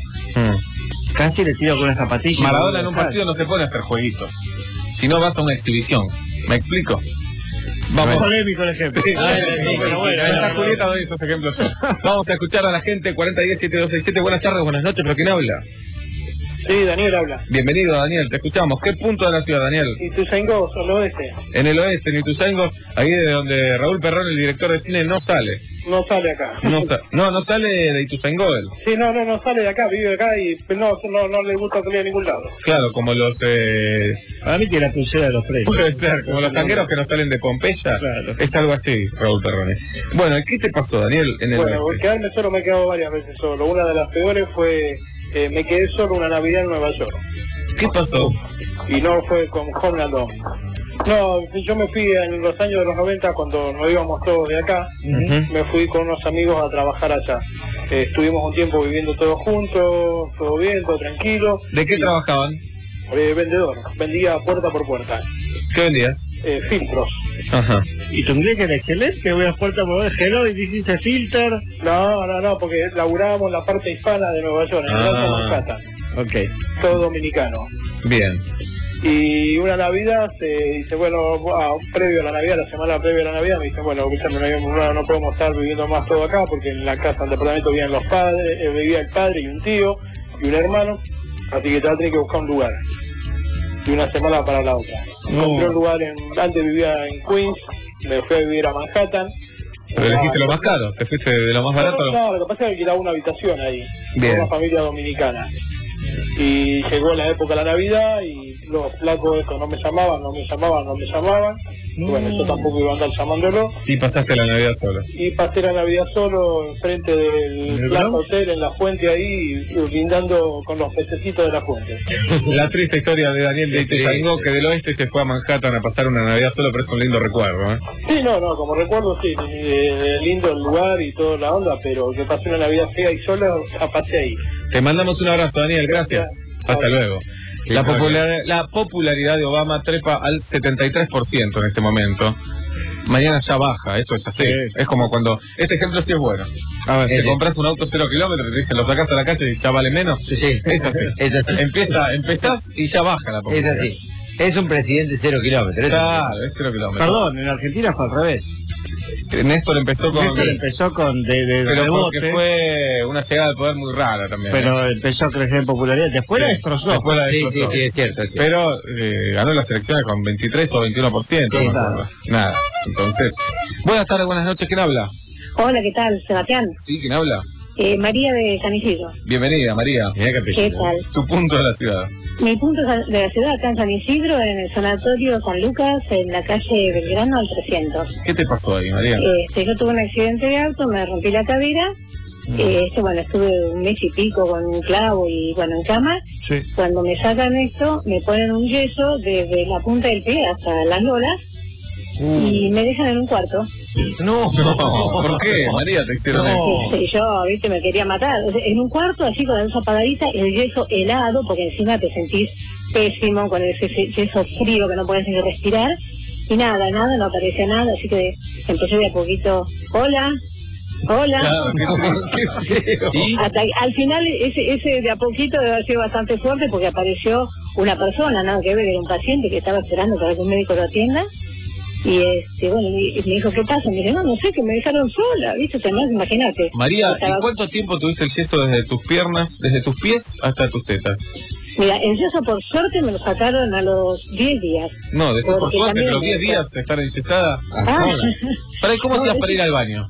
Mm. Casi le tiro con una zapatilla. Maradona en un partido no se pone a hacer jueguitos. Si no vas a una exhibición. ¿Me explico? Vamos. Polémico el ejemplo. Sí, Ah, sí, sí, sí, pero bueno, está bueno, Julieta doy esos ejemplos yo. Vamos a escuchar a la gente cuarenta diez siete dos seis siete. Buenas tardes, buenas noches, pero ¿quién habla? Sí, Daniel habla. Bienvenido, Daniel, te escuchamos. ¿Qué punto de la ciudad, Daniel? Ituzaingó, al oeste. En el oeste, en Ituzaingó, ahí de donde Raúl Perrón, el director de cine, no sale. No sale acá. No, sa- no, no sale de Ituzaingó él. Sí, no, no, no sale de acá, vive acá y no, no, no le gusta salir a ningún lado. Claro, como los... Eh... Para mí tiene la pulsera de los presos. Puede ser, como los tangueros que no salen de Pompeya. Claro. Es algo así, Raúl Perrone. Bueno, ¿qué te pasó, Daniel, en el Bueno, oeste? quedarme solo me he quedado varias veces solo. Una de las peores fue, eh, me quedé solo una Navidad en Nueva York. ¿Qué pasó? Y no fue con Home Alone. No, yo me fui en los años de los noventa cuando nos íbamos todos de acá. Ujú. Me fui con unos amigos a trabajar allá. Eh, estuvimos un tiempo viviendo todos juntos, todo bien, todo tranquilo. ¿De qué Y, trabajaban? eh, vendedor, vendía puerta por puerta. ¿Qué vendías? Eh, filtros. Ajá. Y tu inglés era excelente, voy a puerta por ver hello y this is a filter. No, no, no, porque laburábamos en la parte hispana de Nueva York, en el Ah. Alto Manhattan, Ok. todo dominicano. Bien. Y una Navidad se dice, bueno, ah, previo a la Navidad, la semana previa a la Navidad, me dice, bueno, no, no, no podemos estar viviendo más todo acá, porque en la casa, en el departamento vivían los padres, eh, vivía el padre y un tío y un hermano, así que te va a tener que buscar un lugar. De una semana para la otra. No. Encontré un lugar, en, antes vivía en Queens, me fui a vivir a Manhattan. Pero elegiste lo más caro, te fuiste de lo más barato. No, no, lo que pasa es que alquilaba una habitación ahí, Bien. con una familia dominicana. Y llegó la época de la Navidad y los flacos estos no me llamaban, no me llamaban, no me llamaban. Y bueno, yo tampoco iba a andar llamándolo. Y pasaste la Navidad solo. Y pasé la Navidad solo enfrente del ¿El Plaza Bronx? Hotel en la fuente ahí, brindando con los pececitos de la fuente. La triste historia de Daniel de Ituzaingó, que del oeste se fue a Manhattan a pasar una Navidad solo, pero es un lindo recuerdo, ¿eh? Sí, no, no, como recuerdo, sí, de, de lindo el lugar y toda la onda, pero que pasé una Navidad fea y sola, la pasé ahí. Te mandamos un abrazo, Daniel, gracias. Hasta luego. La, popular- la popularidad de Obama trepa al setenta y tres por ciento en este momento. Mañana ya baja, esto es así. Sí. Es como cuando... Este ejemplo sí es bueno. A ver, Te compras un auto cero kilómetros y te dicen, lo sacás a la calle y ya vale menos. Sí, sí. Es así. Es así. Empieza, empezás y ya baja la Es popularidad. así. Es un presidente cero kilómetros. eso. Claro, es cero kilómetros. Perdón, en Argentina fue al revés. Néstor empezó con... Néstor empezó con de, de Pero rebote, porque fue una llegada al poder muy rara también. pero ¿eh? empezó a crecer en popularidad. Después la Sí, destrozó. después la Sí, destrozó. sí, sí, es cierto. Es cierto. Pero eh, ganó las elecciones con veintitrés o veintiuno por ciento. Sí, no me nada. acuerdo. Nada. Entonces, buenas tardes, buenas noches. ¿Quién habla? Hola, ¿qué tal? Sebastián. Sí, ¿quién habla? Eh, María de San Isidro. Bienvenida, María. Mirá qué ¿Qué tal? Tu punto de la ciudad. Mi punto de la ciudad acá en San Isidro, en el sanatorio San Lucas, en la calle Belgrano al trescientos. ¿Qué te pasó ahí, María? Este, yo tuve un accidente de auto, me rompí la cadera. Eh, este, bueno, estuve un mes y pico con un clavo y bueno, en cama. Sí. Cuando me sacan esto, me ponen un yeso desde la punta del pie hasta las lolas y me dejan en un cuarto. No, no, ¿por qué, María, te hicieron eso? Este, yo, viste, me quería matar. O sea, en un cuarto, así con la luz apagadita, el yeso helado, porque encima te sentís pésimo con ese ese yeso frío que no puedes ni respirar. y nada, nada, no aparecía nada, así que empecé de a poquito, hola, hola. Claro, qué, qué feo. ¿Y? Hasta al final ese, ese de a poquito debe haber sido bastante fuerte porque apareció una persona, nada que ver, era un paciente que estaba esperando para que un médico lo atienda. Y este, bueno, y, y me dijo, ¿qué pasa? Me dice, no, no sé, que me dejaron sola, ¿viste? Además, imagínate. María, estaba... ¿y cuánto tiempo tuviste el yeso desde tus piernas, desde tus pies hasta tus tetas? Mira, el yeso por suerte me lo sacaron a los diez días. No, de eso por suerte, también... los diez días estar enyesada. Ah. ¿Para cómo No, hacías es... para ir al baño?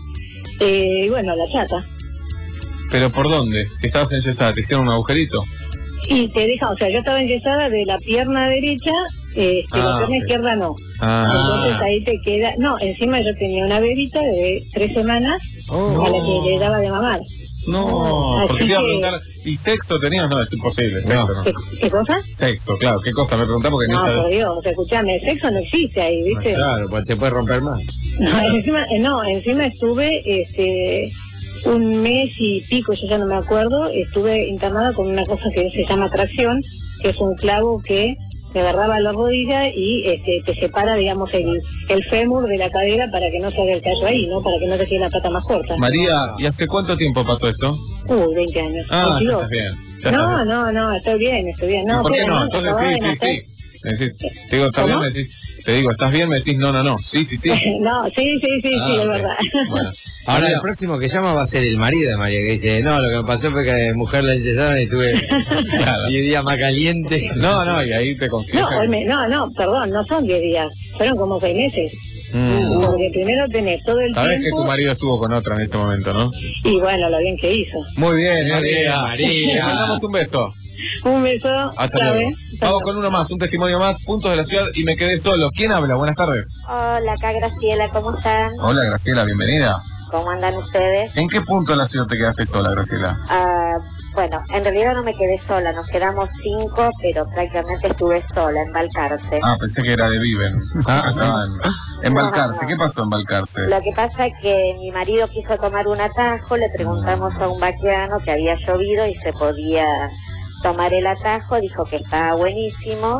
Eh, bueno, la chata. ¿Pero por dónde? Si estabas enyesada, ¿te hicieron un agujerito? Y te deja, o sea, yo estaba enyesada de la pierna derecha, eh, de Ah, la pierna okay. izquierda no. Ah. Entonces ahí te queda, no, encima yo tenía una bebita de tres semanas Oh. a la que le daba de mamar. No, Así porque te iba a que- preguntar, ¿y sexo tenías? No, es imposible, sexo no. ¿Qué, qué cosa? Sexo, claro, ¿qué cosa? Me preguntaba porque No, en esa... por Dios, o sea, escuchame, el sexo no existe ahí, ¿viste? Claro, pues te puede romper más. No, encima, eh, no, encima estuve este un mes y pico, yo ya no me acuerdo, estuve internada con una cosa que se llama tracción, que es un clavo que me agarraba la rodilla y este, te separa, digamos, el, el fémur de la cadera para que no se haga el callo ahí, ¿no? Para que no te quede la pata más corta. María, ¿y hace cuánto tiempo pasó esto? Uh, veinte años. Ah, ya veintidós. estás bien. Ya No, estás bien. no, no, estoy bien, estoy bien. No, ¿Y ¿Por qué pero no? no, Entonces acababa sí, de sí, nacer. sí. Me decís, te digo, ¿estás bien? ¿Cómo? Me decís, te digo, ¿estás bien? Me decís, no, no, no. Sí, sí, sí. No, sí, sí, sí, Ah, sí, es ok. verdad. Bueno. Ahora María, el próximo que llama va a ser el marido de María, que dice, no, lo que me pasó fue que a mi mujer la enyesaron y estuve claro. diez días más caliente. No, no, y ahí te No, confieso. hoy me- no, no, perdón, no son diez días, fueron como seis meses. Mm. Porque primero tenés todo el Sabés que tiempo tu marido estuvo con otra en ese momento, ¿no? y bueno, lo bien que hizo. Muy bien, Muy bien, María. María. Te mandamos un beso. Un beso. Hasta ¿sabes? luego. Vamos con uno más, un testimonio más, puntos de la ciudad y me quedé solo. ¿Quién habla? Buenas tardes. Hola, acá Graciela, ¿cómo están? Hola, Graciela, bienvenida. ¿Cómo andan ustedes? ¿En qué punto de la ciudad te quedaste sola, Graciela? Ah, bueno, en realidad no me quedé sola, nos quedamos cinco, pero prácticamente estuve sola en Balcarce. Ah, pensé que era de Viven. Ah, estaban en No, Balcarce. no. ¿Qué pasó en Balcarce? Lo que pasa es que mi marido quiso tomar un atajo, le preguntamos a un vaqueano que había llovido y se podía tomar el atajo, dijo que estaba buenísimo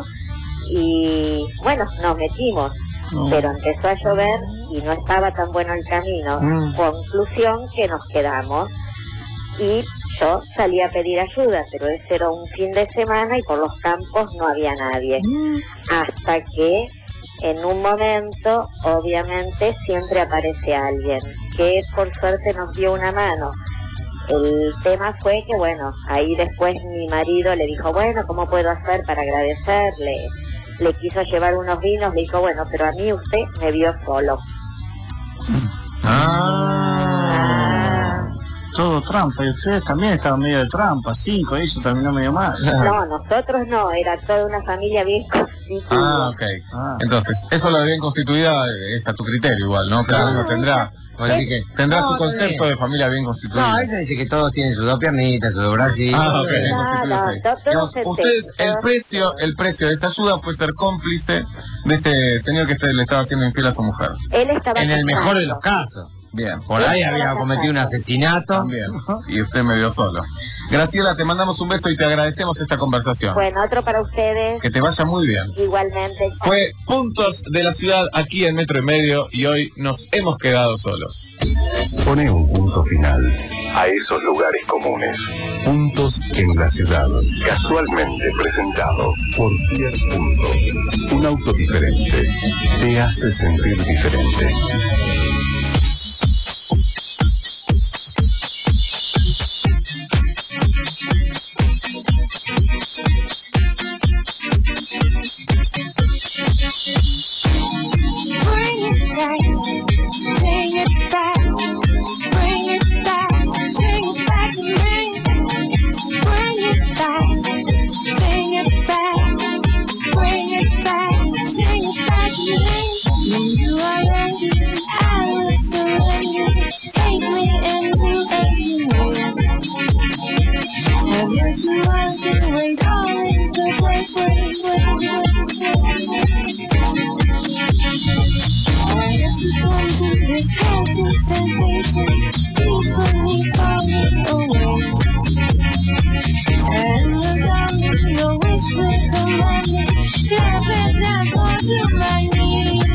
y bueno, nos metimos. No. Pero empezó a llover y no estaba tan bueno el camino. Mm. Conclusión que nos quedamos y yo salí a pedir ayuda, pero ese era un fin de semana y por los campos no había nadie. Hasta que en un momento, obviamente, siempre aparece alguien que por suerte nos dio una mano. El tema fue que, bueno, ahí después mi marido le dijo, bueno, ¿cómo puedo hacer para agradecerle? Le quiso llevar unos vinos, le dijo, bueno, pero a mí usted me vio solo. Ah, todo trampa. Y ustedes también estaban medio de trampa. Cinco, eso terminó medio mal. No, nosotros no, era toda una familia bien constituida. Ah, ok. Entonces, eso lo de bien constituida es a tu criterio igual, ¿no? Cada uno tendrá, Así que- tendrá No, su está concepto bien. de familia bien constituida. No, ella dice que todos tienen sus dos piernitas, sus dos bracitos. Ah, ok, bien No, constituidos no, ahí. to- todos Digamos, entendemos, ustedes, el todos precio, el precio de esa ayuda fue ser cómplice de ese señor que usted le estaba haciendo infiel a su mujer. Él estaba En el casado. mejor de los casos. Bien. Por ahí había cometido un asesinato. También. Y usted me vio solo. Graciela, te mandamos un beso y te agradecemos esta conversación. Bueno, otro para ustedes, Que te vaya muy bien. igualmente. Fue Puntos de la Ciudad aquí en Metro y Medio y hoy nos hemos quedado solos. Pone un punto final a esos lugares comunes. Puntos en la ciudad. Casualmente presentado por Fiat Punto. Un auto diferente te hace sentir diferente. Bring it back, sing it back, bring it back, sing it back to me. Bring it back, sing it back, bring it back, sing it back to me. When you are ready, I will surrender. Take me into a new world. And what you want to is always the place where you I have succumbed to this passive sensation, peacefully falling away. And the sound of your wish will command me, yeah, as I go to my knees.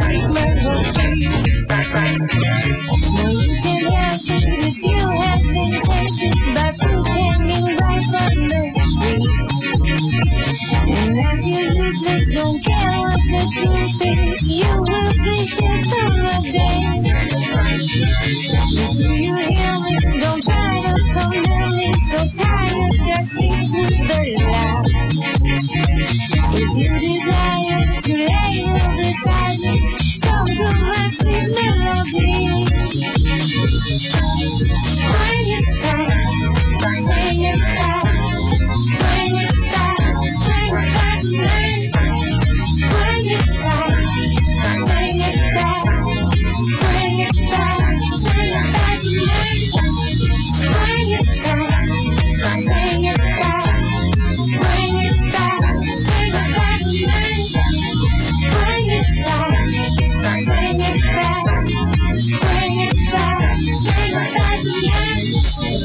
sweet melody. No, you can't help it if you have been tempted by fruit hanging right from the tree. And if you're useless, don't care what the truth is, you will be here till the day. Do you hear me? Don't try to come near me. So tired, just sleep to the light. If you desire to lay you beside me, come to my sweet melody. Bring it back, bring it back, bring it back, bring it back to me. Bring it back, bring it back, bring it back, bring it back to me. Bring it back, bring it back, bring it back, bring it back to me. Bring it back, bring it back, bring it back, bring it back to me.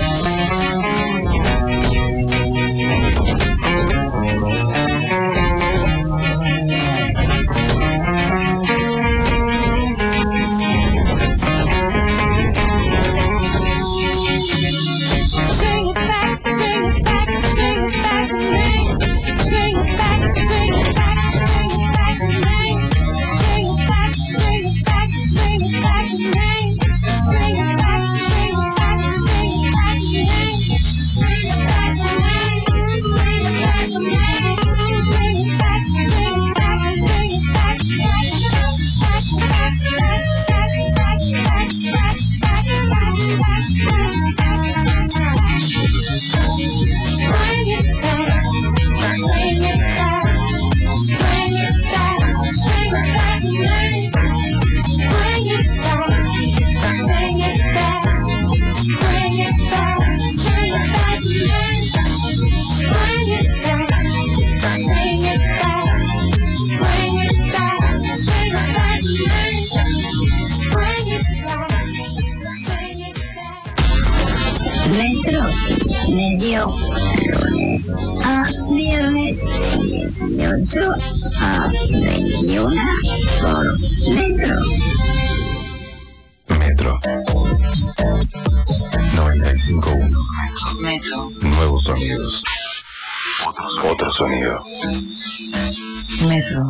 Bring it back, bring it back, bring it back to me. Bring it back, bring it back, bring it back to me. Bring it back, bring it back, bring it back to me. Bring it back, bring it back, bring it back to me. Bring it back to me, bring it back to me. Bring it back, bring it back, bring it back, back, back, back, back, back, back, Bring it back, bring it back, bring it back, bring it back to me. Bring it back, bring it back, bring it back, bring it back to me. Bring it back, bring it back, bring it back, bring it back to me. Bring it back, bring it back. Metro Medio, lunes a viernes, dieciocho a veintiuno por Metro. Metro noventa y cinco punto uno. Metro. Nuevos sonidos. Otro sonido. Metro.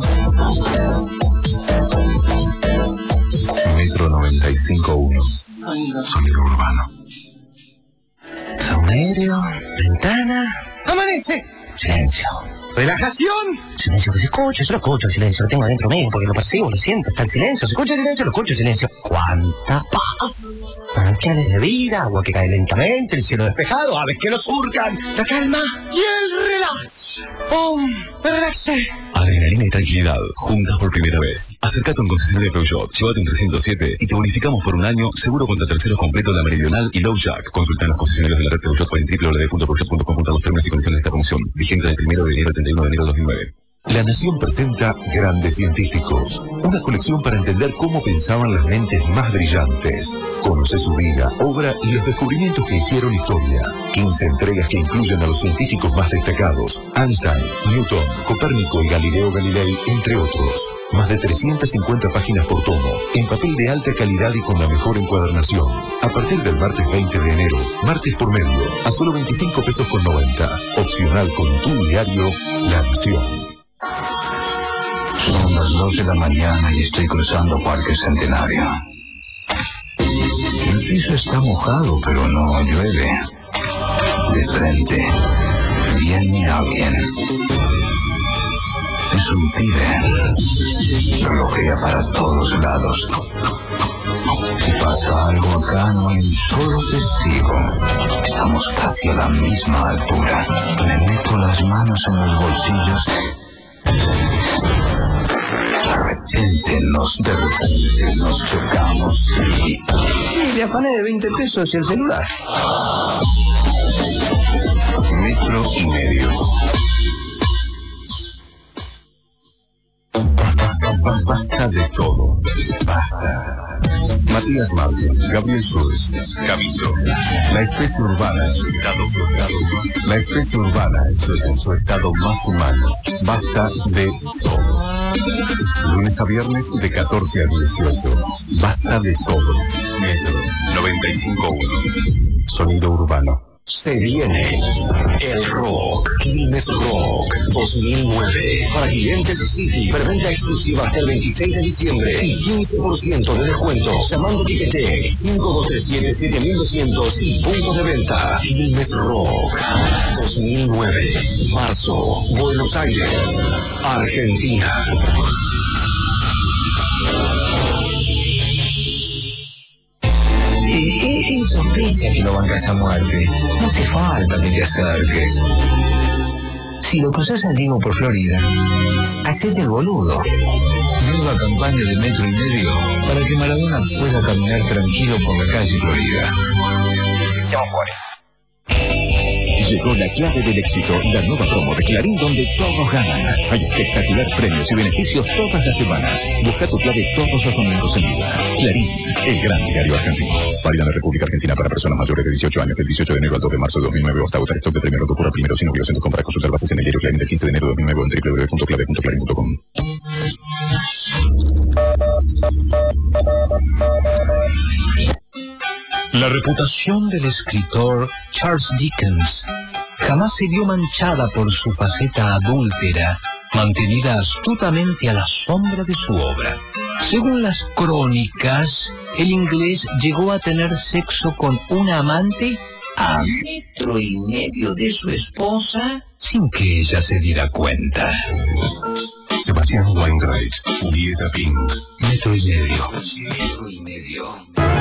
Metro noventa y cinco punto uno. Sonido. Sonido urbano. Saumerio, ventana. ¡Amanece! Silencio. ¿Relajación? Silencio que se escucha, yo lo escucho el silencio, lo tengo adentro mío, porque lo percibo, lo siento, está el silencio, se escucha el silencio, lo escucho el silencio. ¡Cuánta paz! Manantiales de vida, agua que cae lentamente, el cielo despejado, aves que lo surcan, la calma y el relax. ¡Pum! ¡Me relaxé! Adrenalina y tranquilidad, juntas por primera vez. Acércate a un concesionario Peugeot, llévate un trescientos siete y te bonificamos por un año, seguro contra terceros completo la Meridional y Low Jack. Consulta en los concesionarios de la red Peugeot en doble u doble u doble u punto peugeot punto com punto a los términos y condiciones de esta promoción. Vigente del primero de enero al treinta y uno de enero de dos mil nueve. La Nación presenta Grandes Científicos, una colección para entender cómo pensaban las mentes más brillantes. Conoce su vida, obra y los descubrimientos que hicieron historia. quince entregas que incluyen a los científicos más destacados: Einstein, Newton, Copérnico y Galileo Galilei, entre otros. Más de trescientas cincuenta páginas por tomo, en papel de alta calidad y con la mejor encuadernación. A partir del martes veinte de enero, martes por medio, a solo veinticinco pesos con noventa. Opcional con tu diario, La Nación. Son las dos de la mañana y estoy cruzando Parque Centenario. El piso está mojado, pero no llueve. De frente, viene alguien. Es un pibe. Relojea para todos lados. Si pasa algo acá, no hay un solo testigo. Estamos casi a la misma altura. Me meto las manos en los bolsillos. De repente nos, de repente nos chocamos y... Y le afané de veinte pesos y el celular. Metro y medio. Basta de todo. Basta. Matías Martín, Gabriel Suárez, Camilo. La especie urbana en su estado, su estado más, la especie urbana en su, en su estado más humano. Basta de todo. Lunes a viernes de catorce a dieciocho. Basta de todo. Metro noventa y cinco punto uno. Sonido urbano. Se viene el Rock, Quilmes Rock dos mil nueve. Para clientes City, preventa exclusiva hasta el veintiséis de diciembre y quince por ciento de descuento. Llamando Ticketek cinco dos tres siete siete mil doscientos y punto de venta. Quilmes Rock dos mil nueve. Marzo, Buenos Aires, Argentina. Él sospecha que lo bancas a muerte. No hace falta que te acerques. Si lo cruzas al Diego por Florida, hacete el boludo. Nueva campaña de metro y medio para que Maradona pueda caminar tranquilo por la calle Florida. Seamos Juárez. Llegó la clave del éxito, la nueva promo de Clarín donde todos ganan. Hay espectacular premios y beneficios todas las semanas. Busca tu clave todos los domingos en vida. Clarín, el gran diario argentino. Válida en la República Argentina para personas mayores de dieciocho años del dieciocho de enero al dos de marzo de dos mil nueve o hasta agotar stock de primero que ocurra primero sin obligación de compra. Consultar bases en el diario Clarín del quince de enero de dos mil nueve o en doble u doble u doble u punto clave punto clarín punto com. La reputación del escritor Charles Dickens jamás se vio manchada por su faceta adúltera, mantenida astutamente a la sombra de su obra. Según las crónicas, el inglés llegó a tener sexo con una amante a metro y medio de su esposa sin que ella se diera cuenta. Sebastián Weinreich, Dieta Pink. Metro y medio. Metro y medio.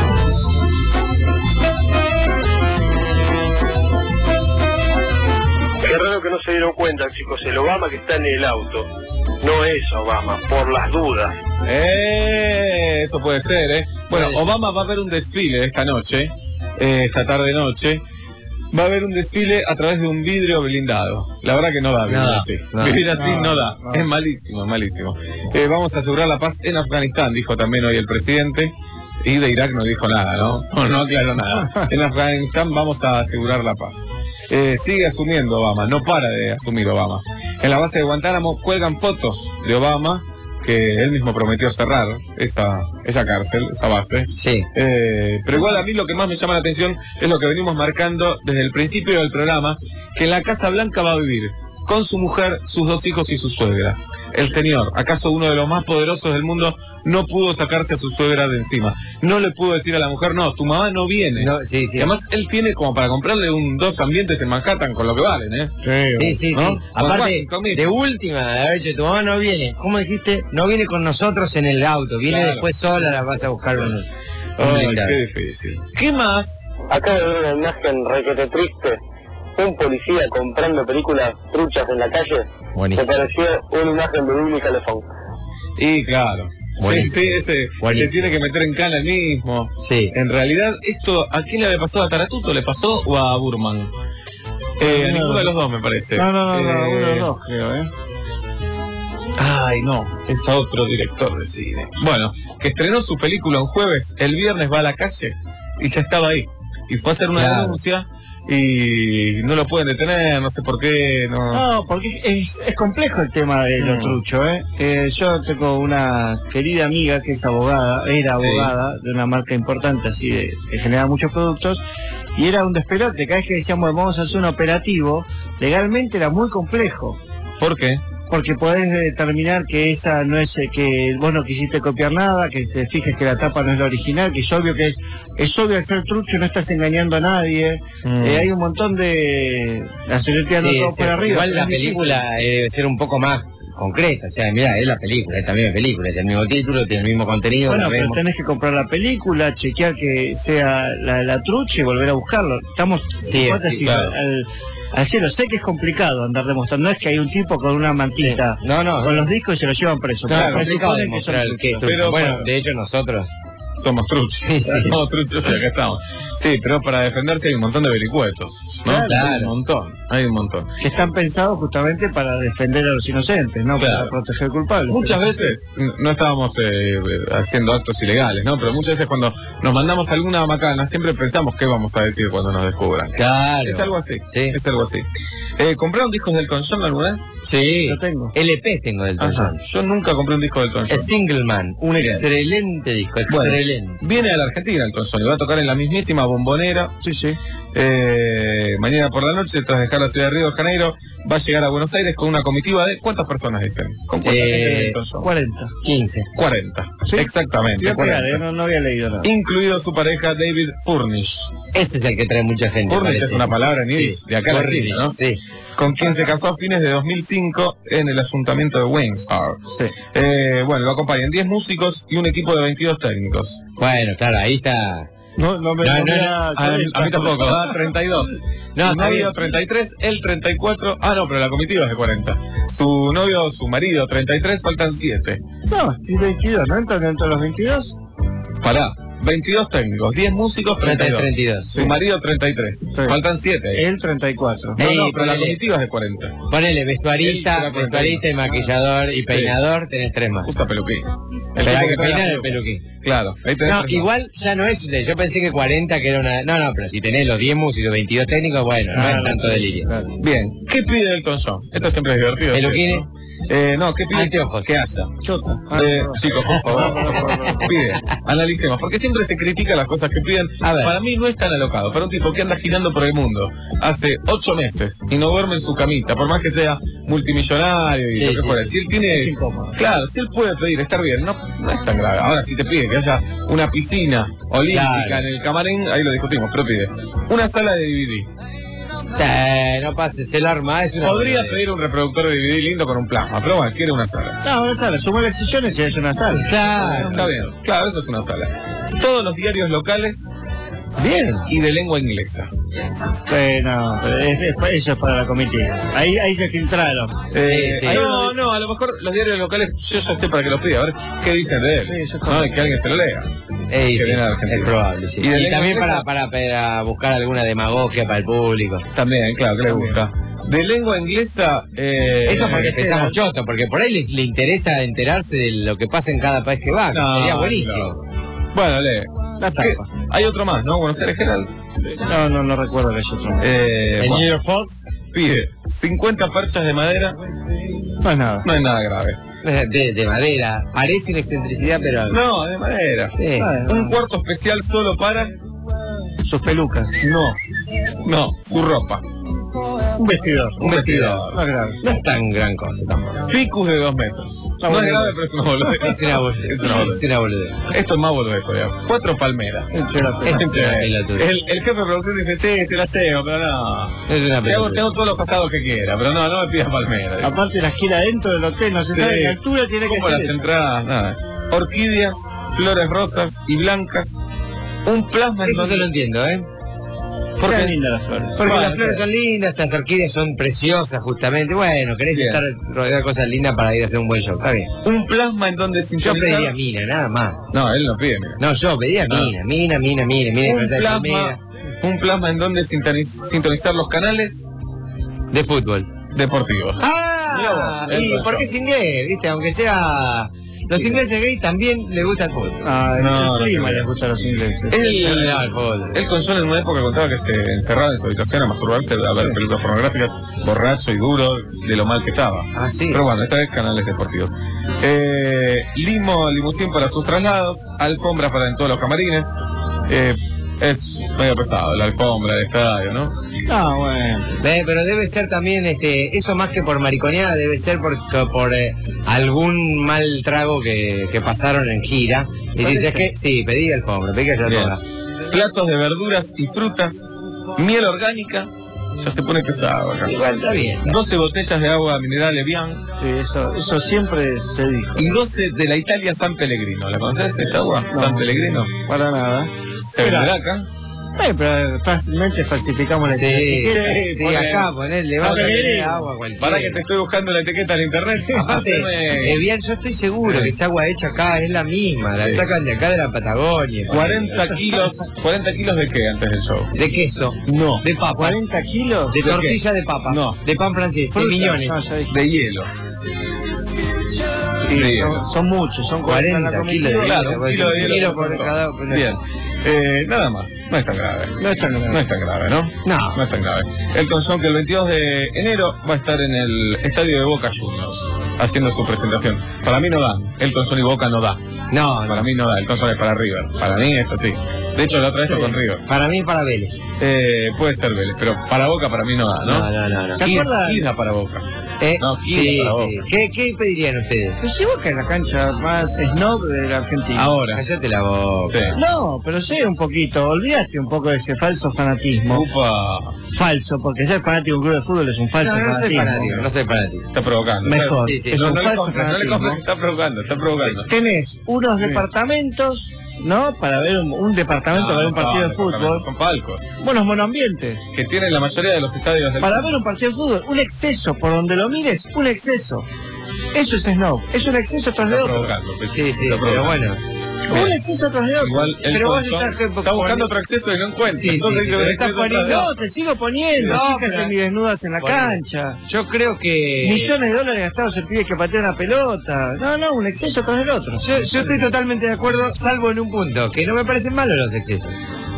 Qué raro que no se dieron cuenta, chicos. El Obama que está en el auto no es Obama, por las dudas. Eh, eso puede ser, ¿eh? Bueno, Obama va a ver un desfile esta noche, eh, esta tarde-noche. Va a haber un desfile a través de un vidrio blindado. La verdad que no da vivir así. no, vivir así no, no, da. no. Es malísimo, es malísimo. Eh, vamos a asegurar la paz en Afganistán, dijo también hoy el presidente. Y de Irak no dijo nada, ¿no? No, no aclaró nada. En Afganistán vamos a asegurar la paz. Eh, sigue asumiendo Obama, no para de asumir Obama. En la base de Guantánamo cuelgan fotos de Obama, que él mismo prometió cerrar esa, esa cárcel, esa base. Sí. Eh, pero igual a mí lo que más me llama la atención es lo que venimos marcando desde el principio del programa, que en la Casa Blanca va a vivir con su mujer, sus dos hijos y su suegra. El señor, acaso uno de los más poderosos del mundo, no pudo sacarse a su suegra de encima. No le pudo decir a la mujer, no, tu mamá no viene. No, sí, sí. Y además él tiene como para comprarle un dos ambientes en Manhattan con lo que valen, ¿eh? Sí, sí, ¿no? sí. Aparte, Con de última, de haber dicho, tu mamá no viene. ¿Cómo dijiste? No viene con nosotros en el auto. Viene Claro. después sola, la vas a buscar un, un Ay, blindado. qué difícil. ¿Qué más? Acá hay una imagen requete triste. Un policía comprando películas truchas en la calle. Buenísimo. Me pareció una imagen de Billy Calefón. Y claro. Sí, Buenísimo. sí, ese se Buenísimo. tiene que meter en cana el mismo. Sí. En realidad, esto, ¿a quién le había pasado? ¿A Taratuto le pasó o a Burman? Eh, a No, ninguno no. de los dos, me parece. No, no, no, no, Eh, uno de los dos, creo, ¿eh? Ay, no, es a otro director de cine. Bueno, que estrenó su película un jueves, el viernes va a la calle y ya estaba ahí. Y fue a hacer una Claro. denuncia y no lo pueden detener, no sé por qué, no. No, porque es, es complejo el tema de lo Mm. trucho, ¿eh? Eh, Yo tengo una querida amiga que es abogada, era Sí. abogada de una marca importante, así de, que genera muchos productos, y era un despelote. Cada vez que decíamos vamos a hacer un operativo, legalmente era muy complejo. ¿Por qué? Porque podés determinar que esa no es, eh, que vos no quisiste copiar nada, que te fijes que la tapa no es la original, que es obvio que es, es obvio al ser trucho, no estás engañando a nadie. Mm. Eh, hay un montón de, la señora tirando Sí, todo sí. por arriba. Igual pero la es difícil. película eh, debe ser un poco más concreta. O sea, mira, es la película, es también película, es el mismo título, tiene el mismo contenido. Bueno, la pero vemos. tenés que comprar la película, chequear que sea la, la trucha y volver a buscarlo. Estamos Sí, fuertes sí, y claro. al, al cielo. Sé que es complicado andar demostrando. No es que hay un tipo con una mantita No, no. con los discos y se lo llevan preso. Claro, Pero complicado presuponen que son demostrar que truchos. es trucho. Pero, Bueno, bueno. de hecho nosotros somos truchos. Sí, sí. Somos truchos y acá estamos. Sí, pero para defenderse hay un montón de vericuetos, ¿no? Claro. Hay un montón, hay un montón. Están pensados justamente para defender a los inocentes, no Claro. para proteger culpables. Muchas veces n- no estábamos eh, haciendo actos ilegales, ¿no? Pero muchas veces cuando nos mandamos alguna macana, siempre pensamos qué vamos a decir cuando nos descubran. Claro. Es algo así, Sí. es algo así. Eh, ¿Compraron discos del Elton John alguna vez? Sí. Lo tengo. L P tengo del Elton Ajá. John. Yo nunca compré un disco del Elton John. El Single Man, un Bien. excelente disco, Bueno, excelente. viene a la Argentina Elton John y va a tocar en la mismísima Bombonera. Sí, sí. Eh, mañana por la noche, tras dejar la ciudad de Río de Janeiro, va a llegar a Buenos Aires con una comitiva de... ¿Cuántas personas dicen? ¿Con cuánta gente viene Eh, Elton John? cuarenta. quince. cuarenta. ¿Sí? Exactamente. Voy a pegar, cuarenta. eh, no, no había leído nada. Incluido su pareja David Furnish. Ese es el que trae mucha gente. Furnish parece. es una palabra en irish, Sí. de acá a la Furnish, China, ¿no? Sí. Con quien se casó a fines de dos mil cinco en el ayuntamiento de Windsor. Sí. Eh, bueno, lo acompañan diez músicos y un equipo de veintidós técnicos. Bueno, claro, ahí está. No, no me No, no, no, me no. da- A, a mí tampoco, da treinta y dos. No, Su está novio bien. treinta y tres, él treinta y cuatro. Ah, no, pero la comitiva es de cuarenta. Su novio, su marido treinta y tres, faltan siete. No, estoy veintidós, ¿no entran dentro de los veintidós? Pará, veintidós técnicos, diez músicos, treinta y dos. treinta y dos. Su marido treinta y tres. Sí. Faltan siete. Él treinta y cuatro. No, Ey, no, pero la ponele. comitiva es de cuarenta. Ponele vestuarista, Él será cuarenta y uno. vestuarista y maquillador y Sí. peinador, tenés tres más. Usa peluquín. El Pero hay tipo que trae la peinar el peluca. peluquín. Claro, ahí tenés No, tres más. igual ya no es de, yo pensé que cuarenta que era una... No, no, pero si tenés los diez músicos, veintidós técnicos, bueno, no, No, es no, tanto no. delirio. Bien, ¿qué pide Elton John? Esto siempre es divertido. ¿Peluquines? Eh, no, ¿qué pide? Anteojos. Que haya. Chota. Eh, chicos, por favor, pide, analicemos, porque siempre se critica las cosas que piden. A ver. Para mí no es tan alocado, para un tipo que anda girando por el mundo hace ocho meses y no duerme en su camita, por más que sea multimillonario y Sí, lo que sí. fuera. Si él tiene, Es incómodo. claro, si él puede pedir estar bien, no, no es tan grave. Ahora, si te pide que haya una piscina olímpica Claro. en el camarín, ahí lo discutimos, pero pide una sala de D V D. Eh, no pases, el arma es una... Podría boludez. pedir un reproductor de D V D lindo con un plasma, pero bueno, quiere una sala. No, una sala, suma las sillones y es una sala. Claro. Está bien, claro, eso es una sala. Todos los diarios locales Bien. y de lengua inglesa. Eh, no, pero es- es- eso es para la comitiva. Ahí, ahí se filtraron. Eh, Sí, sí. No, no, a lo mejor los diarios locales, yo ya sé para qué los pide, a ver qué dicen de él. Sí, eso es No, y que alguien se lo lea. Ey, Que sí, viene a Argentina. es probable, sí. Y Y, de lengua también inglesa- para, para, para buscar alguna demagogia para el público. También, claro, que le gusta. De lengua inglesa, eh, Eso porque eh, empezamos choto, porque por ahí les, le interesa enterarse de lo que pasa en cada país que va, que No, sería buenísimo. Bueno, lee. La ¿Qué? tapa. Hay otro más, ¿no? Buenos Aires Herald. No, no, no recuerdo que haya otro. Eh, El bueno, New York Fox, pide cincuenta perchas de madera, No es nada. no es nada grave. de, de madera, parece una excentricidad, pero... No, de madera. Sí. Un cuarto especial solo para... Sus pelucas. No, no, su ropa. Un vestidor. Un vestidor. No es grave. No es tan gran cosa tampoco. Ficus de dos metros. Una No es boludez. grave, pero es una boludez. Es una boludez. Es una boludez. Es una boludez. Esto es más boludez todavía. Cuatro palmeras. Es una pelota. Es una pelotuda. El, el jefe de producción dice, sí, se la llevo, pero no. Es una Te hago, pelota. te hago todos los asados que quiera, pero no, no me pidas palmeras. Aparte las gira dentro del hotel, no se Sí. sabe qué altura tiene que Como ser. las eso. entradas, nada. Orquídeas, flores rosas y blancas. Un plasma en Eso se lo donde... entiendo, ¿eh? Porque- Qué lindas las flores. Porque Bueno, las flores son lindas, las orquídeas son preciosas, justamente. Bueno, querés Bien. estar rodeado de cosas lindas para ir a hacer un buen show. Está bien. Un plasma en donde Yo sintonizar... pediría mina, nada más. No, él no pide, mira. No, yo pedía No. mina, mina, mina, mina, mina. Un esa plasma, palmera. un plasma en donde sintoniz- sintonizar los canales De fútbol. deportivos. Ah, Mira vos, y el porque es inglés, ¿viste? Aunque sea... Los ingleses gay también les gusta el fútbol. Ah, No, no, no el clima creo. les gusta a los ingleses. Él, No, el fútbol. él con John en una época contaba que se encerraba en su habitación a masturbarse, a ver películas pornográficas, borracho y duro, de lo mal que estaba. Ah, sí. Pero bueno, esta vez canales deportivos. Eh, limo, limusín para sus traslados, alfombras para en todos los camarines. Eh, es medio pesado, la alfombra del estadio, ¿no? Ah, bueno. Eh, pero debe ser también, este, eso más que por mariconeada, debe ser por, por eh, algún mal trago que, que pasaron en gira. Y Parece. dices que, sí, pedí alfombra, pedí que haya Bien. alfombra. Platos de verduras y frutas, miel orgánica, ya se pone pesado acá. Igual está bien. doce botellas de agua mineral Evian Sí, eso, eso siempre se dijo. y doce de la Italia San Pellegrino. ¿La conoces esa agua? No. San Pellegrino. Para nada. Se venderá acá. Eh, pero fácilmente falsificamos la Sí, etiqueta. sí, sí, acá, poner, le vas a poner agua cualquiera. Para que te estoy buscando la etiqueta en internet. Aparte, Haceme- eh, bien, yo estoy seguro Sí. que esa agua hecha acá es la misma, la Sí. sacan de acá de la Patagonia. cuarenta kilos, ¿cuarenta kilos de qué antes del show? De queso, No. de papas, ¿cuarenta kilos? de ¿De tortilla de papa, No. de pan francés, de Fruta. miñones. No, ya dije. De hielo. Sí, de hielo. son, son muchos, son cuarenta, cuarenta la kilos de comitiva. Claro, un kilo de hielo kilo por por persona. cada uno. Bien. Eh, nada más. No es tan grave. No es tan grave. No es tan grave, ¿no? No. No es tan grave. Elton John, que el veintidós de enero va a estar en el estadio de Boca Juniors haciendo su presentación. Para mí no da. Elton John y Boca no da. No, Para mí no da. Elton John es para River. Para mí es así. De hecho, la otra vez fue con River. para mí y para Vélez. Eh, puede ser Vélez, pero para Boca para mí no da, ¿no? No, no, no, no. ¿Se Kid- acuerdan? Kid da para Boca. Eh, No, sí, Kid para sí. Boca. ¿Qué, ¿Qué pedirían ustedes? Pero si Boca es la cancha más snob de la Argentina. Ahora. Cállate la boca. Sí. No, pero sé un poquito, olvidaste un poco de ese falso fanatismo. Upa. Falso, porque ser fanático de un club de fútbol es un falso No, no soy fanatismo. fanático, no soy fanático. Está provocando. Mejor, Sí, sí. es No, un no le falso compres, no le fanatismo. compres, está provocando, está provocando. Tenés unos Sí. departamentos, ¿no? Para ver un, un departamento No, para ver un no partido son de fútbol. departamentos, Son palcos. Buenos monoambientes. Que tienen la mayoría de los estadios del Para ver un partido de fútbol, un exceso, por donde lo mires, un exceso. Eso es snob, es un exceso tras de Está otro. provocando. pues, Sí, sí, está pero provocando. bueno. Un exceso tras de otro. Igual el Pero vos Thompson estás- está buscando otro acceso y no encuentra. Sí, sí, Entonces sí, dice, pero un estás exceso tras de No, otro. te sigo poniendo. No, Chicas pero- semidesnudas en la Bueno. cancha. Yo creo que... Millones de dólares gastados en pibes que patean una pelota. No, no, un exceso tras del otro. Yo, yo estoy totalmente de acuerdo, salvo en un punto, que no me parecen malos los excesos.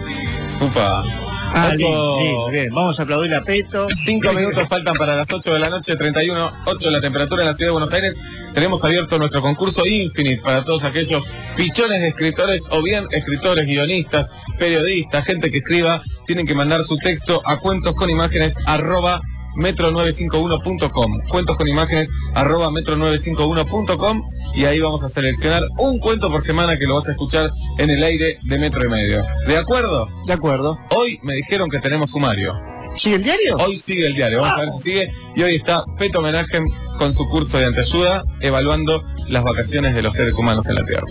Upa. Ah, Ocho- lindo, lindo, bien. Vamos a aplaudir a Peto. Cinco minutos faltan para las ocho de la noche, treinta y uno, ocho la temperatura en la ciudad de Buenos Aires. Tenemos abierto nuestro concurso Infinite para todos aquellos pichones de escritores o bien escritores, guionistas, periodistas, gente que escriba. Tienen que mandar su texto a cuentos con imágenes arroba metro nueve cinco uno punto com. Cuentos con imágenes arroba metro nueve cinco uno punto com y ahí vamos a seleccionar un cuento por semana que lo vas a escuchar en el aire de Metro y Medio. ¿De acuerdo? De acuerdo. Hoy me dijeron que tenemos sumario. ¿Sigue el diario? Hoy sigue el diario, vamos a ver si sigue. Y hoy está Peto Homenaje con su curso de anteayuda, evaluando las vacaciones de los seres humanos en la Tierra.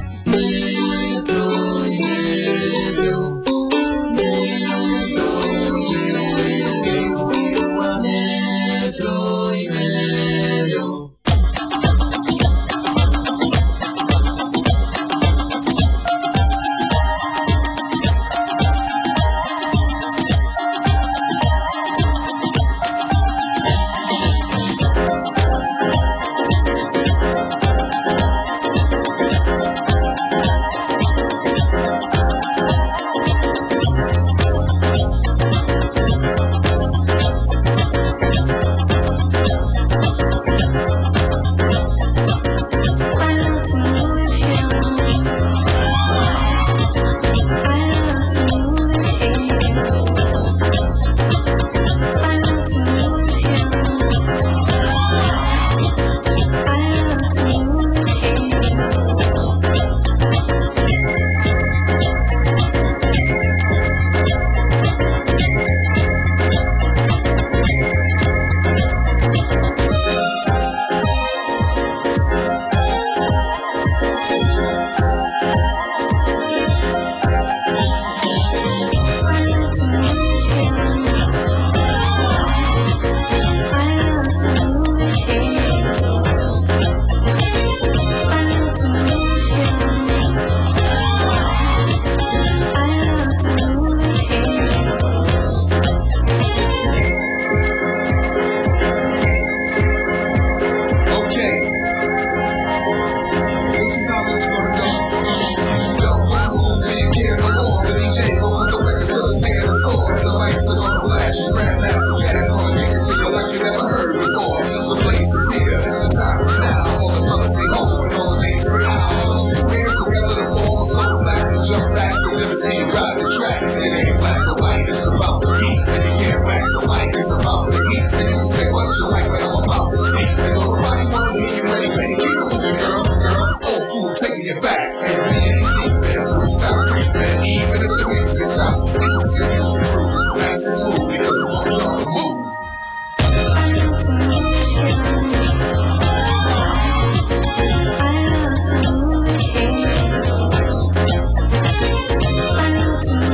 I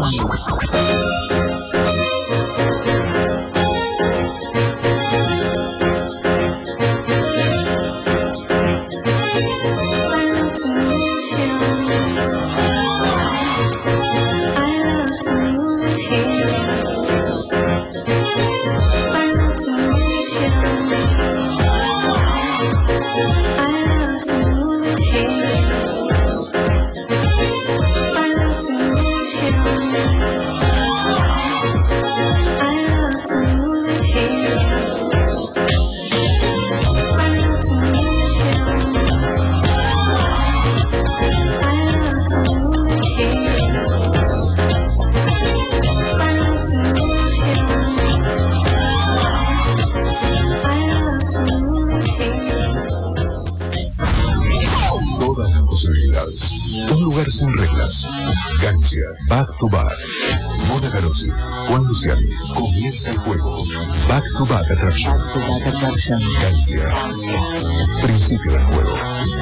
Un lugar sin reglas. Gancia, Back to Back. Mona Garossi, Juan Luciani. Comienza el juego. Back to Back Attraction. Back to Back Attraction. Gancia. Principio del juego.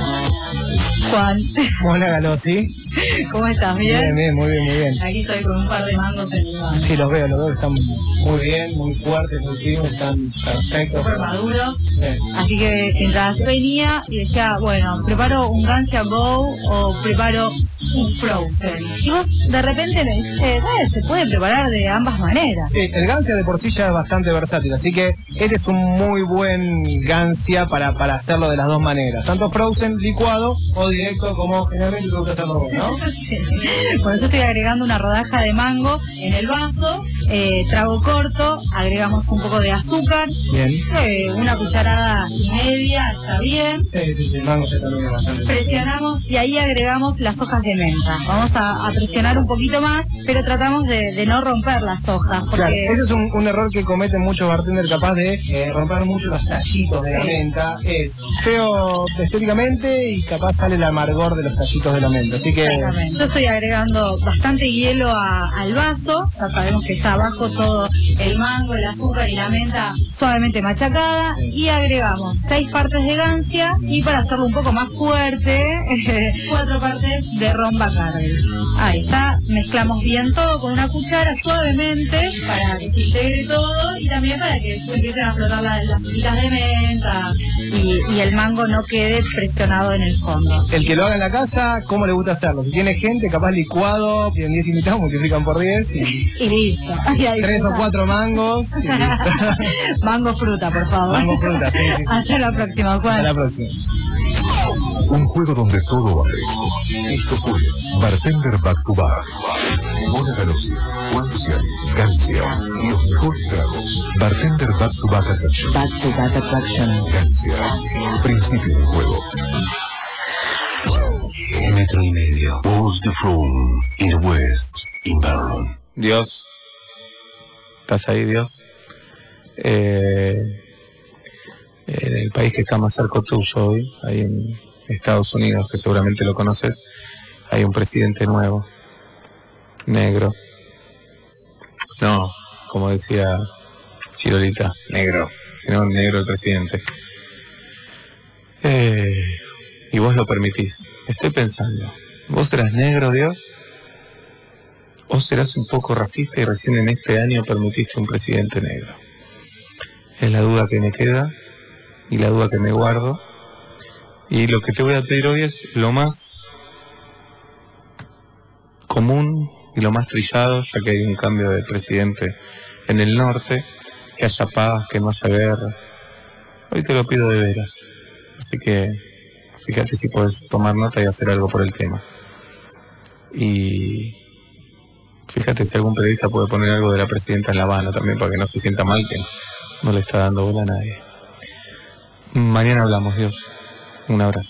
Juan. Mona Garossi. ¿Cómo estás? ¿Bien? Bien, bien, muy bien, muy bien. Aquí estoy con un par de mangos en mi mano. Sí, los veo, los veo, están muy bien, muy fuertes, muy firmes, están perfectos. Súper maduros. Sí. Así que mientras venía y decía, bueno, preparo un Gancia Go o preparo un Frozen. Y vos de repente me dijiste, eh, se puede preparar de ambas maneras. Sí, el Gancia de por sí ya es bastante versátil, así que este es un muy buen Gancia para, para hacerlo de las dos maneras. Tanto Frozen, licuado o directo como generalmente te gusta hacerlo vos, ¿no? Sí. Bueno, yo estoy agregando una rodaja de mango en el vaso, eh, trago corto, agregamos un poco de azúcar, bien. Eh, una cucharada y media, está bien. Sí, sí, sí, el mango se también bastante. Presionamos y ahí agregamos las hojas de menta. Vamos a, a presionar un poquito más, pero tratamos de, de no romper las hojas. Porque... Claro, ese es un, un error que cometen muchos bartenders, capaz de eh, romper mucho los tallitos de sí. la menta. Es feo estéticamente y capaz sale el amargor de los tallitos de la menta. Así que yo estoy agregando bastante hielo a, al vaso. Ya sabemos que está abajo todo el mango, el azúcar y la menta suavemente machacada. Sí. Y agregamos seis partes de Gancia y para hacerlo un poco más fuerte, cuatro partes de ron Bacardi. Ahí está, mezclamos bien todo con una cuchara suavemente para que se integre todo y también para que empiecen a flotar la, las hojitas de menta y, y el mango no quede presionado en el fondo. El que lo haga en la casa, ¿cómo le gusta hacerlo? Si tiene gente, capaz licuado, tienen diez invitados, multiplican por diez y, y listo. Tres o cuatro mangos. Y mango fruta, por favor. Mango fruta, sí, sí, sí. Hasta la próxima, Juan. Hasta la próxima. Un juego donde todo vale. Esto fue Bartender Back to Back. Mona Garossi, Juan Luciani, Gancia y los mejores tragos. Bartender Back to Back Attraction. Back to Back Attraction. Gancia. Principio del juego. Metro y medio. What's the from in the west, in Berlin? Dios. ¿Estás ahí, Dios? Eh, en el país que está más cerca tuyo hoy, ahí en Estados Unidos, que seguramente lo conoces, hay un presidente nuevo, negro. No, como decía Chirolita, negro, sino negro el presidente. Eh, y vos lo permitís. Estoy pensando, ¿vos serás negro, Dios? ¿O serás un poco racista y recién en este año permitiste un presidente negro? Es la duda que me queda y la duda que me guardo. Y lo que te voy a pedir hoy es lo más común y lo más trillado, ya que hay un cambio de presidente en el norte, que haya paz, que no haya guerra. Hoy te lo pido de veras. Así que fíjate si puedes tomar nota y hacer algo por el tema. Y fíjate si algún periodista puede poner algo de la presidenta en La Habana también, para que no se sienta mal que no le está dando bola a nadie. Mañana hablamos, Dios. Un abrazo.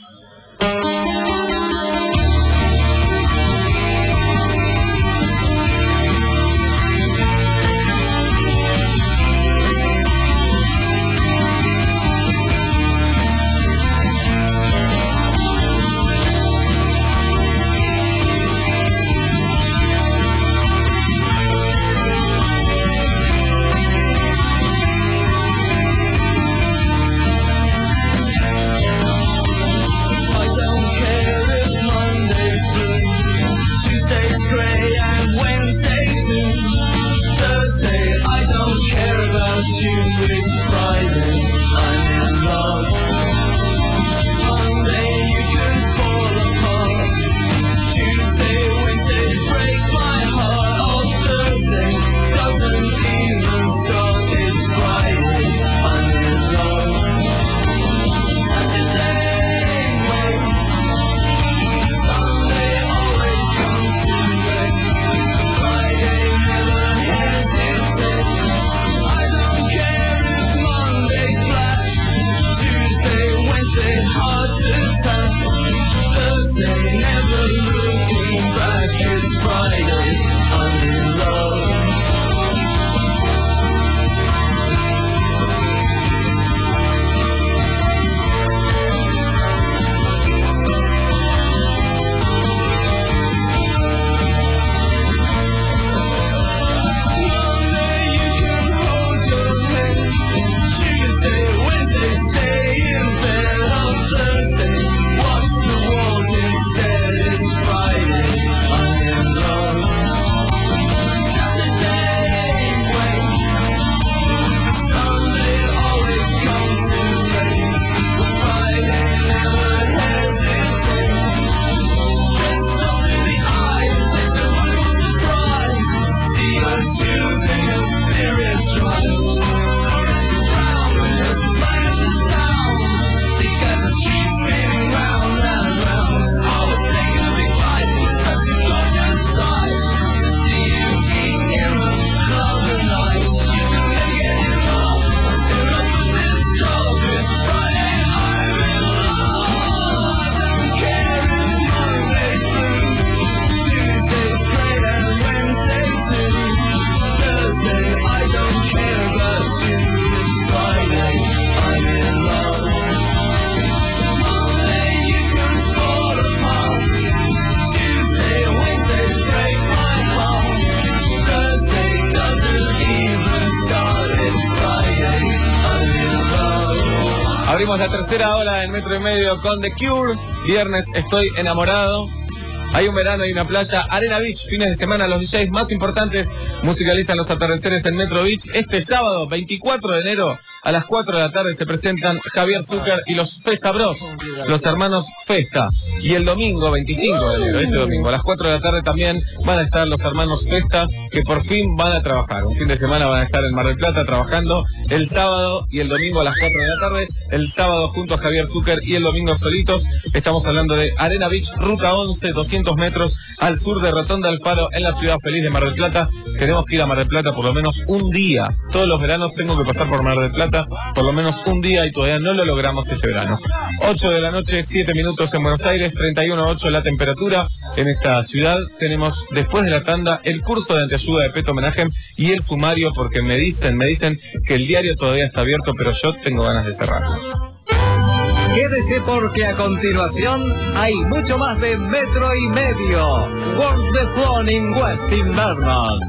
la tercera hora en Metro y Medio con The Cure. Viernes estoy enamorado. Hay un verano y una playa. Arena Beach, fines de semana, los D Js más importantes musicalizan los atardeceres en Metro Beach. Este sábado, veinticuatro de enero, a las cuatro de la tarde se presentan Javier Zucker y los Festa Bros, los hermanos Festa. Y el domingo, veinticinco de enero, este domingo, a las cuatro de la tarde también van a estar los hermanos Festa, que por fin van a trabajar. Un fin de semana van a estar en Mar del Plata trabajando el sábado y el domingo a las cuatro de la tarde. El sábado junto a Javier Zucker y el domingo solitos. Estamos hablando de Arena Beach, ruta once, doscientos metros al sur de Rotonda Alfaro, en la ciudad feliz de Mar del Plata. Tenemos que ir a Mar del Plata por lo menos un día. Todos los veranos tengo que pasar por Mar del Plata por lo menos un día y todavía no lo logramos este verano. ocho de la noche, siete minutos en Buenos Aires, treinta y uno punto ocho la temperatura en esta ciudad. Tenemos después de la tanda el curso de anteayuda de Peto Menahem y el sumario, porque me dicen, me dicen que el diario todavía está abierto, pero yo tengo ganas de cerrarlo. Quédese porque a continuación hay mucho más de Metro y Medio. World the Phone in West Invernon.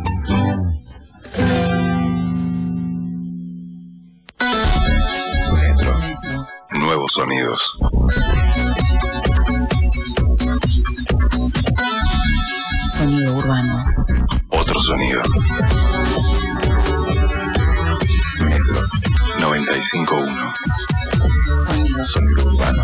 Metro. Nuevos sonidos. Sonido urbano. Otro sonido. Metro noventa y cinco punto uno. Sonido. Sonido urbano.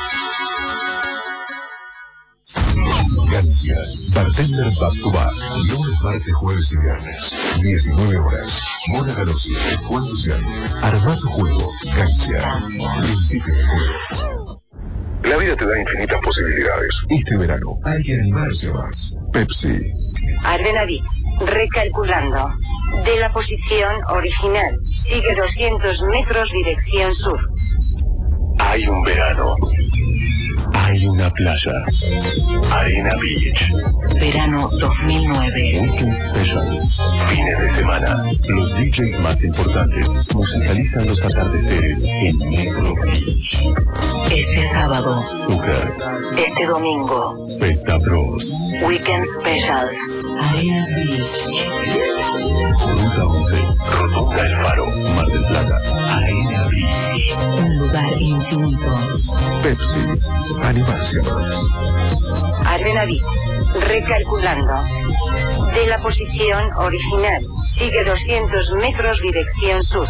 Gancia, bartender back to back. Lunes, martes, jueves y viernes. diecinueve horas. Mona Galossi, Juan Luciano. Armado juego. Gancia. Principio de juego. La vida te da infinitas posibilidades. Este verano hay que animarse más. Pepsi. Arena Beach, recalculando. De la posición original, sigue doscientos metros dirección sur. Hay un verano. Hay una playa. Arena Beach. Verano dos mil nueve. Weekend Special. Fines de semana. Los D Js más importantes musicalizan los atardeceres en Metro Beach. Este sábado. Zucker. Este domingo. Festa Bros. Weekend Specials. Arena Beach. Ruta once. Rotonda Alfaro. Mar del Plata. Arena Beach. Un lugar infinito. Pepsi. Animarse más. Arena Beach, recalculando. De la posición original, sigue doscientos metros dirección sur.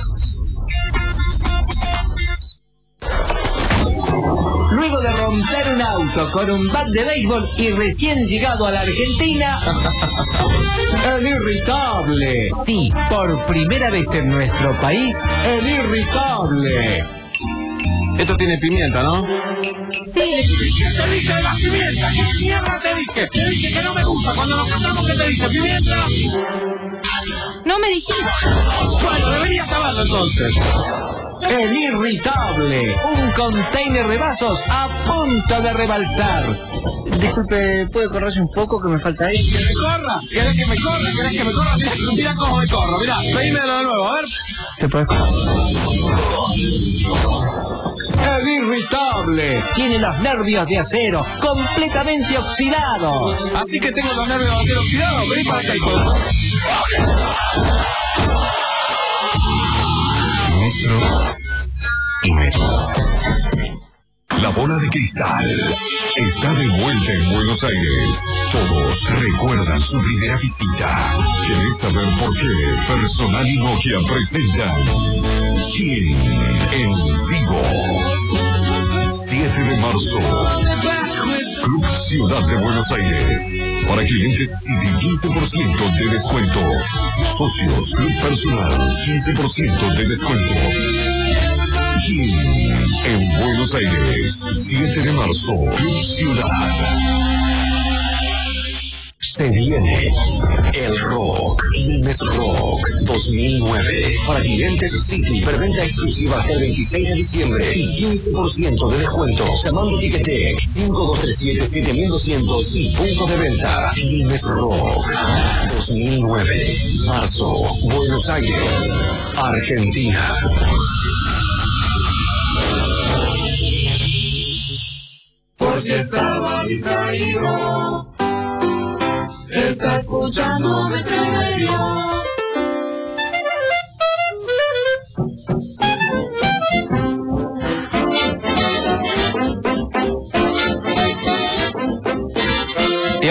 Luego de romper un auto con un bat de béisbol y recién llegado a la Argentina, el irritable. Sí, por primera vez en nuestro país, el irritable. Esto tiene pimienta, ¿no? Sí, le ¿Qué te dije de la pimienta? ¿Qué mierda te dije? Te dije que no me gusta. Cuando nos cantamos, ¿qué te dije? ¿Pimienta? no me dijiste. Bueno, deberías saberlo entonces. El irritable, un container de vasos a punto de rebalsar. Disculpe, ¿puede correrse un poco que me falta ahí? ¿Que me corra? ¿Querés que me corra? ¿Querés que me corra? Mira, mira cómo me corro. Mirá, pedímelo de nuevo, a ver. ¿Te puedes correr? El irritable tiene los nervios de acero completamente oxidados. Así que tengo los nervios de acero oxidados. Vení para acá, hijo de... Metro y Metro. La bola de cristal está de vuelta en Buenos Aires. Todos recuerdan su primera visita. ¿Querés saber por qué? Personal y Nokia presentan ¿Quién en vivo? siete de marzo. Club Ciudad de Buenos Aires. Para clientes City, quince por ciento de descuento. Socios Club Personal, quince por ciento de descuento. ¿Quién en Buenos Aires? siete de marzo. Club Ciudad. Se viene el Rock, Quilmes Rock dos mil nueve. Para clientes City, preventa exclusiva hasta el veintiséis de diciembre y quince por ciento de descuento. Llamando Ticketek cinco dos tres siete siete mil doscientos y punto de venta. Quilmes Rock dos mil nueve. Marzo, Buenos Aires, Argentina. Por si estaba distraído, está escuchando Metro y Medio.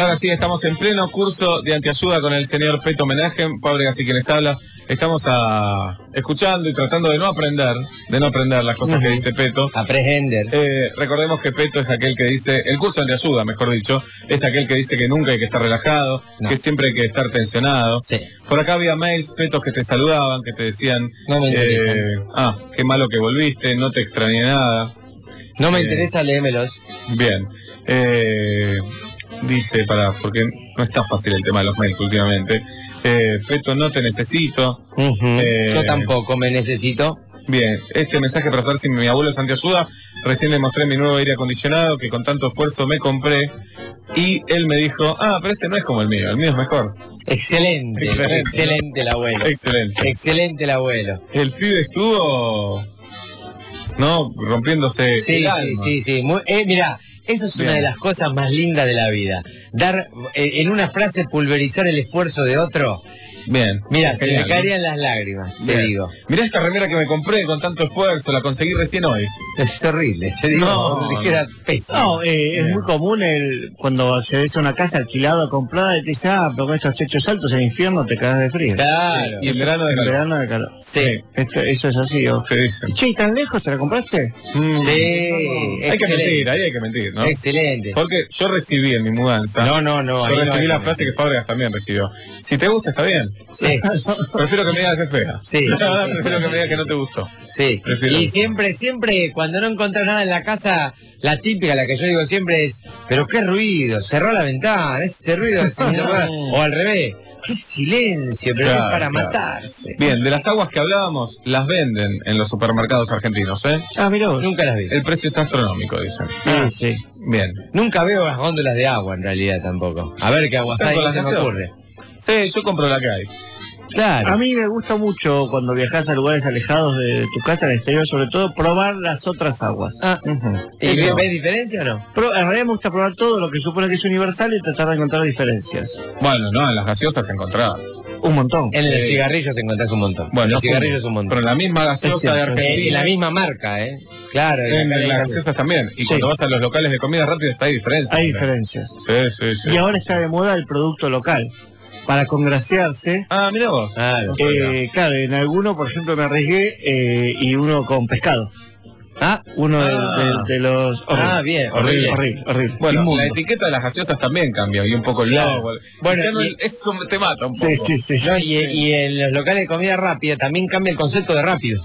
ahora sí, estamos en pleno curso de antiayuda con el señor Peto Homenaje, Fábregas y quienes habla. Estamos a, escuchando y tratando de no aprender, de no aprender las cosas uh-huh. que dice Peto. Aprehender. Eh, recordemos que Peto es aquel que dice, el curso de antiayuda, mejor dicho, es aquel que dice que nunca hay que estar relajado, no. que siempre hay que estar tensionado. Sí. Por acá había mails, Petos, que te saludaban, que te decían, no me eh, ah, qué malo que volviste, no te extrañé nada. No me eh, interesa, léemelos. Bien. Eh... Dice, para, porque no está fácil el tema de los mails últimamente. Eh, Peto, no te necesito. Uh-huh. eh, Yo tampoco me necesito. Bien, este mensaje para saber si mi abuelo es antiayuda. Recién le mostré mi nuevo aire acondicionado que con tanto esfuerzo me compré. Y él me dijo, ah, pero este no es como el mío, el mío es mejor. Excelente, excelente, excelente el abuelo. Excelente. Excelente el abuelo. El pibe estuvo, ¿no? Rompiéndose sí, el alma. Sí, sí, sí. Muy, eh, mirá. Eso es Bien. Una de las cosas más lindas de la vida. Dar, eh, en una frase, pulverizar el esfuerzo de otro. Bien. Mira, se me caerían las lágrimas, Bien. te digo. Mirá esta remera que me compré con tanto esfuerzo, la conseguí recién hoy. Es horrible, se digo, no, que era pésimo. No, eh, es muy común el cuando se des a una casa alquilada, comprada, y te dice, ah, pero con estos techos altos en el infierno te cagas de frío. Claro. Y en verano de calor. En verano de calor. Sí. sí. Esto, eso es así. ¿O? Se dice. Che, ¿y tan lejos te la compraste? Mm. Sí. Hay que mentir, ahí hay que mentir, ¿no? Excelente. Porque yo recibí en mi mudanza. No, no, no. Yo recibí no la frase que Fábregas también recibió. Si te gusta, está bien. Sí. Prefiero que me digas que es fea. Sí. Prefiero que me digas que no te gustó. Sí. Prefiero. Y siempre, siempre, cuando no encontrás nada en la casa, la típica, la que yo digo siempre es, pero qué ruido, cerró la ventana, este ruido, o al revés, qué silencio, pero claro, es para claro. matarse. Bien, de las aguas que hablábamos, las venden en los supermercados argentinos, ¿eh? Ah, mirá, nunca las vi. El precio es astronómico, dicen. Ah, sí. Bien. Nunca veo las góndolas de agua, en realidad, tampoco. A ver qué aguas hay, no se me ocurre. Sí, yo compro la que hay. Claro. A mí me gusta mucho cuando viajas a lugares alejados de tu casa, al exterior, sobre todo, probar las otras aguas. Ah, uh-huh. ¿Y ves, ves diferencia o no? Pero en realidad me gusta probar todo lo que supone que es universal y tratar de encontrar diferencias. Bueno, no, en las gaseosas encontrás un montón. En los cigarrillos encontrás un montón. Bueno, en los cigarrillos un montón. Pero en la misma gaseosa de Argentina. En la misma marca, ¿eh? Claro. En, en las gaseosas también. Y sí. cuando vas a los locales de comida rápida hay diferencias. Hay diferencias. Sí, sí, sí. Y ahora está de moda el producto local. Para congraciarse. Ah, mira vos. Ah, eh, claro, en alguno, por ejemplo, me arriesgué eh, y uno con pescado. Ah, uno ah. De, de, de los. Horrible. Ah, bien, horrible, horrible, horrible. Bueno, Inmundo. La etiqueta de las gaseosas también cambia y un poco el claro. logo. Bueno, no, y, eso te mata un poco. Sí, sí, sí. No, y, y en los locales de comida rápida también cambia el concepto de rápido.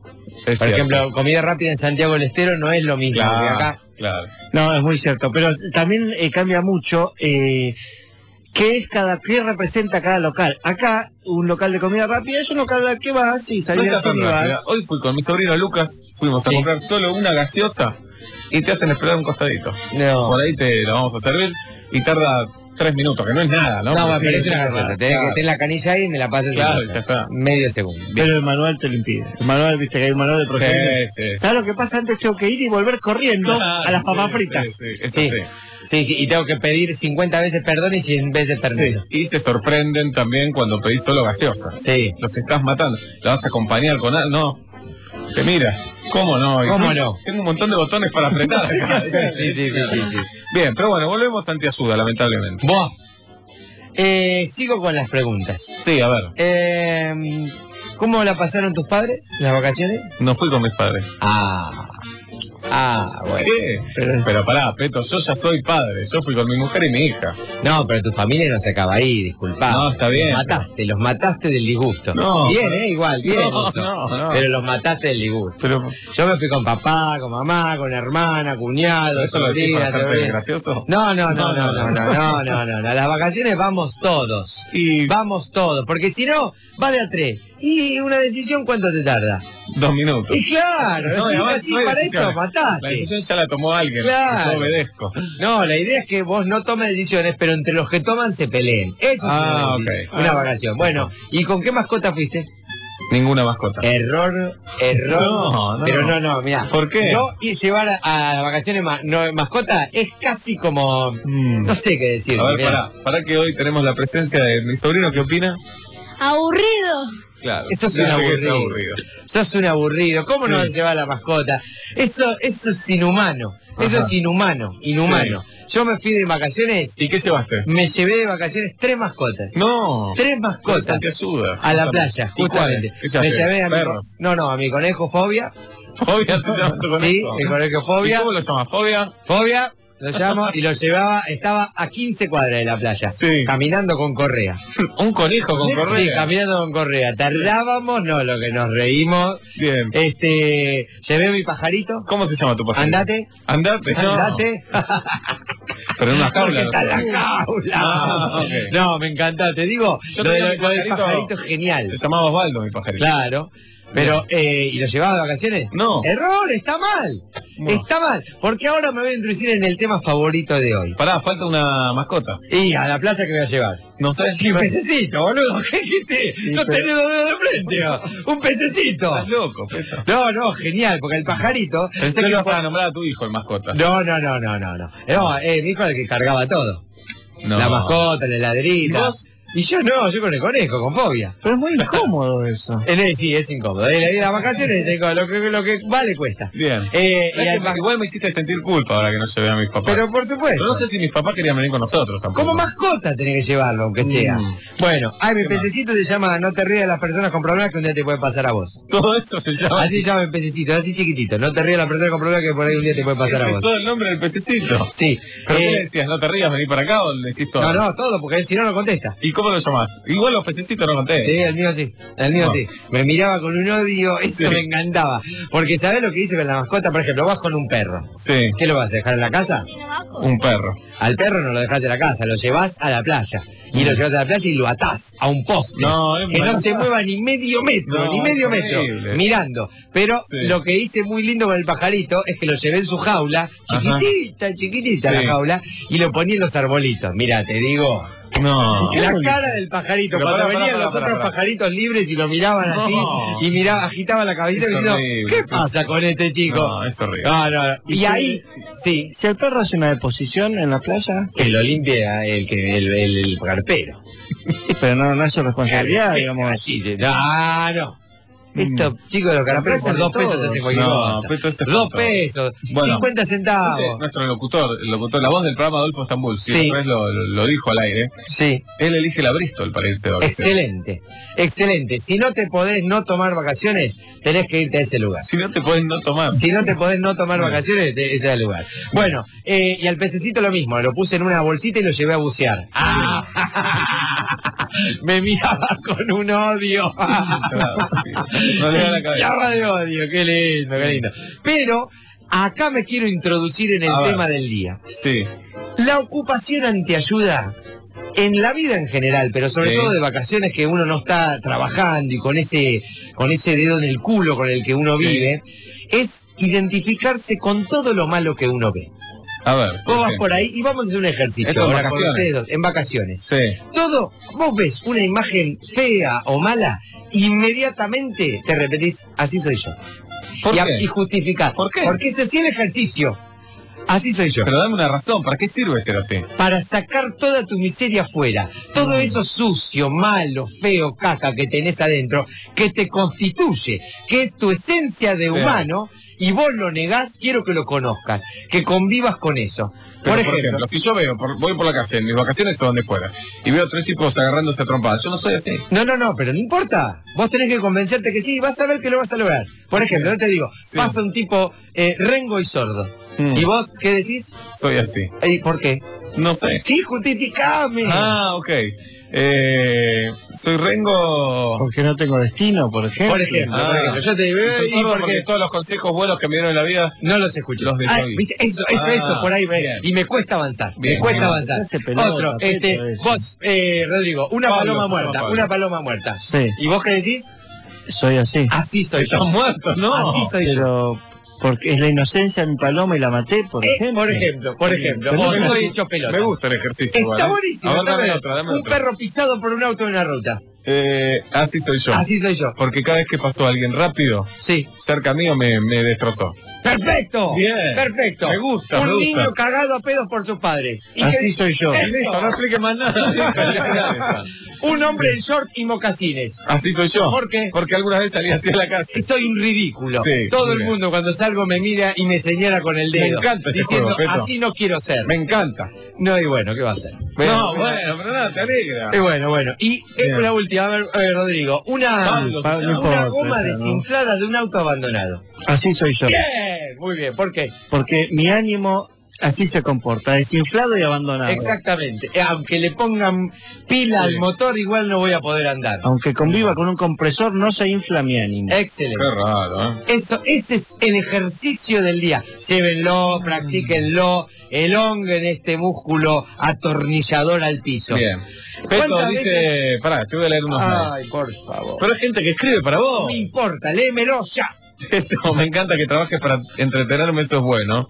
Es por cierto. ejemplo, comida rápida en Santiago del Estero no es lo mismo claro, que acá. Claro. No, es muy cierto. Pero también eh, cambia mucho. Eh, ¿Qué es cada, qué representa cada local? Acá, un local de comida rápida es un local al que vas y salís así y vas. Hoy fui con mi sobrino Lucas, fuimos sí. a comprar solo una gaseosa y te hacen esperar un costadito. No. Por ahí te lo vamos a servir y tarda tres minutos, que no es nada, ¿no? No, Porque pero es una gaseosa. Tenés claro. que tener la canilla ahí y me la pasas claro, ya está. medio segundo. Bien. Pero el manual te lo impide. El manual, viste que hay un manual de procedimiento. Sí, sí. ¿Sabes lo que pasa? Antes tengo que ir y volver corriendo claro, a las papas sí, fritas. Sí, sí, sí. sí. Sí, sí, y tengo que pedir cincuenta veces perdón y cien veces permiso. Sí, y se sorprenden también cuando pedís solo gaseosa. Sí. Los estás matando. ¿La vas a acompañar con algo? No. Te mira. ¿Cómo no? ¿Cómo no? Tengo un montón de botones para apretar. sí, sí, sí, sí, sí. Bien, pero bueno, volvemos a antiayuda, lamentablemente. Buah. Eh, sigo con las preguntas. Sí, a ver. Eh, ¿Cómo la pasaron tus padres, las vacaciones? No fui con mis padres. Ah... Ah, bueno. ¿Qué? Pero, pero pará, Peto, yo ya soy padre. Yo fui con mi mujer y mi hija. No, pero tu familia no se acaba ahí, disculpá. No, está bien. Los mataste, los mataste del disgusto. No. Bien, ¿eh? Igual, bien no, eso. No, no. Pero los mataste del disgusto. Pero... Yo me fui con papá, con mamá, con hermana, cuñado, ¿eso lo decís para hacerte gracioso? No, no, no, no, no, no, no, no, no, no. A las vacaciones vamos todos. Y... Vamos todos. Porque si no, va de a tres. ¿Y una decisión cuánto te tarda? Dos minutos. Y claro, no, sí, no, así no para eso mataste. La decisión ya la tomó alguien. Claro. Yo obedezco. No, la idea es que vos no tomes decisiones, pero entre los que toman se peleen. Eso ah, es una, okay. una ah, vacación. Bueno, ¿y con qué mascota fuiste? Ninguna mascota. Error, error. No, no. Pero no, no, mira. ¿Por qué? No ir llevar a, a vacaciones ma, no, mascota es casi como... Mm. No sé qué decir. A ver, pará, pará que hoy tenemos la presencia de mi sobrino. ¿Qué opina? Aburrido. Claro, eso es un aburrido. Es aburrido. Sos un aburrido. ¿Cómo sí. no vas a llevar a la mascota? Eso, eso es inhumano. Eso Ajá. es inhumano, inhumano. Yo me fui de vacaciones. ¿Y qué llevaste? Me llevé de vacaciones tres mascotas. No. Tres mascotas. Te ayuda. A la playa, ¿Y justamente. cuáles? ¿Qué llevaste? Me llevé a mi, Perros. no, no, a mi conejo Fobia. ¿Fobia se llama tu conejo? Sí, el conejo Fobia. ¿Y cómo lo llamas? ¿Fobia? Fobia, lo llamo, y lo llevaba, estaba a quince cuadras de la playa. Sí. Caminando con correa. ¿Un conejo con correa? Sí, caminando con correa. Tardábamos, no, lo que nos reímos. Bien. Este, llevé a mi pajarito. ¿Cómo se llama tu pajarito? Andate. Andate, no. Andate. Pero en una jaula. Está en la jaula. Ah, ok. No, me encanta, te digo, Yo lo, de- tenía mi lo del pajarito- pajarito es genial. Se llamaba Osvaldo, mi pajarito. Claro. Pero, eh, ¿y lo llevabas de vacaciones? No. Error, está mal. No. Está mal. Porque ahora me voy a introducir en el tema favorito de hoy. Pará, falta una mascota. Y a la playa que voy a llevar. No sé. Un pececito, boludo. ¿Qué qué sí? No tenés dos dedos de frente. ¿O? Un pececito. Estás loco, Peto. No, no, genial, porque el pajarito. Pensé que ibas a nombrar a tu hijo el mascota. No, no, no, no, no, no. No, eh, mi hijo era el que cargaba todo. No. La mascota, la ¿Y heladrita. vos? Y yo no, yo con el conejo, con Fobia. Pero es muy incómodo eso. Eh, sí, es incómodo. Eh, Las vacaciones, tengo, lo, que, lo que vale cuesta. Bien. Eh, y Es al- que igual me hiciste sentir culpa ahora que no llevé a mis papás. pero por supuesto. Pero no sé si mis papás querían venir con nosotros tampoco. Como mascota tenés que llevarlo, aunque sea. Mm. Bueno, ay, mi ¿Qué más? pececito se llama No te rías de las personas con problemas que un día te puede pasar a vos. Todo eso se llama. Así se llama mi pececito, así chiquitito. No te rías de las personas con problemas que por ahí un día te puede pasar Ese a es vos. todo el nombre del pececito. Sí. ¿Pero qué Eh, le decías? ¿No te rías, vení para acá o le decís todo? no, no, todo, porque él si no no contesta. ¿Y cómo lo llamás? Igual los pececitos no conté. Sí, el mío sí, el mío No. sí. Me miraba con un odio, eso Sí. me encantaba. Porque ¿sabés lo que hice con la mascota? Por ejemplo, vas con un perro. Sí, ¿Qué lo vas a dejar en la casa? un perro. Al perro no lo dejas en la casa, lo llevas a la playa. Y lo llevas a la playa y lo atás a un poste. No, es que no malo. se mueva ni medio metro, No, ni medio es metro, horrible. mirando. Pero Sí. lo que hice muy lindo con el pajarito es que lo llevé en su jaula, Ajá. chiquitita, chiquitita Sí. la jaula, y lo ponía en los arbolitos. Mira, te digo, No. la cara del pajarito, Pero cuando pará, pará, venían pará, los pará, otros pará. pajaritos libres y lo miraban así, No. y miraba, agitaba la cabecita Es y diciendo, horrible. ¿qué pasa con este chico? No, es horrible. No, no, no. Y, si- ahí, sí, Si el perro hace una deposición en la playa, que lo limpie el que el, el, el carpero. pero no, no es su responsabilidad, digamos. Así de- no, no. Estos chicos de los carapelos Pero dos por pesos todo. te hacen cualquier No, cosa. pero eso es Dos tanto. pesos, Bueno. cincuenta Este, centavos. nuestro locutor, el locutor, la voz del programa Adolfo Estambul, si Sí. otra vez lo, lo- lo dijo al aire, Sí, él elige la Bristol para irse de vacaciones. excelente, excelente. Si no te podés no tomar vacaciones, tenés que irte a ese lugar. Si no te pueden no tomar. Si no te podés no tomar No. vacaciones, te- ese es el lugar. Bueno, eh, y al pececito lo mismo, lo puse en una bolsita y lo llevé a bucear. ¡Ah! Me miraba con un odio. No le da la Me cabeza. miraba de odio, qué lindo, qué lindo. Pero acá me quiero introducir en el A ver. tema del día. Sí. La ocupación anteayuda en la vida en general, pero sobre Sí. todo de vacaciones que uno no está trabajando y con ese, con ese dedo en el culo con el que uno Sí. vive, es identificarse con todo lo malo que uno ve. A ver. Vos vas ejemplo. por ahí y vamos a hacer un ejercicio. Esto en ahora con vacaciones. ustedes dos, en vacaciones. Sí. Todo, vos ves una imagen fea o mala, inmediatamente te repetís, así soy yo. ¿Por y, a- qué? y justificás. ¿Por qué? Porque es así el ejercicio. Así soy yo. Pero dame una razón, ¿para qué sirve ser así? Para sacar toda tu miseria afuera, todo eso sucio, malo, feo, caca que tenés adentro, que te constituye, que es tu esencia de humano, y vos lo negás, quiero que lo conozcas, que convivas con eso. Pero, Por ejemplo, si yo veo, por- voy por la calle en mis vacaciones o donde fuera, y veo tres tipos agarrándose a trompadas, yo no soy así. no, no, no, pero no importa. Vos tenés que convencerte que sí, vas a ver que lo vas a lograr. Por ejemplo, yo te digo, Sí. pasa un tipo eh, rengo y sordo. Mm. ¿Y vos qué decís? Soy así. ¿Y por qué? No sé. Sí, justificame. Ah, ok. Eh, soy Rengo. Porque no tengo destino, por ejemplo. Por ejemplo, por Ah. ejemplo, yo te digo, Y soy ¿y sordo por porque qué? todos los consejos buenos que me dieron en la vida No los escucho. los Ah, desoí. ¿viste? Eso, eso, Ah, eso, por ahí ve. bien. Y me cuesta avanzar. Bien, me cuesta bien. avanzar. Ese pelota, Otro, pecho, este, eso. vos, eh, Rodrigo, una Pablo, paloma se llama muerta, Pablo. una paloma muerta. Sí, ¿Y vos qué decís? soy así. Así soy yo. Están muertos, ¿no? Así soy yo. Pero porque es la inocencia de mi paloma y la maté, por Eh, ejemplo. por ejemplo, por ejemplo. Pero O no- estoy hecho pelota. Me gusta el ejercicio. Está igual, ¿eh? buenísimo. A ver, está dame bien. otra, dame Un otra. perro pisado por un auto en una ruta. Eh, así soy yo. Así soy yo. Porque cada vez que pasó alguien rápido, sí, cerca mío me, me destrozó. ¡Perfecto! Bien. Perfecto. Me gusta, Un me gusta. niño cagado a pedos por sus padres. ¿Y Así qué- soy yo. Eso. Listo, no explique más nada. Un hombre en short y mocasines. Así soy yo. ¿Por qué? Porque alguna vez salí así a la calle. Soy un ridículo. Sí, Todo muy el bien. mundo cuando salgo me mira y me señala con el dedo. Me encanta este diciendo, juego, Peto. así no quiero ser. Me encanta. No, y bueno, ¿qué va a hacer? No, bueno, pero nada, te alegra. Y bueno, bueno. Y es la última, a ver, a ver, Rodrigo. Una, Pablo, Pablo, una no importa, goma ¿no? desinflada de un auto abandonado. Así soy yo. Bien, muy bien. ¿Por qué? Porque mi ánimo así se comporta, desinflado y abandonado. Exactamente. Eh, Aunque le pongan pila al motor, igual no voy a poder andar. Aunque conviva con un compresor, no se infla mi ánimo. Excelente. Qué raro, ¿eh? Eso, ese es el ejercicio del día. Llévenlo, practíquenlo, elonguen este músculo atornillador al piso. Bien. Peto ¿Cuántas dice, veces- pará, te voy a leer unos mails. Ay, por favor. Pero hay gente que escribe para No vos. me importa, léemelo ya. Eso, me encanta que trabajes para entretenerme, eso es bueno.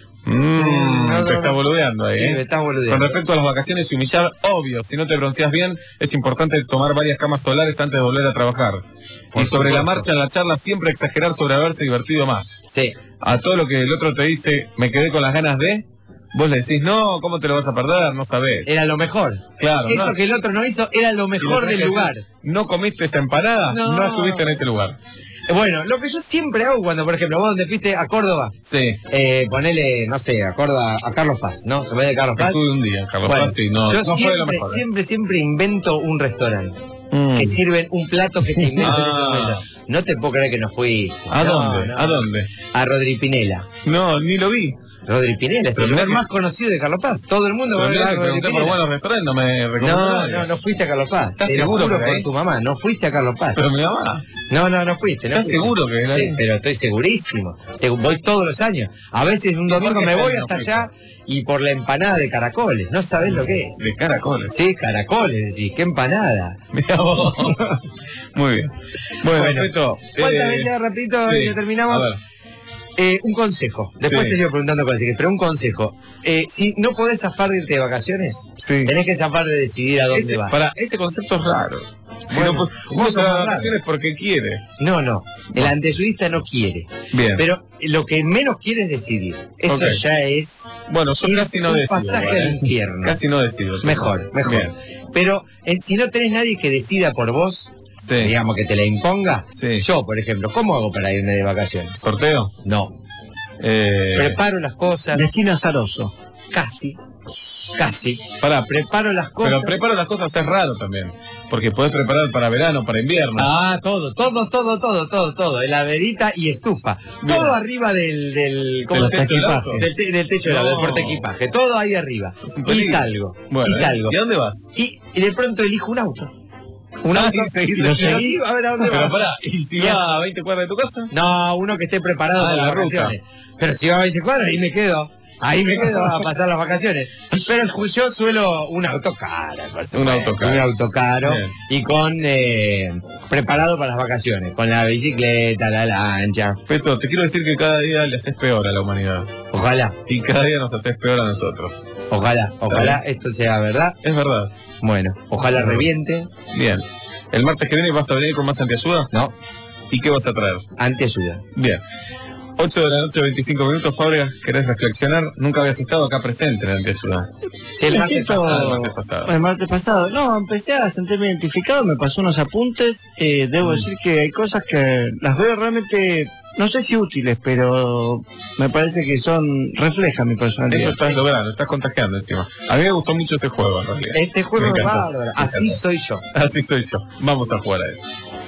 Mmm, no, te no, está no. boludeando ahí, Sí, ¿eh? me estás boludeando. Con respecto a las vacaciones y humillar, obvio, si no te bronceas bien, es importante tomar varias camas solares antes de volver a trabajar. Por y sobre la supuesto. marcha en la charla siempre exagerar sobre haberse divertido más. Sí. A todo lo que el otro te dice, me quedé con las ganas de, vos le decís, no, ¿cómo te lo vas a perder? No sabés. Era lo mejor. Claro, Eso no. que el otro no hizo era lo Y le mejor tenés del que lugar. decir, no comiste esa empanada, No. no. estuviste en ese lugar. Bueno, lo que yo siempre hago cuando, por ejemplo, vos donde fuiste a Córdoba, Sí. eh, ponele, no sé, a Córdoba, a Carlos Paz, ¿no? Se me de Carlos Paz. Estuve un día, Carlos Bueno, Paz, y no, yo no fue siempre, lo mejor. ¿eh? siempre, siempre invento un restaurante. Mm. Que sirven un plato que te invento en ese Ah. momento. No te puedo creer que no fui. ¿A No, dónde? no. ¿A dónde? A Rodri Pinela. No, ni lo vi. Rodri Pinela es Pero el mirá lugar que- más conocido de Carlos Paz. Todo el mundo va Pero a mirá ver a que Rodri pregunté por Pinela. buenos restaurantes, no me recomendó No, nadie. no, no fuiste a Carlos Paz. ¿Estás Te lo seguro juro que por ahí? tu mamá, no fuiste a Carlos Paz. Pero mi mamá. No, no, no fuiste. No ¿Estás fuiste. seguro que era Sí, ahí? pero estoy segurísimo. Segu- Voy todos los años. A veces un ¿Y por domingo qué me voy no hasta fuiste? allá y por la empanada de caracoles. No sabés lo que es. De caracoles. Sí, caracoles, decís. ¿Qué empanada? Mirá vos. Muy bien. Bueno, Bueno, Peto, ¿Cuántas eh, veces, repito, sí. y ya terminamos? A ver. Eh, un consejo. Después Sí. te sigo preguntando cosas, pero un consejo. Eh, si no podés zafar de irte de vacaciones, Sí. tenés que zafar de decidir a dónde Ese, vas. para, ese concepto es raro. Si Bueno, no, pues, vos uno sos se va más de raro. vacaciones porque quiere. No, no. El antesudista no quiere. Bien. Pero lo que menos quiere es decidir. Eso Ok. ya es Bueno, yo ir casi no un decido. pasaje igual, al ¿eh? infierno. Casi no decido. Mejor, mejor. Bien. Pero eh, si no tenés nadie que decida por vos, Sí. digamos que te la imponga, Sí. yo, por ejemplo, ¿cómo hago para irme de vacaciones? ¿Sorteo? No. Eh, Preparo las cosas. Destino azaroso. Casi. Casi. Pará, Preparo las cosas. pero preparo las cosas es raro también. Porque podés preparar para verano, para invierno. Ah, todo, todo, todo, todo, todo, todo. Heladerita y estufa. Bien. Todo arriba del, del, ¿cómo Del se techo del llama? auto. Del, te- del techo del auto, No. del portaequipaje. Todo ahí arriba. Es un Y peligro. salgo. Bueno, y ¿eh? salgo. ¿Y a dónde vas? Y, y de pronto elijo un auto. Un Ah, auto. y seguís y lo el seguí, a ver a dónde Pero va. pará, ¿y si Y va a veinte cuadras de tu casa? No, uno que esté preparado Ah, para la las ruta. vacaciones. Pero si va a veinte cuadras, ahí me quedo. Ahí me quedo a pasar las vacaciones. Pero yo suelo un auto caro. por supuesto. Un auto caro. Un auto caro. Bien. Y con eh, preparado para las vacaciones. Con la bicicleta, la lancha. Peto, te quiero decir que cada día le haces peor a la humanidad. Ojalá, Y cada día nos haces peor a nosotros. ojalá, ojalá esto sea verdad. Es verdad. Bueno, ojalá reviente. Bien. ¿El martes que viene vas a venir con más antiayuda? No, ¿Y qué vas a traer? antiayuda. Bien. ocho de la noche, veinticinco minutos. Fábrega, ¿querés reflexionar? Nunca habías estado acá presente en la antiayuda. Sí, el Me martes siento- pasado. El martes pasado. El martes pasado, no, empecé a sentirme identificado, me pasó unos apuntes, eh, debo Mm. decir que hay cosas que las veo realmente, no sé si útiles, pero me parece que son, reflejan mi Eso personalidad. estás logrando, estás contagiando encima. A mí me gustó mucho ese juego, en realidad. Este juego Me es encantó, bárbaro. me Así encantó. soy yo. Así soy yo. Vamos a jugar a eso.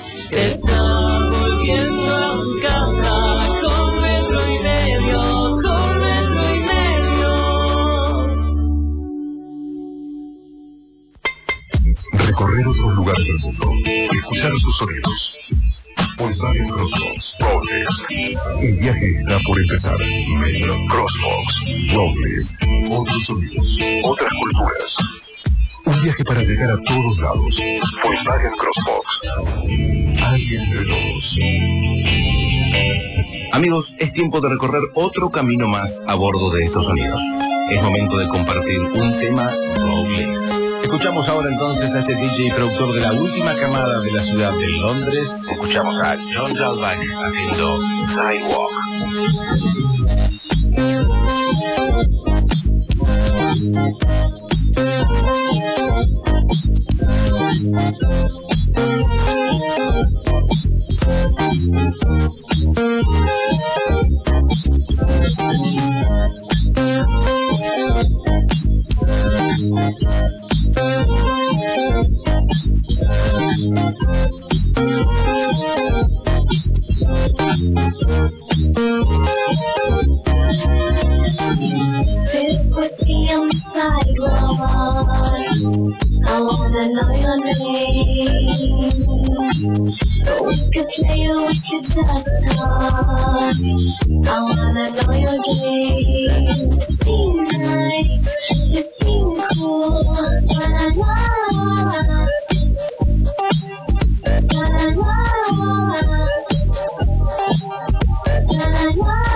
Está volviendo a su casa con metro y medio, con metro y medio. Recorrer otros lugares del mundo, escuchar sus sonidos. Volkswagen Crossbox, Robles. El viaje está por empezar. Metro Crossbox, Robles. Otros sonidos, otras culturas. Un viaje para llegar a todos lados. Volkswagen Crossbox. Alguien entre todos. Amigos, es tiempo de recorrer otro camino más a bordo de estos sonidos. Es momento de compartir un tema Road List. Escuchamos ahora entonces a este D J y productor de la última camada de la ciudad de Londres. Escuchamos a John Dalbach haciendo Sidewalk. This puts me on the sidewalk. I wanna know your name. We could play or we could just talk. I wanna know your dream. You seem nice, you seem cool. La la la, la la la, la la la.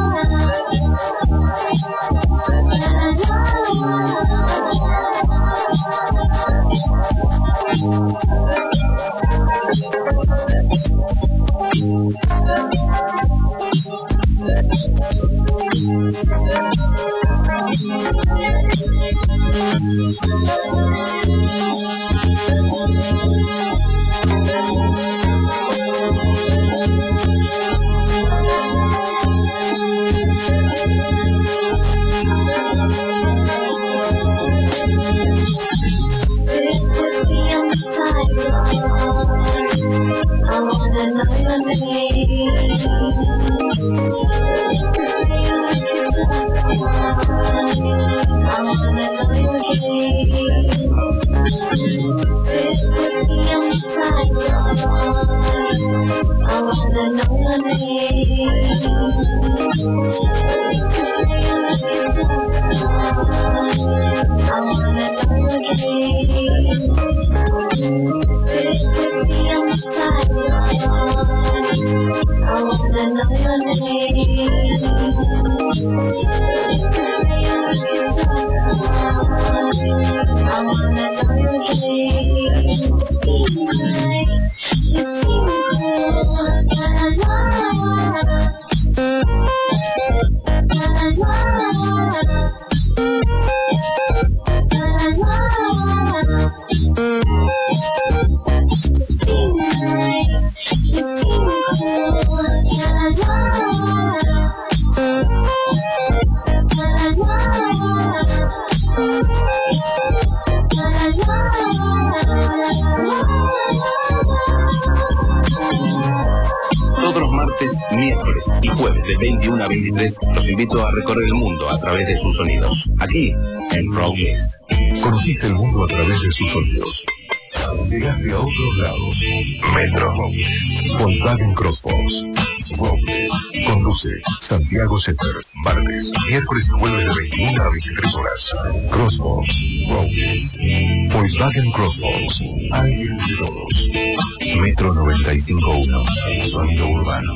Todos los martes, miércoles y jueves de veintiuno a veintitrés los invito a recorrer el mundo a través de sus sonidos. Aquí, en Roadlist. Conociste el mundo a través de sus sonidos. Llegaste a otros lados. Metro Robles. Volkswagen Crossbox. Robles. Conduce Santiago Setter. Martes, miércoles y jueves de veintiuno a veintitrés horas. Crossbox. Robles. Volkswagen Crossbox. Alguien de todos. Metro noventa y cinco punto uno. Sonido urbano.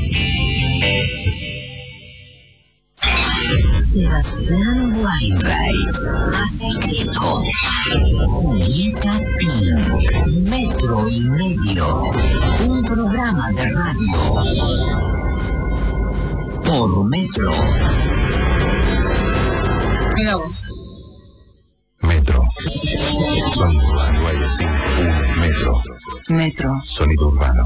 Sebastián Weinreich, Secreto, Julieta Pink, Metro y Medio, un programa de radio por Metro. Mira vos. Metro. Sonido urbano. nueve cinco uno. Metro. Metro. Sonido urbano.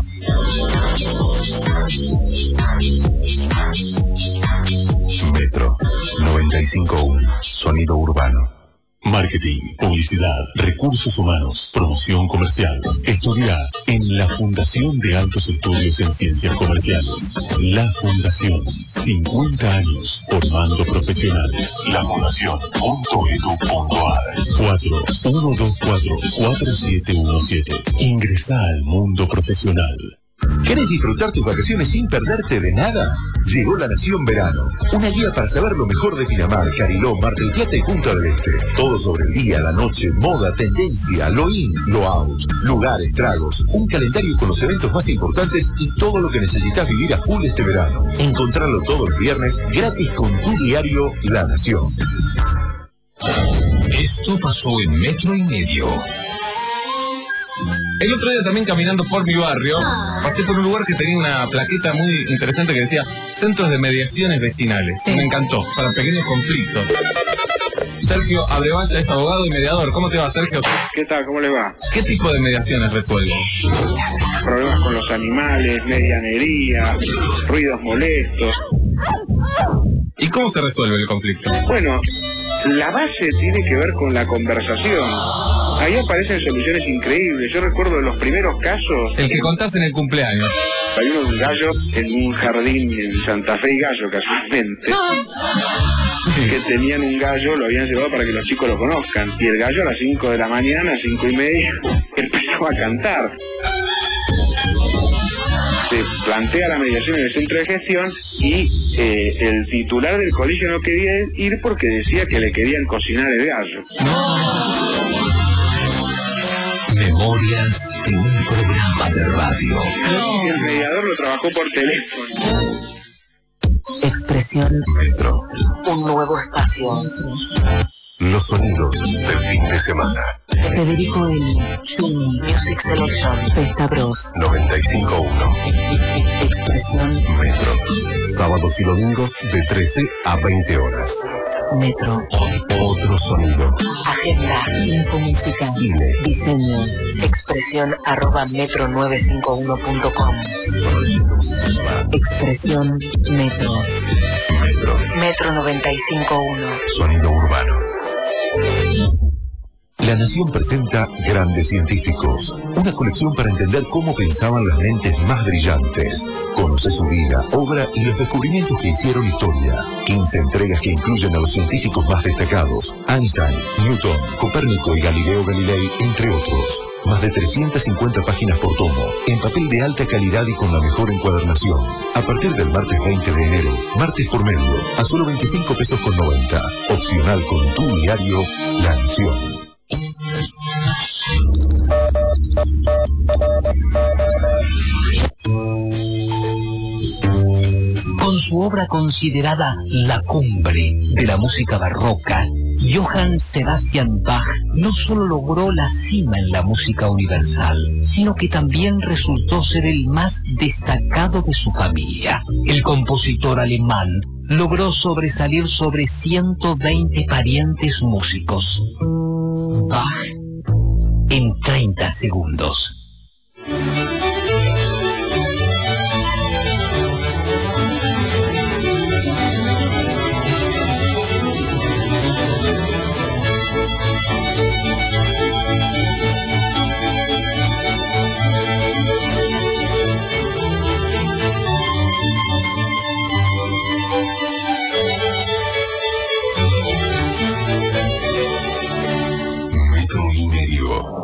Metro noventa y cinco punto uno. Sonido urbano. Marketing, publicidad, recursos humanos, promoción comercial. Estudia en la Fundación de Altos Estudios en Ciencias Comerciales. La Fundación, cincuenta años formando profesionales. La Fundación punto edu punto ar. cuatro uno dos cuatro cuatro siete uno siete. Ingresa al mundo profesional. ¿Querés disfrutar tus vacaciones sin perderte de nada? Llegó La Nación Verano, una guía para saber lo mejor de Pinamar, Cariló, Mar del Plata y Punta del Este. Todo sobre el día, la noche, moda, tendencia, lo in, lo out, lugares, tragos, un calendario con los eventos más importantes y todo lo que necesitas vivir a full este verano. Encontrarlo todos los viernes gratis con tu diario La Nación. Esto pasó en Metro y Medio. El otro día también caminando por mi barrio, pasé por un lugar que tenía una plaqueta muy interesante que decía Centros de Mediaciones Vecinales. Sí. Me encantó, para pequeños conflictos. Sergio Abrevaya es abogado y mediador. ¿Cómo te va, Sergio? ¿Qué tal? ¿Cómo le va? ¿Qué tipo de mediaciones resuelve? Problemas con los animales, medianería, ruidos molestos. ¿Y cómo se resuelve el conflicto? Bueno, la base tiene que ver con la conversación. Ahí aparecen soluciones increíbles. Yo recuerdo los primeros casos. El que contás en el cumpleaños. Hay unos gallos en un jardín en Santa Fe y Gallo, casualmente, que tenían un gallo, lo habían llevado para que los chicos lo conozcan. Y el gallo a las cinco de la mañana, cinco y media, empezó a cantar. Se plantea la mediación en el centro de gestión y eh, el titular del colegio no quería ir porque decía que le querían cocinar el gallo. Memorias de un programa de radio. Y el mediador lo trabajó por teléfono. Expresión Metro. Un nuevo espacio. Los sonidos del fin de semana. Federico Eli, Zoom, Music Selection, Festa Bros. noventa y cinco punto uno. Expresión Metro. Sábados y domingos de trece a veinte horas. Metro. Otro sonido. Agenda, info música, Cine. diseño, expresión arroba metro nueve cinco uno punto com. Expresión Metro. Metro. Metro noventa y cinco punto uno. Sonido urbano. La Nación presenta Grandes Científicos, una colección para entender cómo pensaban las mentes más brillantes. Conoce su vida, obra y los descubrimientos que hicieron historia. quince entregas que incluyen a los científicos más destacados: Einstein, Newton, Copérnico y Galileo Galilei, entre otros. Más de trescientas cincuenta páginas por tomo, en papel de alta calidad y con la mejor encuadernación. A partir del martes veinte de enero, martes por medio, a solo veinticinco pesos con noventa. Opcional con tu diario, La Nación. Con su obra considerada la cumbre de la música barroca, Johann Sebastian Bach no solo logró la cima en la música universal, sino que también resultó ser el más destacado de su familia. El compositor alemán logró sobresalir sobre ciento veinte parientes músicos. Bach en treinta segundos. Metro y Medio.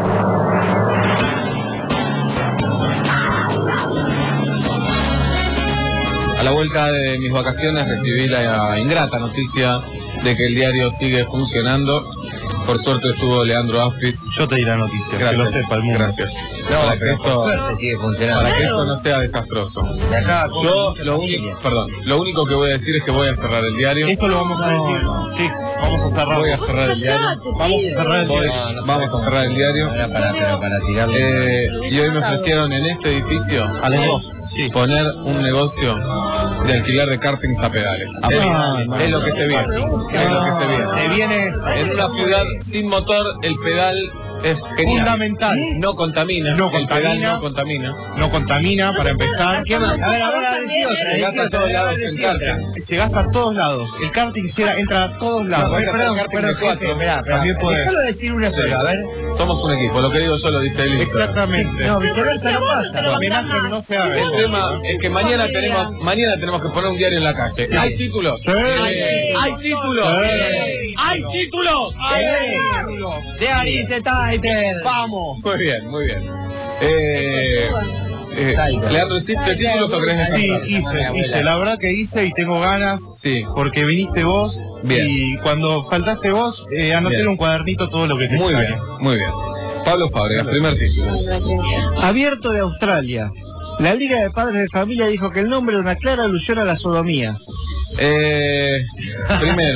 A la vuelta de mis vacaciones recibí la ingrata noticia de que el diario sigue funcionando. Por suerte estuvo Leandro Aspis. Yo te di la noticia, Gracias. que lo sepa el mundo. Gracias. No, para que pero esto, por suerte sigue funcionando. para que esto no sea desastroso. De acá, Yo lo único, perdón, lo único que voy a decir es que voy a cerrar el diario. Eso lo vamos a decir. Sí, vamos a cerrar. Voy a cerrar el diario. Vamos a cerrar el Voy- diario. vamos a cerrar el diario. Era para, pero para tirarle. Eh, y hoy me ofrecieron en este edificio A los dos, sí. poner un negocio de alquiler de kartings a pedales. Ah, es, es lo que se viene. Es lo que se viene. Se viene En una ciudad sin motor, el pedal es genial. fundamental. No contamina. No El pedal contamina. no contamina. No contamina, para empezar. ¿Qué más? A ver, ahora decí otra. Llegás decí a otra, todos lados decí en otra. karting. Llegás a todos lados. El karting llega, entra a todos lados. No, Perdón, Perdón, perdón, perdón, jefe, esperá, esperá. También puede. Déjalo decir una sola, a ver. Somos un equipo. Lo que digo yo lo dice él. Exactamente. No, viceversa no pasa. La imagen no se haga. El tema es que mañana tenemos, mañana tenemos que poner un diario en la calle. Sí. ¿Hay títulos? Sí. ¿Hay títulos? Sí. ¡Hay títulos! De Arice Title. Vamos. Muy bien, muy bien. Eh, eh, Leandro, ¿hiciste títulos o querés Sí, descansar? hice, hice. La verdad que hice y tengo ganas. Sí. Porque viniste vos. Bien. Y cuando faltaste vos, eh, anoté Bien. en un cuadernito todo lo que te Muy extraña. bien, muy bien. Pablo Fábregas, primer título. Abierto de Australia. La Liga de Padres de Familia dijo que el nombre era una clara alusión a la sodomía. Eh, primero,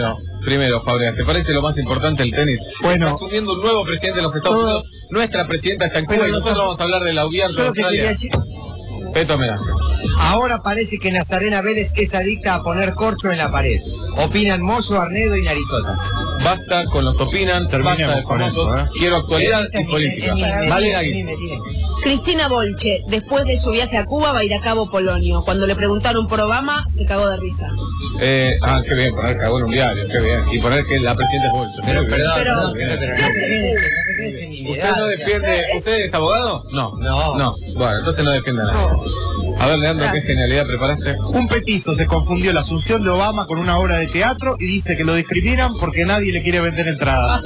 primero, Fabregas, ¿te parece lo más importante el tenis? Bueno. Está asumiendo un nuevo presidente de los Estados Todo- Unidos. Nuestra presidenta está en Cuba Pero y nosotros nosotros- vamos a hablar del Abierto de Solo que Australia. quería decir, Peto homenaje. ahora parece que Nazarena Vélez es adicta a poner corcho en la pared. Opinan Mozo, Arnedo y Narizota. Basta con los opinan, Terminemos basta de con famosos. eso, ¿eh? Quiero actualidad y política. Vale, Agui. Cristina Bolche, después de su viaje a Cuba, va a ir a Cabo Polonio. Cuando le preguntaron por Obama, se cagó de risa. Eh, ah, qué bien, poner cagó en un diario, qué bien. Y poner que la presidenta es Bolsa. Pero, Muy bien. perdón, Pero- perdón, pero, pero, no se crece, no se crece ni ¿Usted no defiende? ¿Usted es abogado? No. No. No. Bueno, entonces no defiende a nadie. A ver, Leandro, ¿qué Gracias. genialidad preparaste? Un petizo se confundió la asunción de Obama con una obra de teatro y dice que lo discriminan porque nadie le quiere vender entrada.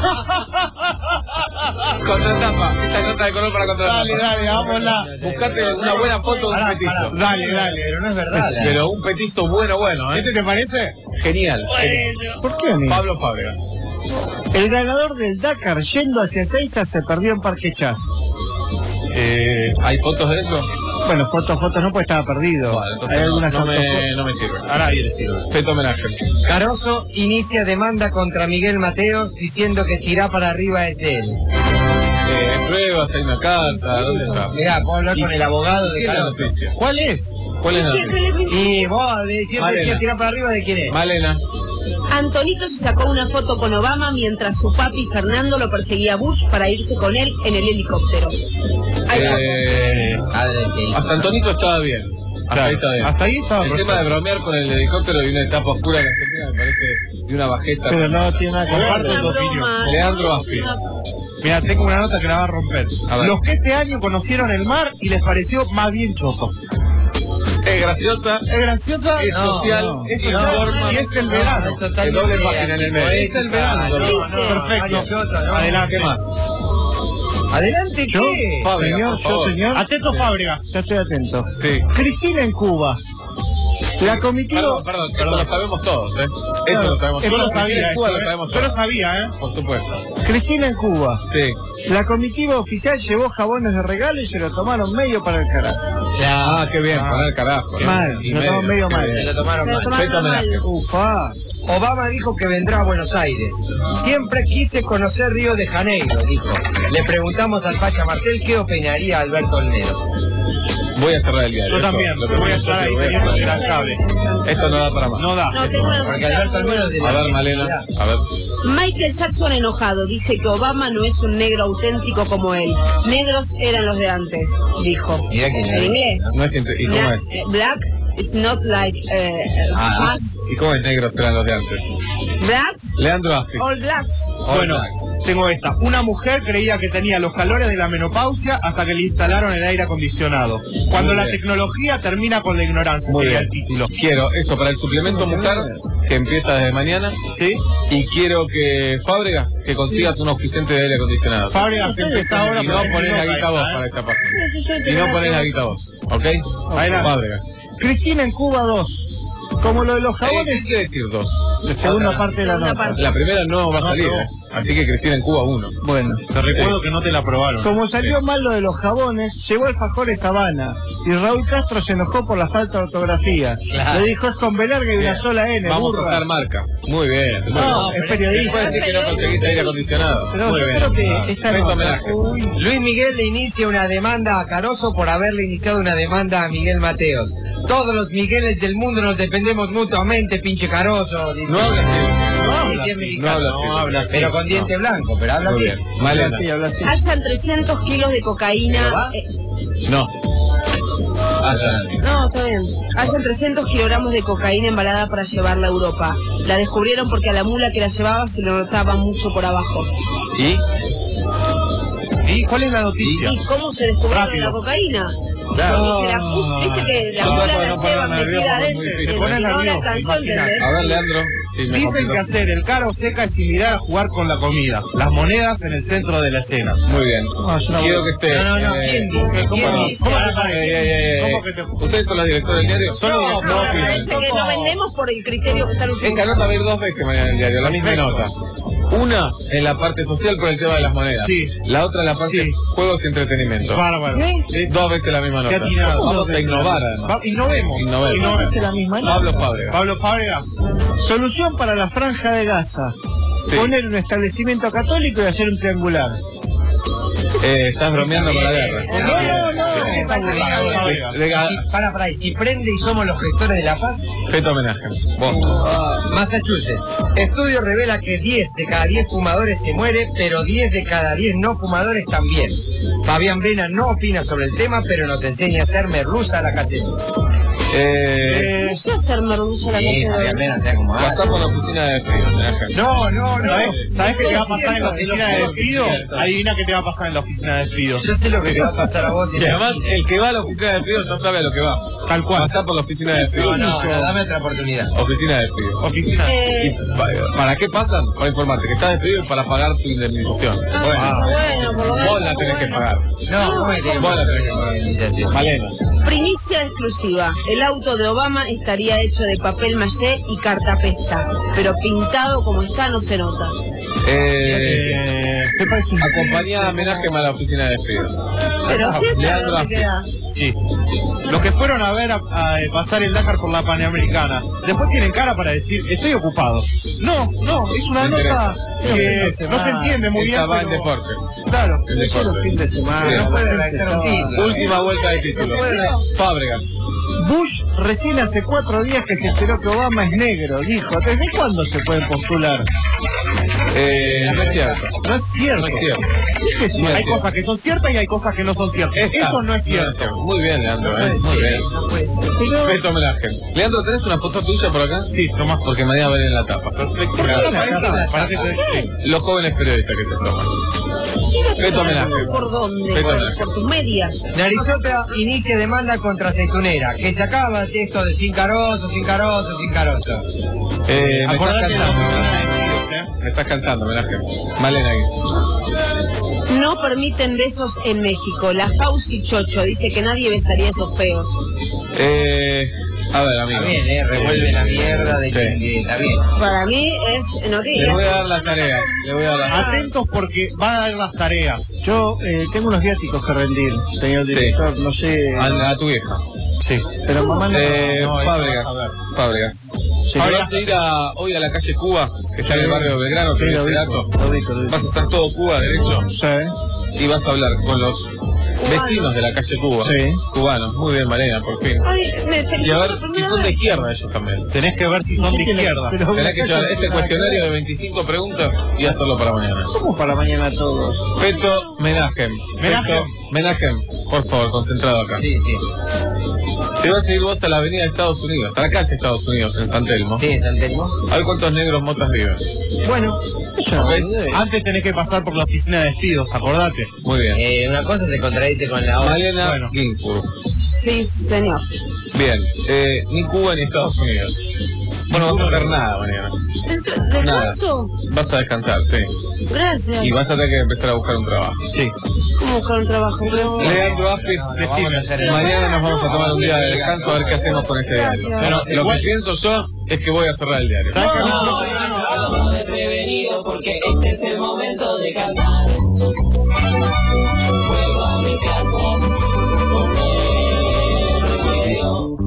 Contratapa, esa nota de color para contratapa. Dale, dale, vámonos. Buscate una buena foto de un Pará, petizo. pará. Dale, dale. Pero no es verdad. la- Pero un petizo bueno, bueno, ¿eh? ¿Este te parece? Genial. genial. ¿Por qué a mí? Pablo Fábregas. El ganador del Dakar yendo hacia Ezeiza se perdió en Parque Chas. Eh, ¿Hay fotos de eso? Bueno, fotos, fotos no, pues estaba perdido. Bueno, entonces Hay no, algunas no me, autofo- no me sirve. A nadie le sirve. Feto homenaje. Caroso inicia demanda contra Miguel Mateos diciendo que tirar para arriba es de él. Eh, pruebas, hay una carta, ¿dónde está? Mirá, puedo hablar con el abogado de ¿Qué es la Caroso. noticia? ¿Cuál es? ¿Cuál es la noticia? Y vos de- siempre Malena. decías tirar para arriba, ¿de quién es? Malena. Antonito se sacó una foto con Obama mientras su papi Fernando lo perseguía a Bush para irse con él en el helicóptero. Ahí va. Eh, hasta Antonito estaba bien. Hasta Claro, ahí está bien. hasta ahí estaba El perfecto. tema de bromear con el helicóptero y una etapa oscura de la Argentina me parece de una bajeza. Pero no tiene nada que Comparto ver. tu opinión. Leandro Aspis. Mira, tengo una nota que la va a romper. A ver. Los que este año conocieron el mar y les pareció más bien choto. Es graciosa, Es graciosa, es No, social, no, es no, informa. y es el verano. es totalmente El doble página en el medio. antipoética. Es el verano. No, no, Perfecto. ¿qué otra, no? Adelante. ¿Qué más? ¿Adelante ¿Yo? qué? Fábregas, Señor, por yo, favor. señor. Atento, Fábregas. Ya estoy atento. Sí. Cristina en Cuba. La comitiva. Perdón, perdón, eso lo sabemos todos, ¿eh? Eso lo sabemos Yo todos. lo sabía, En Cuba eso, lo ¿eh? sabemos Yo lo todos. sabía, ¿eh? Por supuesto. Cristina en Cuba. Sí. La comitiva oficial llevó jabones de regalo y se lo tomaron medio para el carajo. Ah, qué bien, para el carajo. ¿no? Mal, Y lo tomaron medio mal. Se lo tomaron Se lo mal. tomaron Feto mal. homenaje. Ufa. Obama dijo que vendrá a Buenos Aires. Siempre quise conocer Río de Janeiro, dijo. Le preguntamos al Pacha Martel qué opinaría Alberto Olmedo. Voy a cerrar el diario. Yo eso, también. lo Me voy a primero estar ahí que voy a teniendo hacer. la llave. Esto no da para más. No da. No, tengo una Porque noticia. Alberto Olmedo es de la A ver, Malena, argentinidad. a ver. Michael Jackson enojado dice que Obama no es un negro auténtico como él. Negros eran los de antes, dijo. Mirá quién En es. inglés. No es inter- ¿Y cómo Black, es? eh, black is not like eh, Ah, us. ¿Y cómo es negros eran los de antes? Blacks, Leandro Aspis. all blacks. Bueno, tengo esta. Una mujer creía que tenía los calores de la menopausia hasta que le instalaron el aire acondicionado. Cuando Muy la bien. tecnología termina con la ignorancia, Muy sería bien. el título. Quiero eso para el suplemento mujer que empieza desde mañana. ¿Sí? Y quiero que Fábregas, que consigas un auspiciante de aire acondicionado. Fábregas empieza ahora. Si no, porque ponés la nota guita vos esta, ¿eh? para esa página. Si no, ponés la guita vos. ¿Ok? Adelante. Fábregas. Cristina en Cuba dos. Como lo de los Eh, ¿Qué jabones. quiere decir dos? La segunda Otra. parte de la Segunda nota. parte. La primera no va a No, salir, no. ¿eh? Así que Cristina en Cuba uno. Bueno. Te recuerdo que no te la aprobaron. Como salió mal lo de los jabones, llegó Alfajores Habana y Raúl Castro se enojó por la falta de ortografía. Claro. Le dijo es con B larga y una Bien. sola N. Vamos burra. a hacer marca. Muy bien. Muy No, bien. es periodista. Después decir que no conseguís aire acondicionado. Pero Muy yo bien. creo que esta Feto nota- homenaje. Luis Miguel le inicia una demanda a Caroso por haberle iniciado una demanda a Miguel Mateos. Todos los Migueles del mundo nos defendemos mutuamente, pinche Caroso. dice. No habla así. No habla habla así. así. No habla así. No habla así. Pero con diente No. blanco, pero habla Muy así. bien. Malena. Sí, habla así. Hayan trescientos kilos de cocaína. eh, No. Allá. no, está bien. Hayan trescientos kilogramos de cocaína embalada para llevarla a Europa. La descubrieron porque a la mula que la llevaba se le notaba mucho por abajo. ¿Y? ¿Y cuál es la noticia? ¿Y cómo se descubrió Rápido. la cocaína? Claro. Porque se la pu- Viste que la Yo mula trato de la no lleva ponerme nervioso, metida porque es adentro. muy y difícil. no la nervioso, alcanzó, imagina. ¿entendés? A ver, Leandro. Sí, me Dicen complicó. que hacer el caro seca es similar a jugar con la comida. Las monedas en el centro de la escena. Muy bien. No, es una Quiero buena. que esté. No, no, no, eh, ¿quién dice? ¿Cómo ¿Quién no? dice? ¿Cómo ¿Cómo no? que Eh, eh, eh, ¿Cómo eh. que te- ¿Ustedes son los directores del diario? Solo No, director. no, me opinen. parece que no vendemos por el criterio que están Esa utilizando. nota va a ir dos veces mañana en el diario, la misma Perfecto. nota. Una en la parte social por el tema de las monedas. Sí. La otra en la parte Sí. juegos y entretenimiento. Bárbaro. Sí, dos veces la misma Qué nota. atinado. Vamos a innovar además. Va- Innovemos. Innovemos. Innovemos. Es la misma nota. Pablo Fábregas. Pablo Fábregas. Solución para la franja de Gaza. Sí. Poner un establecimiento católico y hacer un triangular. Eh, estás bromeando con la guerra. No, no, no. Para, para, y si prende y somos los gestores de la paz. Feto homenaje. Vos. Massachusetts. Estudio revela que diez de cada diez fumadores se muere, pero diez de cada diez no fumadores también. Fabián Brena no opina sobre el tema, pero nos enseña a hacer merluza a la casera. Eh, No sé hacer merluza a la Sí, Fabián casera. Brena, sea como pasá por la oficina de frío. homenaje. No, no, no. ¿Sabes, ¿Sabes qué te va a pasar en la Cierto, oficina te de lo despido? cierto. Adivina qué te va a pasar en la oficina de despido. Yo sé lo que te va a pasar a vos. Y además, el que va a la oficina de frío ya sabe a lo que va. Tal cual. Pasá por la oficina de frío. No, no, no, dame otra oportunidad. Oficina de frío. Oficina. Eh, ¿Y pa- ¿Para qué pasan? Para informarte que estás despedido y para pagar tu indemnización. ah, bueno, por lo menos. Vos la tenés que pagar. No, ¿cómo me tenés Vos la tenés que que pagar. Malena. Primicia exclusiva. El auto de Obama estaría hecho de papel maché y cartapesta, pero pintado como está no se nota. Eh, ¿Qué parece un acompañá a homenaje a la oficina de frío. Pero sí es Leandro dónde Aspe. queda. Sí. Los que fueron a ver a, a pasar el Dakar por la Panamericana, después tienen cara para decir, estoy ocupado. No, no, es una Me nota interesa. que no se entiende muy Esa bien. va en pero- deportes. Claro. El deporte. Fin de semana. Sí. No puede redactar un título. Última vuelta de título. Fábregas. Bush recién hace cuatro días que se enteró que Obama es negro. Dijo, ¿desde cuándo se pueden postular? Eh, no es cierto. No es cierto. No es cierto. Sí que es cierto. Hay cosas que son ciertas y hay cosas que no son ciertas. Esta Eso no es cierto. Muy bien, Leandro. eh, Muy bien. Feto homenaje. Leandro, ¿tenés una foto tuya por acá? Sí, nomás. Porque me voy a ver en la tapa. Perfecto. Para que te- Los jóvenes periodistas que se asoman. Feto homenaje. ¿Por dónde? Feto Por, homenaje. por tus medias. Narizota inicia demanda contra Aceitunera, que se acaba el texto de sin carozo, sin carozo, sin carozo. Eh, me estás Acordate de la cansando. oficina de despidos, ¿eh? Me estás cansando, homenaje. Malena aquí. No permiten besos en México. La Fauci Chocho dice que nadie besaría a esos feos. Eh, a ver, amigo. Está bien, eh, revuelve la mierda de que, Sí. que está bien. Para mí es Le noticia. voy a dar la tarea. Le voy a dar la Atentos porque va a dar las tareas. Yo eh, tengo unos viáticos que rendir, señor Sí. director. No sé. a, a tu vieja. Sí. Pero mamá no. Eh, no, Fábregas. a ver. Fábregas. Sí. Ahora vas a ir a, hoy a la calle Cuba, que está en el barrio de Belgrano, Sí, que lo ese ubico, dato. lo ubico, lo ubico. Vas a hacer todo Cuba derecho Sí. y vas a hablar con los vecinos de la calle Cuba. Sí. Cubanos. Muy bien, Marina, por fin. Ay, me Y a ver si son de izquierda ellos también. Tenés que ver si son de izquierda. Pero- Tenés que llevar este cuestionario de veinticinco preguntas y hacerlo para mañana. ¿Cómo para mañana todos? Feto Menagem. Menagem. Feto Menagem. Por favor, concentrado acá. Sí, sí. Te vas a ir vos a la avenida de Estados Unidos, a la calle Estados Unidos, en San Telmo. Sí, San Telmo. A ver cuántos negros motas viven. Bueno, ¿Ok? Antes tenés que pasar por la oficina de despidos, acordate. Muy bien. eh, una cosa se contradice con la otra. Malena Bueno. Ginsburg. Sí, señor. Bien. Eh, ni Cuba ni Estados Unidos. Bueno, no vas a hacer nada mañana. ¿Descanso? Vas a descansar, sí. Gracias. Y vas a tener que empezar a buscar un trabajo. Sí. ¿Cómo buscar un trabajo? No. Leandro Aspis, decime, mañana nos vamos a tomar un día de descanso a ver qué hacemos con este diario. Gracias. Pero lo que pienso yo es que voy a cerrar el diario. Prevenido porque este es el momento de cantar. Vuelvo a mi casa con el medio.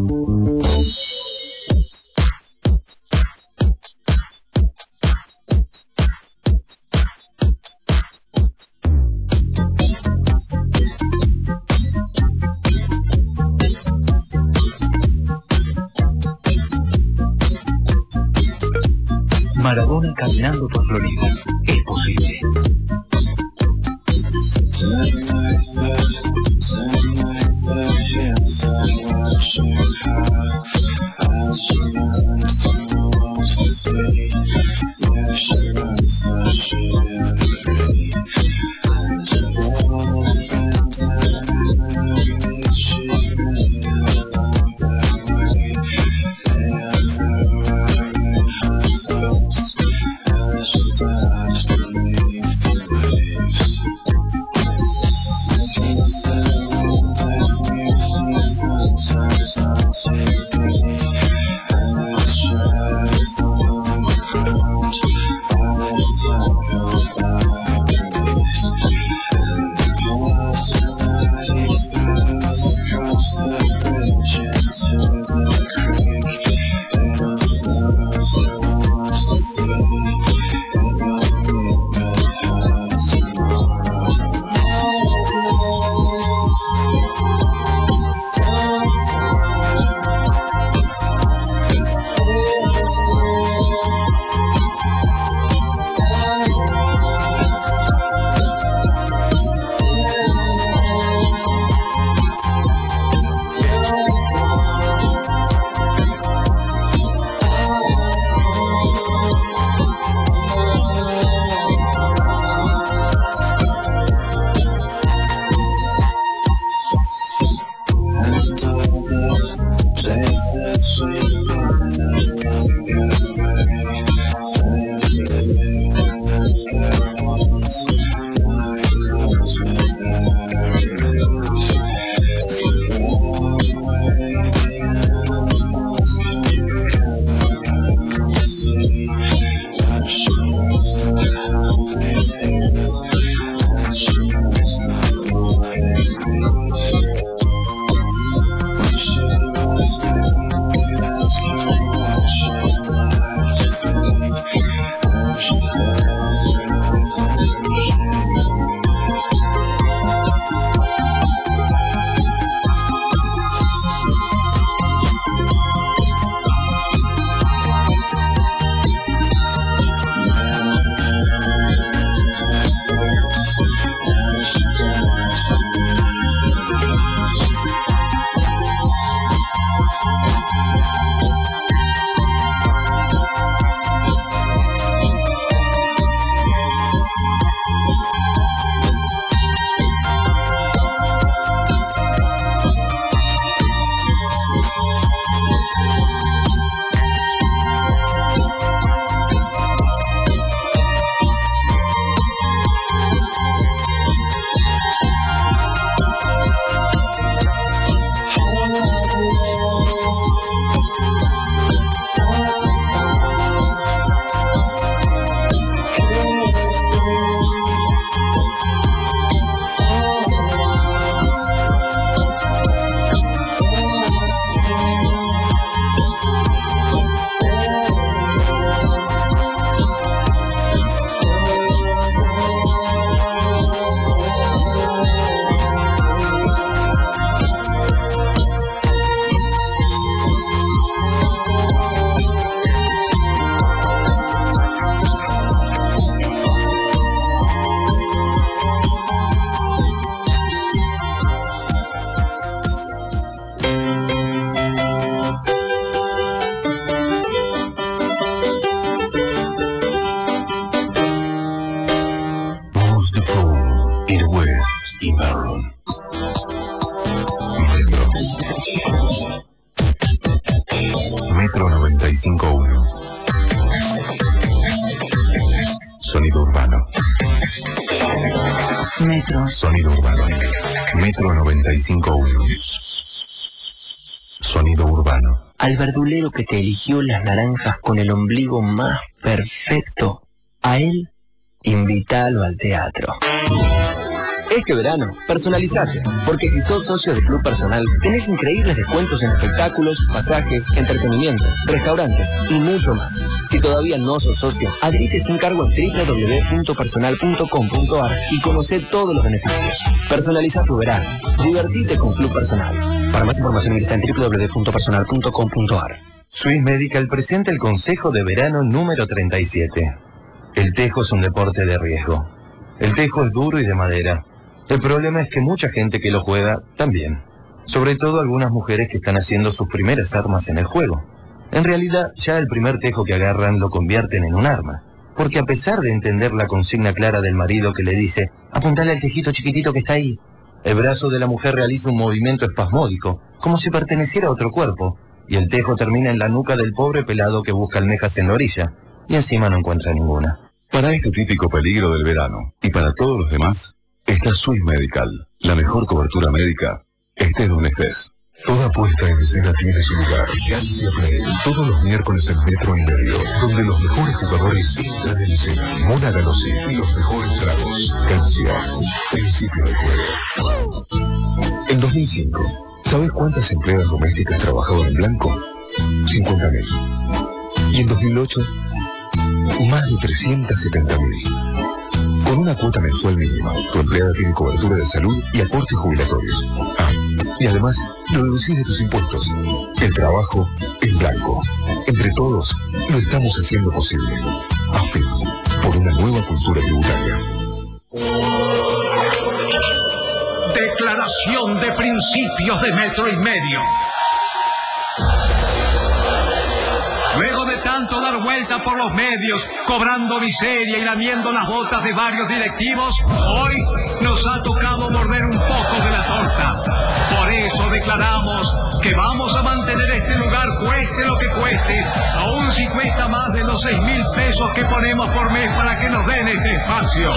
Maradona caminando por Florida. Es posible. Sometimes I take the lead. Metro noventa y cinco punto uno. Sonido urbano. Metro. Sonido urbano. Metro noventa y cinco punto uno. Sonido urbano. Al verdulero que te eligió las naranjas con el ombligo más perfecto, a él, invítalo al teatro. Este verano, personalizate, porque si sos socio de Club Personal, tenés increíbles descuentos en espectáculos, pasajes, entretenimiento, restaurantes y mucho más. Si todavía no sos socio, adherite sin cargo en doble u doble u doble u punto personal punto com punto a r y conocé todos los beneficios. Personaliza tu verano. Divertite con Club Personal. Para más información ingresa en doble u doble u doble u punto personal punto com punto a r. Swiss Medical presenta el Consejo de Verano número treinta y siete. El tejo es un deporte de riesgo. El tejo es duro y de madera. El problema es que mucha gente que lo juega también. Sobre todo algunas mujeres que están haciendo sus primeras armas en el juego. En realidad, ya el primer tejo que agarran lo convierten en un arma. Porque a pesar de entender la consigna clara del marido que le dice «apuntale al tejito chiquitito que está ahí», el brazo de la mujer realiza un movimiento espasmódico, como si perteneciera a otro cuerpo, y el tejo termina en la nuca del pobre pelado que busca almejas en la orilla, y encima no encuentra ninguna. Para este típico peligro del verano, y para todos los demás, está Swiss Medical, la mejor cobertura médica, estés donde estés. Toda puesta en escena tiene su lugar. Galicia Play, todos los miércoles en Metro y Medio, donde los mejores jugadores entran en escena. Mona Galossi y los mejores tragos. Galicia, principio del juego. En dos mil cinco, ¿sabes cuántas empleadas domésticas trabajaban en blanco? cincuenta mil. Y en dos mil ocho, más de trescientos setenta mil. Con una cuota mensual mínima, tu empleada tiene cobertura de salud y aportes jubilatorios. Ah, y además, lo deducís de tus impuestos. El trabajo en blanco. Entre todos, lo estamos haciendo posible. AFIP, por una nueva cultura tributaria. Declaración de principios de Metro y Medio. Luego de tanto dar vuelta por los medios, cobrando miseria y lamiendo las botas de varios directivos, hoy nos ha tocado morder un poco de la torta. Por eso declaramos que vamos a mantener este lugar cueste lo que cueste, aun si cuesta más de los seis mil pesos que ponemos por mes para que nos den este espacio.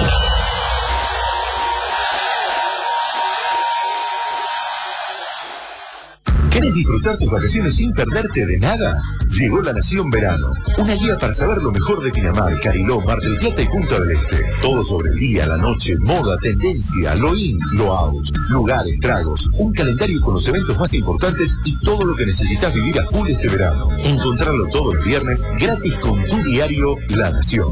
¿Quieres disfrutar tus vacaciones sin perderte de nada? Llegó La Nación Verano, una guía para saber lo mejor de Pinamar, Cariló, Mar del Plata y Punta del Este. Todo sobre el día, la noche, moda, tendencia, lo in, lo out, lugares, tragos, un calendario con los eventos más importantes y todo lo que necesitas vivir a full este verano. Encontrarlo todos los viernes gratis con tu diario La Nación.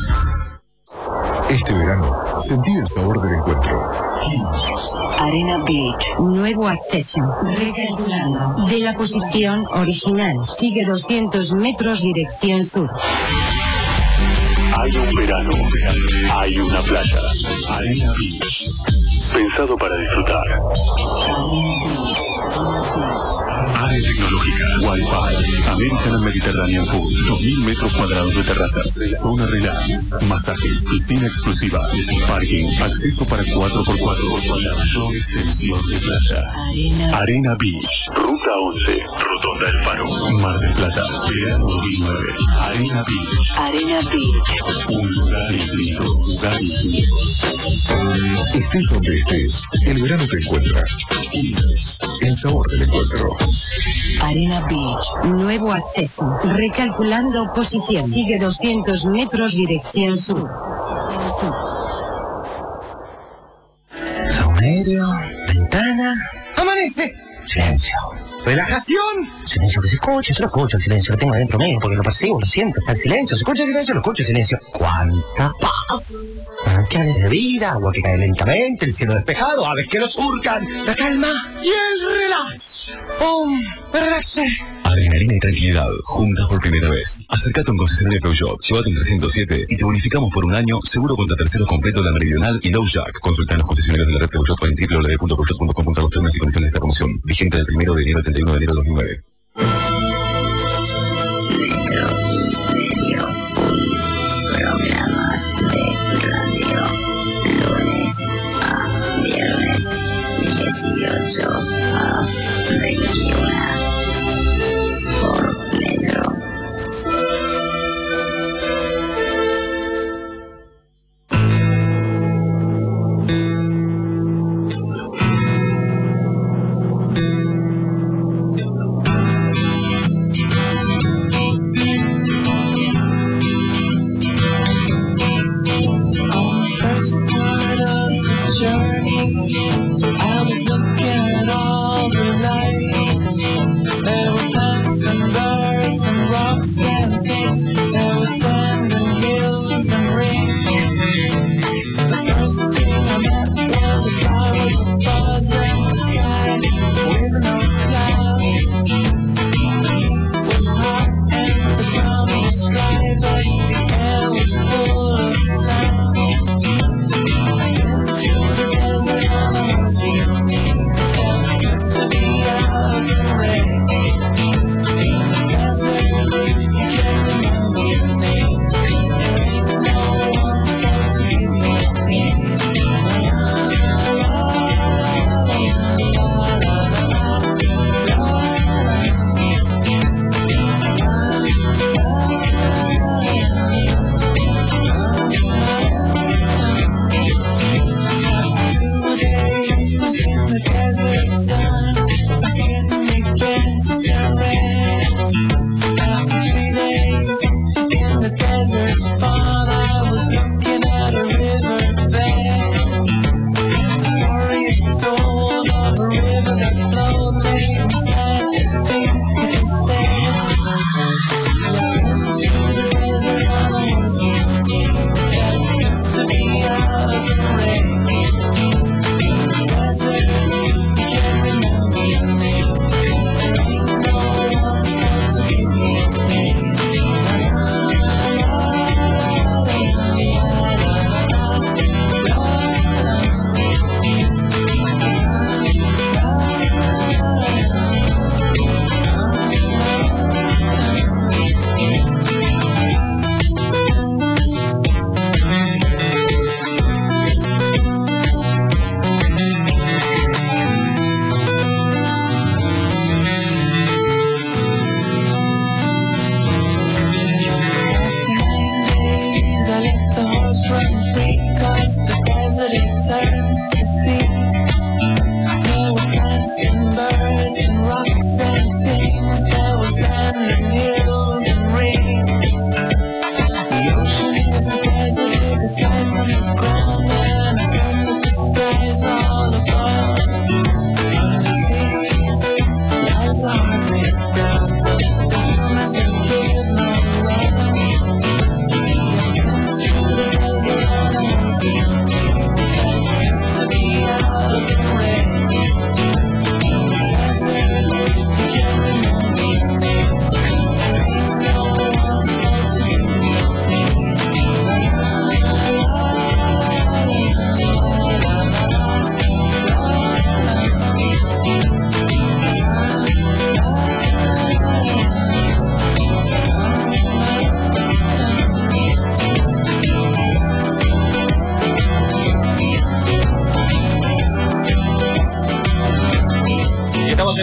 Este verano, sentí el sabor del encuentro. Arena Beach, nuevo acceso. Recalculando. De la posición original. Sigue doscientos metros dirección sur. Hay un verano, hay una playa. Arena Beach. Pensado para disfrutar. Área tecnológica, Wi-Fi, American and Mediterranean Food, dos mil metros cuadrados de terrazas, zona relax, masajes, piscina exclusiva, parking, acceso para cuatro por cuatro, la mayor extensión de playa. Arena, Arena Beach, Ruta once, Rotonda del Faro, Mar del Plata, verano dos mil nueve. Arena Beach. Arena Beach. Un lugar infinito, lugar infinito. Estés donde estés, el verano te encuentra. El sabor del encuentro. Arena Beach, nuevo acceso. Recalculando posición. Sigue doscientos metros dirección sur. Saumerio, ventana. ¡Amanece! Silencio. ¿Relajación? Silencio que se escucha, yo lo escucho el silencio que tengo adentro mío, porque lo percibo, lo siento, está el silencio, se escucha el silencio, lo escucho el silencio. ¡Cuánta paz! Manantiales de vida, agua que cae lentamente, el cielo despejado, aves que nos surcan, la calma y el relax. ¡Pum! ¡Me relaxé! Adrenalina y tranquilidad, juntas por primera vez. Acércate a un concesionario Peugeot, llévate un trescientos siete y te bonificamos por un año, seguro contra terceros completo la Meridional y Low Jack. Consulta en los concesionarios de la red Peugeot o en doble u doble u doble u punto peugeot punto com punto a r términos y condiciones de esta promoción. Vigente del primero de enero al treinta y uno de enero de dos mil nueve. Metro y Medio, un programa de radio, lunes a viernes, dieciocho a veintiuno, por Metro.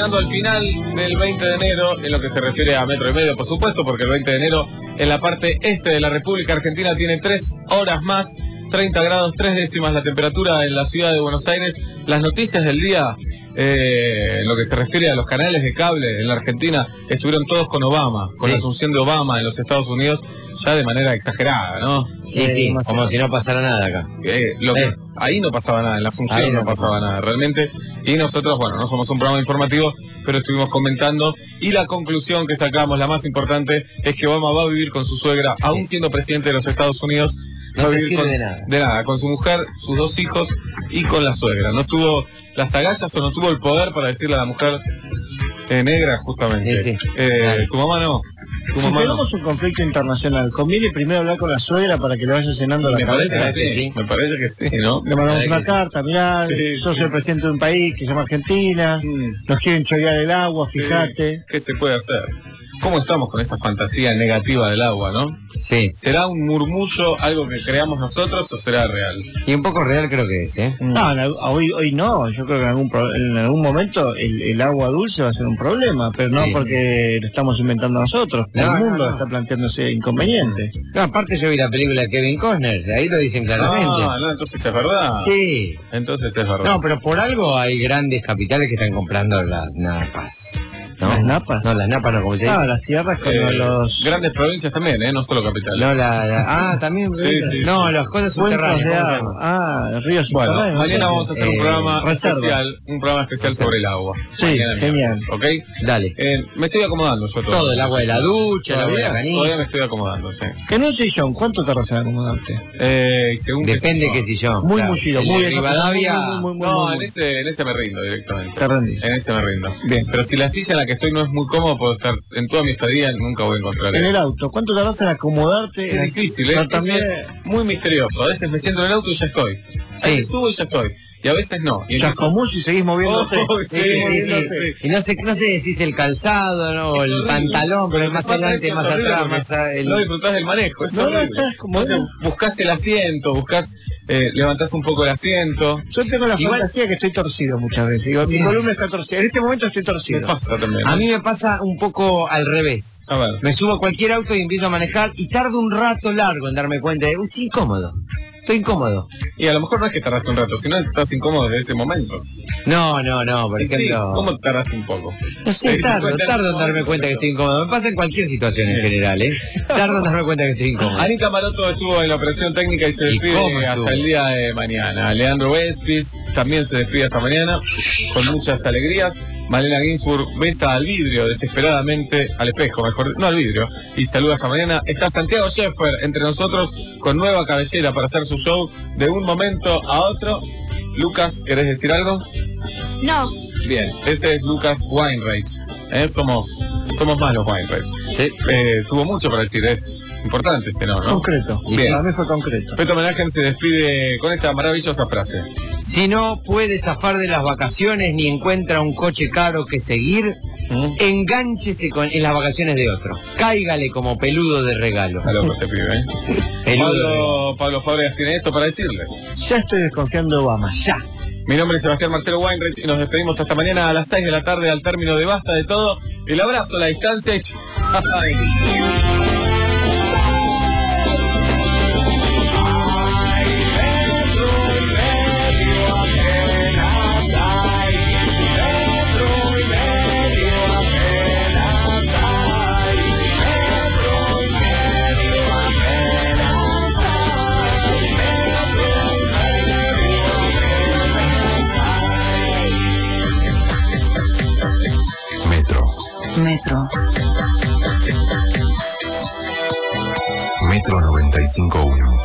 llegando al final del veinte de enero, en lo que se refiere a metro y medio, por supuesto, porque el veinte de enero en la parte este de la República Argentina tiene tres horas más, treinta grados, tres décimas la temperatura en la ciudad de Buenos Aires. Las noticias del día, eh, en lo que se refiere a los canales de cable en la Argentina, estuvieron todos con Obama, con Sí. la asunción de Obama en los Estados Unidos, ya de manera exagerada, ¿no? Sí, sí, como si no pasara nada acá. Eh, lo que, Eh. ahí no pasaba nada, en la Asunción Ahí no, no pasaba nada realmente. Y nosotros, bueno, no somos un programa informativo, pero estuvimos comentando. Y la conclusión que sacamos, la más importante, es que Obama va a vivir con su suegra, aún siendo presidente de los Estados Unidos. No va a te vivir sirve con, de nada. De nada, con su mujer, sus dos hijos y con la suegra. No tuvo las agallas o no tuvo el poder para decirle a la mujer eh, negra, justamente. Sí, sí. Eh, Claro. Tu mamá no. Tu Si mamá no. tenemos un conflicto internacional, ¿conviene primero hablar con la suegra para que le vaya llenando la Me parece cabeza? que sí, me parece que sí, ¿no? Le mandamos Parece una que sí. carta, mirá, Sí, sos sí. el presidente de un país que se llama Argentina, nos quieren chorear el agua, fíjate. ¿Qué se puede hacer? ¿Cómo estamos con esa fantasía negativa del agua, no? Sí. ¿Será un murmullo, algo que creamos nosotros, o será real? Y un poco real creo que es, ¿eh? No, en al- hoy, hoy no, yo creo que en algún, pro- en algún momento el, el agua dulce va a ser un problema, pero no Sí. porque lo estamos inventando nosotros, No, el no, mundo no. está planteando ese inconveniente. No, aparte yo vi la película de Kevin Costner, ahí lo dicen claramente. Ah, no, entonces es verdad. Sí. Entonces es verdad. No, pero por algo hay grandes capitales que están comprando las napas. ¿No? ¿Las napas? No, las napas no, como se dice. Ah, las tierras con Eh, los... Grandes provincias también, ¿eh? No solo capitales. No, la, la- ah, también. Sí, sí, no, sí. las cosas Cuencos subterráneas. de ¿cómo se agua. llama? Ah, ríos Bueno, subterráneos. mañana no sé. vamos a hacer un Eh, programa reserva. especial, un programa especial sobre el agua. Sí, Mañana genial. miércoles, ¿ok? Dale. Eh, me estoy acomodando yo todo. Todo, el agua de la ducha, el agua de la Todavía, canilla. todavía me estoy acomodando, sí. En un sillón, ¿cuánto tardas en acomodarte? Eh, y según Depende qué qué sillón. Muy Claro. mullido, El muy de bien. Rivadavia. Muy, muy, muy, No, muy, en muy. ese, en ese me rindo directamente. Te rendís. En ese me rindo. Bien. Pero si la silla en la que estoy no es muy cómoda, puedo estar en toda mi estadía, nunca voy a encontrar En eso. el auto, ¿cuánto tardas en acomodarte? Es en difícil, ¿eh? No, Eso también... es muy misterioso. A veces me siento en el auto y ya estoy. A veces Sí. subo y ya estoy. Y a veces no. Y Ya empiezo- como si seguís moviéndote. Oh, Sí, sí, sí, sí. moviéndote. Y no sé, no sé si es el calzado, ¿no? O Es el horrible. pantalón, pero Lo que más pasa adelante, es que más es horrible atrás, porque más a- el- No disfrutás del manejo, es No, no, horrible. estás como- Entonces buscás el asiento, buscás, eh, levantás un poco el asiento. Yo tengo la Igual- fantasía que estoy torcido muchas veces. Digo, mi columna está torcida. En este momento estoy Me torcido. pasa también. A mí me pasa un poco al revés. A ver. Me subo a cualquier auto y empiezo a manejar y tardo un rato largo en darme cuenta de, uy, estoy incómodo. Estoy incómodo. Y a lo mejor no es que tardaste un rato, sino que estás incómodo desde ese momento. No, no, no, por Y sí, ejemplo. ¿cómo tardaste un poco? No sé, Sí, tardo, cuenta- tardo en darme cuenta que estoy incómodo. Me pasa en cualquier situación en general, ¿eh? Tardo en darme cuenta que estoy incómodo. Anita Maroto estuvo en la operación técnica y se ¿Y cómo despide estuvo? hasta el día de mañana. Leandro Westpis también se despide hasta mañana con muchas alegrías. Malena Ginsburg besa al vidrio desesperadamente, al espejo mejor, no al vidrio, y saluda hasta mañana. Está Santiago Scheffer entre nosotros con nueva cabellera para hacer su show de un momento a otro. Lucas, ¿querés decir algo? No. Bien, ese es Lucas Weinreich. ¿eh? Somos, somos más los Weinreich. Sí. Eh, tuvo mucho para decir, es importante ese no, ¿no? Concreto. Bien. Para mí fue concreto. Peto Homenaje se despide con esta maravillosa frase. Si no puede zafar de las vacaciones ni encuentra un coche caro que seguir, engánchese con, en las vacaciones de otro. Cáigale como peludo de regalo. A loco este pibe, ¿eh? Peludo de regalo. Pablo, Pablo Fábregas tiene esto para decirles. Ya estoy desconfiando de Obama, ya. Mi nombre es Sebastián Marcelo Weinreich y nos despedimos hasta mañana a las seis de la tarde al término de Basta de Todo. El abrazo a la distancia. Ay. Metro. Metro. Metro noventa y cinco punto uno.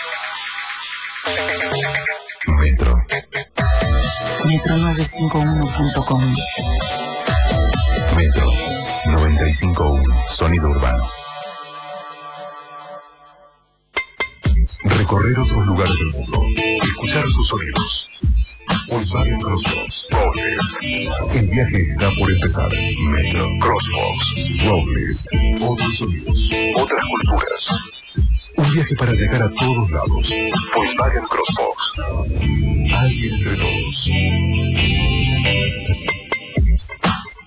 Metro. metro novecientos cincuenta y uno punto com. Metro noventa y cinco punto uno. Sonido urbano. Recorrer otros lugares del mundo. Escuchar sus sonidos. Volkswagen Crossbox. Robles. El viaje está por empezar. Metro. Crossbox. Robles. Otros sonidos. Otras culturas. Un viaje para llegar a todos lados. Volkswagen Crossbox. Alguien entre todos.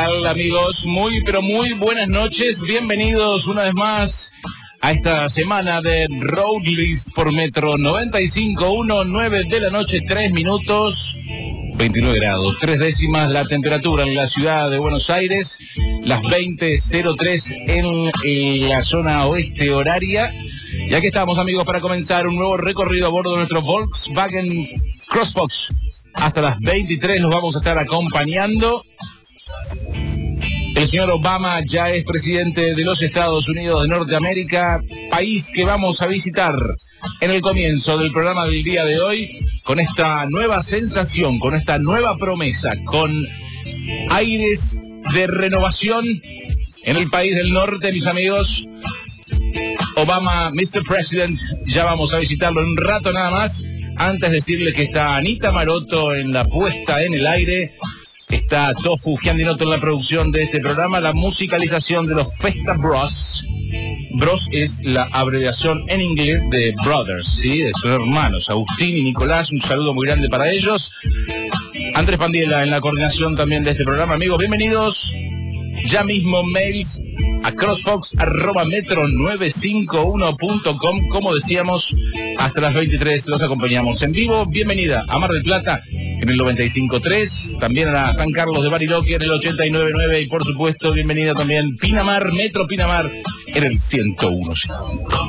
tal, amigos? Muy, pero muy buenas noches. Bienvenidos una vez más a esta semana de Road List por Metro noventa y cinco punto uno, nueve de la noche, tres minutos, veintinueve grados, tres décimas la temperatura en la ciudad de Buenos Aires, las veinte cero tres en, en la zona oeste horaria. Y aquí estamos, amigos, para comenzar un nuevo recorrido a bordo de nuestro Volkswagen CrossFox. Hasta las veintitrés nos vamos a estar acompañando. El señor Obama ya es presidente de los Estados Unidos de Norteamérica, país que vamos a visitar en el comienzo del programa del día de hoy, con esta nueva sensación, con esta nueva promesa, con aires de renovación en el país del norte, mis amigos. Obama, mister President, ya vamos a visitarlo en un rato nada más. Antes decirle que está Anita Maroto en la puesta en el aire, está Tofu Giandinoto en la producción de este programa, la musicalización de los Festa Bros. Bros es la abreviación en inglés de Brothers, ¿sí? De sus hermanos, Agustín y Nicolás, un saludo muy grande para ellos. Andrés Pandiela en la coordinación también de este programa. Amigos, bienvenidos. Ya mismo mails a crossfox arroba metro novecientos cincuenta y uno punto com. Como decíamos, hasta las veintitrés los acompañamos en vivo. Bienvenida a Mar del Plata en el noventa y cinco punto tres, también a San Carlos de Bariloche en el ochenta y nueve punto nueve y por supuesto bienvenida también Pinamar, Metro Pinamar en el ciento uno punto cinco.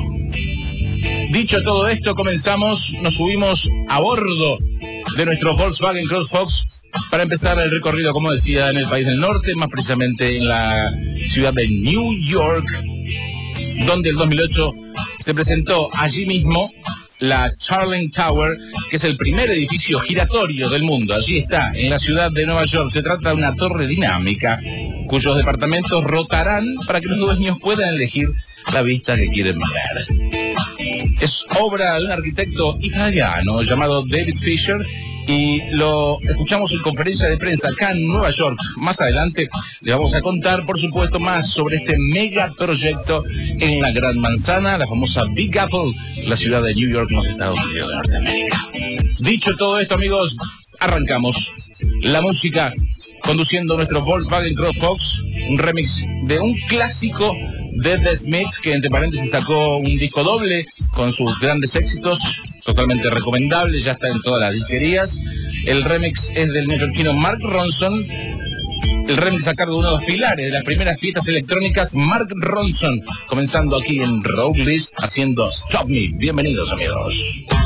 Dicho todo esto, comenzamos, nos subimos a bordo de nuestro Volkswagen CrossFox para empezar el recorrido, como decía, en el país del norte, más precisamente en la ciudad de New York, donde el dos mil ocho se presentó allí mismo la Charling Tower, que es el primer edificio giratorio del mundo. Allí está, en la ciudad de Nueva York. Se trata de una torre dinámica cuyos departamentos rotarán para que los dueños puedan elegir la vista que quieren ver. Es obra de un arquitecto italiano llamado David Fisher y lo escuchamos en conferencia de prensa acá en Nueva York. Más adelante le vamos a contar, por supuesto, más sobre este mega proyecto en la Gran Manzana, la famosa Big Apple, la ciudad de New York, en los Estados Unidos de Norteamérica. Dicho todo esto, amigos, arrancamos la música conduciendo nuestro Volkswagen CrossFox, un remix de un clásico de The Smiths, que entre paréntesis sacó un disco doble con sus grandes éxitos, totalmente recomendable, ya está en todas las disquerías. El remix es del neoyorquino Mark Ronson, el remix a cargo de uno de los pilares de las primeras fiestas electrónicas, Mark Ronson, comenzando aquí en Road List haciendo Stop Me. Bienvenidos, amigos.